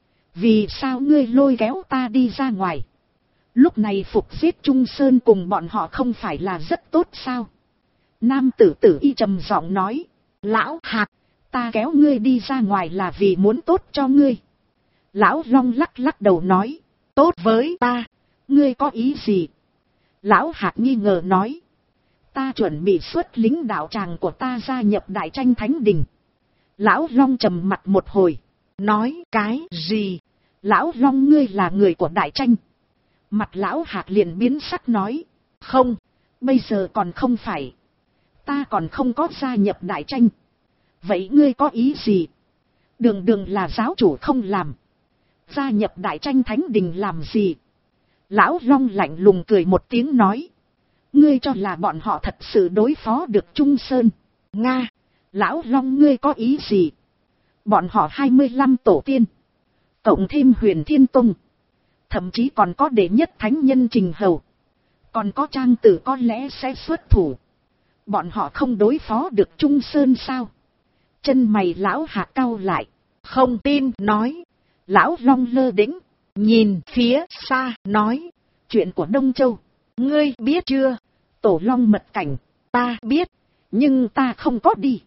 Vì sao ngươi lôi kéo ta đi ra ngoài? Lúc này phục giết Trung Sơn cùng bọn họ không phải là rất tốt sao? Nam tử tử y trầm giọng nói. Lão Hạc, ta kéo ngươi đi ra ngoài là vì muốn tốt cho ngươi. Lão Long lắc lắc đầu nói. Tốt với ta, ngươi có ý gì? Lão Hạc nghi ngờ nói. Ta chuẩn bị xuất lính đạo tràng của ta gia nhập đại tranh thánh đình. Lão Long trầm mặt một hồi. Nói cái gì? Lão Long ngươi là người của đại tranh. Mặt lão Hạc liền biến sắc nói. Không, bây giờ còn không phải. Ta còn không có gia nhập đại tranh. Vậy ngươi có ý gì? Đường đường là giáo chủ không làm. Gia nhập đại tranh thánh đình làm gì? Lão Long lạnh lùng cười một tiếng nói. Ngươi cho là bọn họ thật sự đối phó được Trung Sơn. Nga, Lão Long ngươi có ý gì? Bọn họ 25 tổ tiên. Cộng thêm Huyền Thiên Tông. Thậm chí còn có đệ nhất thánh nhân Trình Hầu. Còn có Trang Tử có lẽ sẽ xuất thủ. Bọn họ không đối phó được Trung Sơn sao? Chân mày lão Hạc cau lại. Không tin nói. Lão Long lơ đễnh. Nhìn phía xa nói. Chuyện của Đông Châu. Ngươi biết chưa? Tổ Long mật cảnh. Ta biết. Nhưng ta không có đi.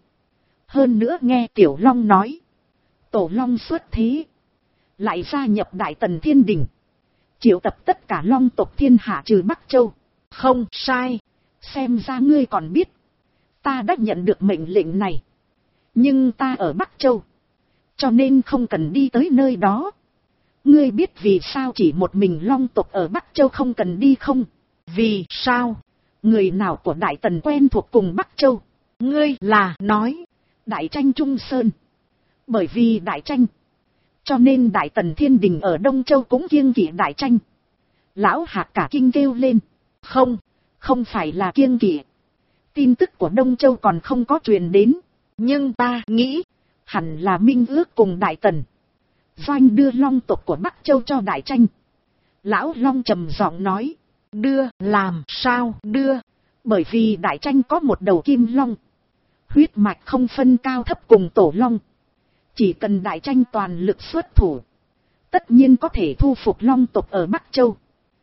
Hơn nữa nghe Tiểu Long nói. Tổ Long xuất thế. Lại gia nhập Đại Tần Thiên Đình. Triệu tập tất cả Long tộc thiên hạ trừ Bắc Châu. Không sai. Xem ra ngươi còn biết. Ta đã nhận được mệnh lệnh này. Nhưng ta ở Bắc Châu. Cho nên không cần đi tới nơi đó. Ngươi biết vì sao chỉ một mình Long tộc ở Bắc Châu không cần đi không? Vì sao? Người nào của Đại Tần quen thuộc cùng Bắc Châu? Ngươi là nói. Đại tranh Trung Sơn. Bởi vì đại tranh. Cho nên Đại Tần Thiên Đình ở Đông Châu cũng kiêng kỵ đại tranh. Lão Hạc cả kinh kêu lên. Không, không phải là kiêng kỵ. Tin tức của Đông Châu còn không có truyền đến. Nhưng ta nghĩ, hẳn là minh ước cùng Đại Tần. Doanh đưa Long tộc của Bắc Châu cho đại tranh. Lão Long trầm giọng nói. Đưa làm sao đưa? Bởi vì đại tranh có một đầu kim long. Huyết mạch không phân cao thấp cùng tổ long. Chỉ cần đại tranh toàn lực xuất thủ. Tất nhiên có thể thu phục Long tộc ở Bắc Châu.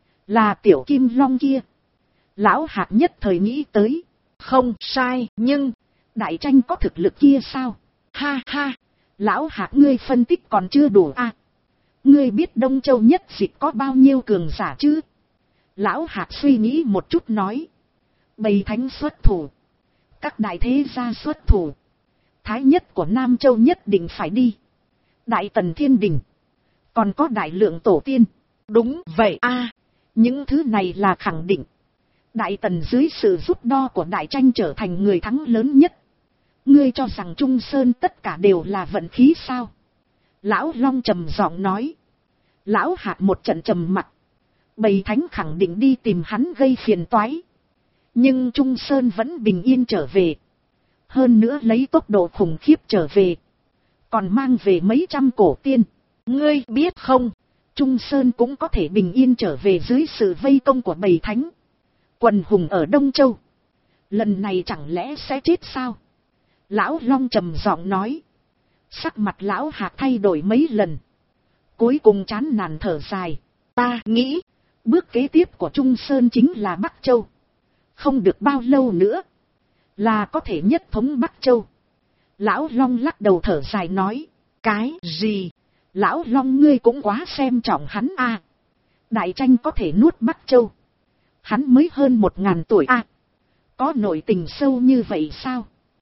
Là tiểu kim long kia. Lão Hạc nhất thời nghĩ tới. Không sai, nhưng đại tranh có thực lực kia sao? Ha ha, Lão Hạc ngươi phân tích còn chưa đủ à? Ngươi biết Đông Châu nhất dịch có bao nhiêu cường giả chứ? Lão Hạt suy nghĩ một chút nói. Bầy thánh xuất thủ. Các đại thế gia xuất thủ. Thái nhất của Nam Châu nhất định phải đi. Đại Tần Thiên Đình. Còn có đại lượng tổ tiên. Đúng vậy a. Những thứ này là khẳng định. Đại Tần dưới sự giúp đo của Đại Tranh trở thành người thắng lớn nhất. Ngươi cho rằng Trung Sơn tất cả đều là vận khí sao? Lão Long trầm giọng nói. Lão Hạt một trận trầm mặc. Bầy thánh khẳng định đi tìm hắn gây phiền toái. Nhưng Trung Sơn vẫn bình yên trở về. Hơn nữa lấy tốc độ khủng khiếp trở về. Còn mang về mấy trăm cổ tiên. Ngươi biết không? Trung Sơn cũng có thể bình yên trở về dưới sự vây công của bầy thánh. Quần hùng ở Đông Châu. Lần này chẳng lẽ sẽ chết sao? Lão Long trầm giọng nói. Sắc mặt Lão Hạt thay đổi mấy lần. Cuối cùng chán nản thở dài. Ta nghĩ, bước kế tiếp của Trung Sơn chính là Bắc Châu. Không được bao lâu nữa, là có thể nhất thống Bắc Châu. Lão Long lắc đầu thở dài nói. Cái gì? Lão Long ngươi cũng quá xem trọng hắn a. Đại Tranh có thể nuốt Bắc Châu. Hắn mới hơn 1000 tuổi a. Có nội tình sâu như vậy sao?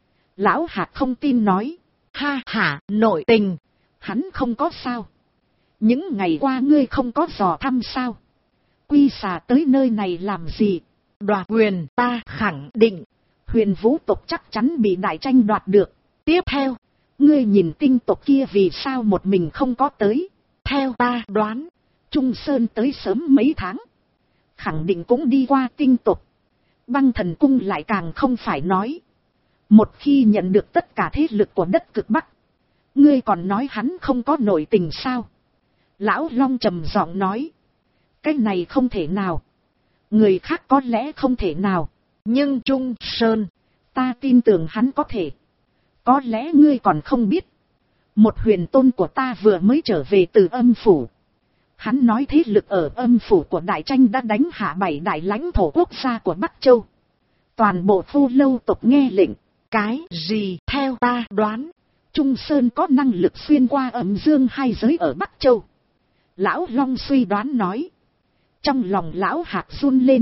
Lão Hạt không tin nói. Ha ha, nội tình. Hắn không có sao. Những ngày qua ngươi không có dò thăm sao? Quy xà tới nơi này làm gì? Đoạt quyền. Ta khẳng định Huyền Vũ tộc chắc chắn bị Đại Tranh đoạt được. Tiếp theo, ngươi nhìn tinh tộc kia vì sao một mình không có tới? Theo ta đoán, Trung Sơn tới sớm mấy tháng. Khẳng định cũng đi qua tinh tộc. Băng Thần Cung lại càng không phải nói. Một khi nhận được tất cả thế lực của đất cực Bắc, ngươi còn nói hắn không có nội tình sao? Lão Long trầm giọng nói. Cái này không thể nào. Người khác có lẽ không thể nào. Nhưng Trung Sơn, ta tin tưởng hắn có thể. Có lẽ ngươi còn không biết. Một huyền tôn của ta vừa mới trở về từ âm phủ. Hắn nói thế lực ở âm phủ của Đại Tranh đã đánh hạ 7 đại lãnh thổ quốc gia của Bắc Châu. Toàn bộ Phu Lâu tộc nghe lệnh. Cái gì? Theo ta đoán, Trung Sơn có năng lực xuyên qua âm dương hai giới ở Bắc Châu. Lão Long suy đoán nói. Trong lòng Lão Hạt run lên.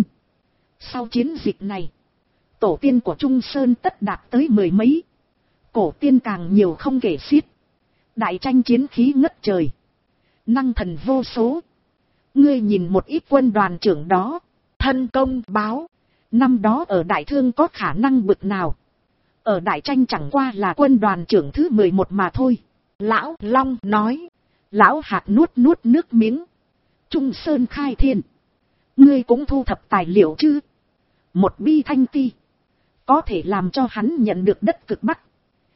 Sau chiến dịch này, tổ tiên của Trung Sơn tất đạt tới 10 mấy. Cổ tiên càng nhiều không kể xiết. Đại Tranh chiến khí ngất trời. Năng thần vô số. Ngươi nhìn một ít quân đoàn trưởng đó. Thân công báo. Năm đó ở Đại Thương có khả năng bực nào. Ở Đại Tranh chẳng qua là quân đoàn trưởng thứ 11 mà thôi. Lão Long nói. Lão Hạt nuốt nước miếng. Trung Sơn khai thiên. Ngươi cũng thu thập tài liệu chứ? Một bi thanh ti. Có thể làm cho hắn nhận được đất cực Bắc.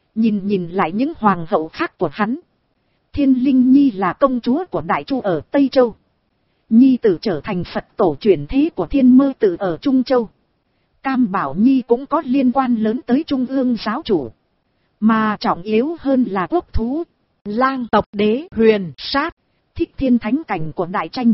Nhìn lại những hoàng hậu khác của hắn. Thiên Linh Nhi là công chúa của Đại Chu ở Tây Châu. Nhi tử trở thành Phật tổ chuyển thế của Thiên Mơ Tử ở Trung Châu. Cam Bảo Nhi cũng có liên quan lớn tới Trung ương giáo chủ. Mà trọng yếu hơn là quốc thú. Lang tộc Đế Huyền Sát. Thích thiên thánh cảnh của Đại Tranh.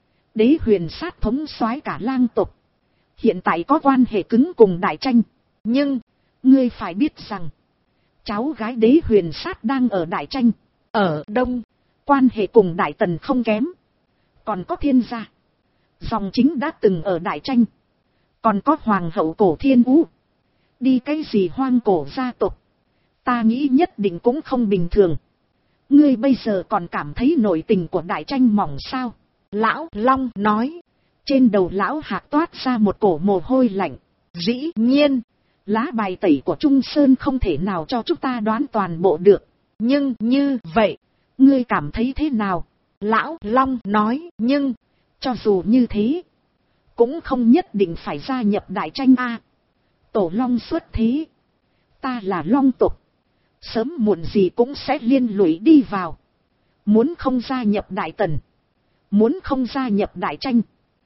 Đế Huyền Sát thống soái cả lang tộc. Hiện tại có quan hệ cứng cùng Đại Tranh. Nhưng, ngươi phải biết rằng, cháu gái Đế Huyền Sát đang ở Đại Tranh. Ở Đông, quan hệ cùng Đại Tần không kém. Còn có Thiên gia. Dòng chính đã từng ở Đại Tranh. Còn có Hoàng hậu Cổ Thiên Ú. Đi cái gì hoang cổ gia tộc. Ta nghĩ nhất định cũng không bình thường. Ngươi bây giờ còn cảm thấy nội tình của Đại Tranh mỏng sao? Lão Long nói. Trên đầu Lão Hạt toát ra một cổ mồ hôi lạnh. Dĩ nhiên, lá bài tẩy của Trung Sơn không thể nào cho chúng ta đoán toàn bộ được. Nhưng như vậy, ngươi cảm thấy thế nào? Lão Long nói. Nhưng, cho dù như thế, cũng không nhất định phải gia nhập Đại Tranh a. Tổ Long xuất thế. Ta là Long tộc. Sớm muộn gì cũng sẽ liên lụy đi vào. Muốn không gia nhập Đại Tần, muốn không gia nhập Đại Tranh.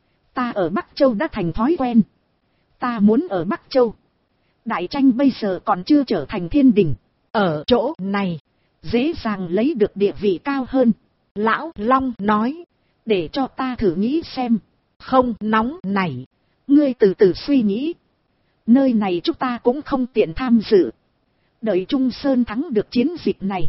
Ta ở Bắc Châu đã thành thói quen. Ta muốn ở Bắc Châu. Đại Tranh bây giờ còn chưa trở thành thiên đình. Ở chỗ này, dễ dàng lấy được địa vị cao hơn. Lão Long nói. Để cho ta thử nghĩ xem. Không nóng nảy. Ngươi từ từ suy nghĩ. Nơi này chúng ta cũng không tiện tham dự. Đợi Trung Sơn thắng được chiến dịch này,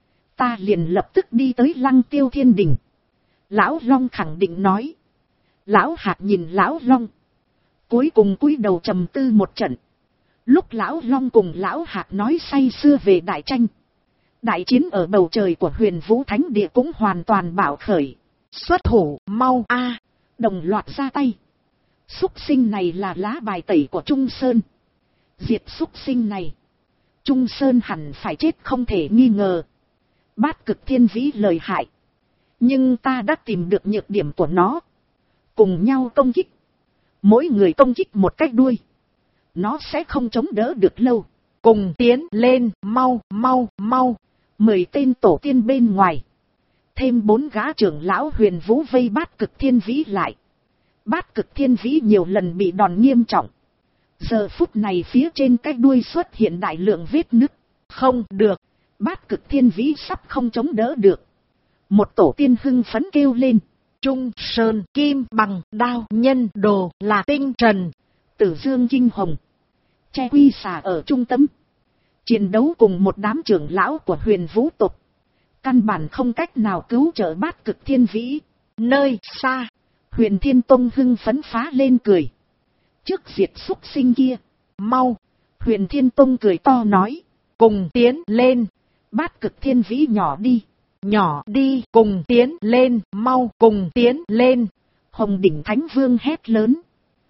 ta liền lập tức đi tới Lăng Tiêu Thiên Đình. Lão Long khẳng định nói. Lão Hạc nhìn Lão Long, cuối cùng cúi đầu trầm tư một trận. Lúc Lão Long cùng Lão Hạc nói say sưa về đại tranh, đại chiến ở bầu trời của Huyền Vũ Thánh Địa cũng hoàn toàn bạo khởi. Xuất thủ, mau a! Đồng loạt ra tay. Súc sinh này là lá bài tẩy của Trung Sơn. Diệt súc sinh này, Trung Sơn hẳn phải chết không thể nghi ngờ. Bát Cực Thiên Vĩ lợi hại, nhưng ta đã tìm được nhược điểm của nó. Cùng nhau công kích, mỗi người công kích một cách đuôi, nó sẽ không chống đỡ được lâu. Cùng tiến lên, mau, mau, mau. 10 tên tổ tiên bên ngoài, thêm 4 gã trưởng lão Huyền Vũ vây Bát Cực Thiên Vĩ lại. Bát Cực Thiên Vĩ nhiều lần bị đòn nghiêm trọng. Giờ phút này phía trên cái đuôi xuất hiện đại lượng vết nứt. Không được, Bát Cực Thiên Vĩ sắp không chống đỡ được. Một tổ tiên hưng phấn kêu lên. Trung Sơn kim bằng đao nhân đồ là tinh trần. Tử Dương Kinh Hồng, che quy xà ở trung tâm, chiến đấu cùng một đám trưởng lão của Huyền Vũ tộc. Căn bản không cách nào cứu trợ Bát Cực Thiên Vĩ. Nơi xa, Huyền Thiên Tông hưng phấn phá lên cười. Trước diệt súc sinh kia, mau. Huyền Thiên Tông cười to nói. Cùng tiến lên. Bát Cực Thiên Vĩ nhỏ đi. Nhỏ đi, cùng tiến lên, mau, cùng tiến lên. Hồng Đỉnh Thánh Vương hét lớn.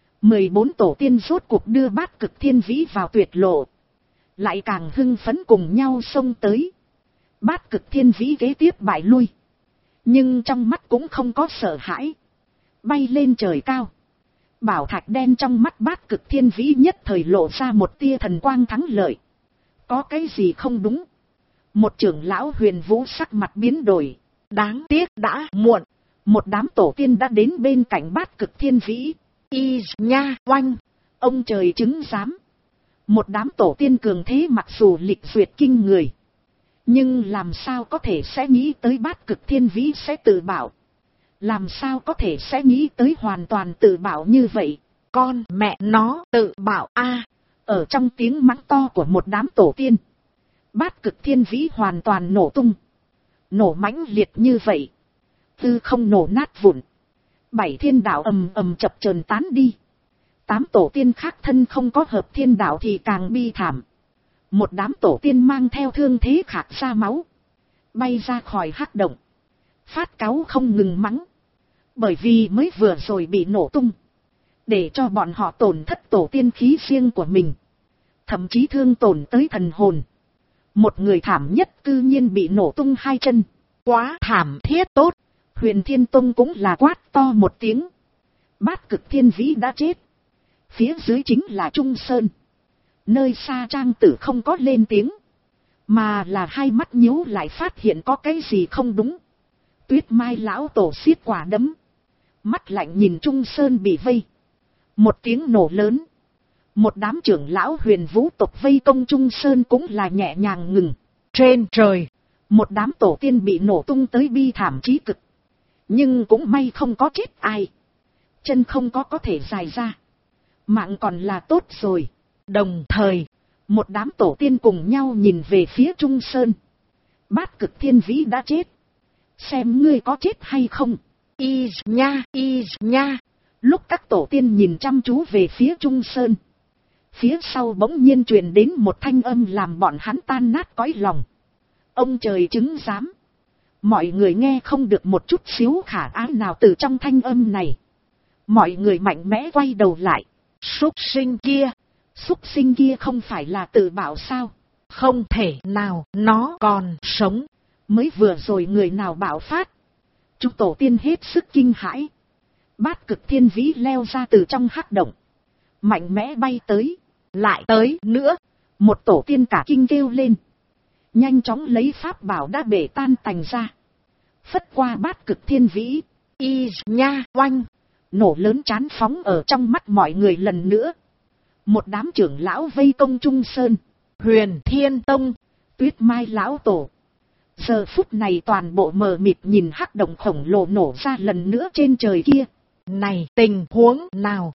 14 tổ tiên rốt cuộc đưa Bát Cực Thiên Vĩ vào tuyệt lộ. Lại càng hưng phấn cùng nhau xông tới. Bát Cực Thiên Vĩ kế tiếp bại lui, nhưng trong mắt cũng không có sợ hãi. Bay lên trời cao, bảo thạch đen trong mắt Bát Cực Thiên Vĩ nhất thời lộ ra một tia thần quang thắng lợi. Có cái gì không đúng? Một trưởng lão Huyền Vũ sắc mặt biến đổi. Đáng tiếc đã muộn. Một đám tổ tiên đã đến bên cạnh Bát Cực Thiên Vĩ. Y nha oanh, ông trời chứng giám. Một đám tổ tiên cường thế mặc dù lịch duyệt kinh người, nhưng làm sao có thể sẽ nghĩ tới Bát Cực Thiên Vĩ sẽ tự bảo. Làm sao có thể sẽ nghĩ tới hoàn toàn tự bảo như vậy. Con mẹ nó tự bảo a! Ở trong tiếng mắng to của một đám tổ tiên, Bát Cực Thiên Vĩ hoàn toàn nổ tung. Nổ mãnh liệt như vậy, tư không nổ nát vụn. 7 thiên đạo ầm ầm chập chờn tán đi. 8 tổ tiên khác thân không có hợp thiên đạo thì càng bi thảm. Một đám tổ tiên mang theo thương thế khạc ra máu, bay ra khỏi hắc động, phát cáu không ngừng mắng. Bởi vì mới vừa rồi bị nổ tung, để cho bọn họ tổn thất tổ tiên khí riêng của mình, thậm chí thương tổn tới thần hồn. Một người thảm nhất cư nhiên bị nổ tung 2 chân. Quá thảm thiết. Tốt. Huyền Thiên Tông cũng là quát to một tiếng. Bát Cực Thiên Vĩ đã chết. Phía dưới chính là Trung Sơn. Nơi xa Trang Tử không có lên tiếng, mà là hai mắt nhíu lại phát hiện có cái gì không đúng. Tuyết Mai lão tổ xiết quả đấm, mắt lạnh nhìn Trung Sơn bị vây. Một tiếng nổ lớn, một đám trưởng lão Huyền Vũ tộc vây công Trung Sơn cũng là nhẹ nhàng ngừng. Trên trời, một đám tổ tiên bị nổ tung tới bi thảm chí cực, nhưng cũng may không có chết ai. Chân không có thể dài ra, mạng còn là tốt rồi. Đồng thời, một đám tổ tiên cùng nhau nhìn về phía Trung Sơn. Bát Cực Thiên Vĩ đã chết, xem ngươi có chết hay không. Y nha. Lúc các tổ tiên nhìn chăm chú về phía Trung Sơn, phía sau bỗng nhiên truyền đến một thanh âm làm bọn hắn tan nát cõi lòng. Ông trời chứng giám. Mọi người nghe không được một chút xíu khả ái nào từ trong thanh âm này. Mọi người mạnh mẽ quay đầu lại. Súc sinh kia. Súc sinh kia không phải là tự bảo sao? Không thể nào, nó còn sống. Mới vừa rồi người nào bảo phát? Chúng tổ tiên hết sức kinh hãi. Bát Cực Thiên Vĩ leo ra từ trong hắc động, mạnh mẽ bay tới. Lại tới nữa. Một tổ tiên cả kinh kêu lên, nhanh chóng lấy pháp bảo đã bể tan tành ra, phất qua Bát Cực Thiên Vĩ. Y nha oanh, nổ lớn chán phóng ở trong mắt mọi người lần nữa. Một đám trưởng lão vây công Trung Sơn. Huyền Thiên Tông, Tuyết Mai lão tổ, giờ phút này toàn bộ mờ mịt nhìn hắc động khổng lồ nổ ra lần nữa trên trời kia. Này tình huống nào?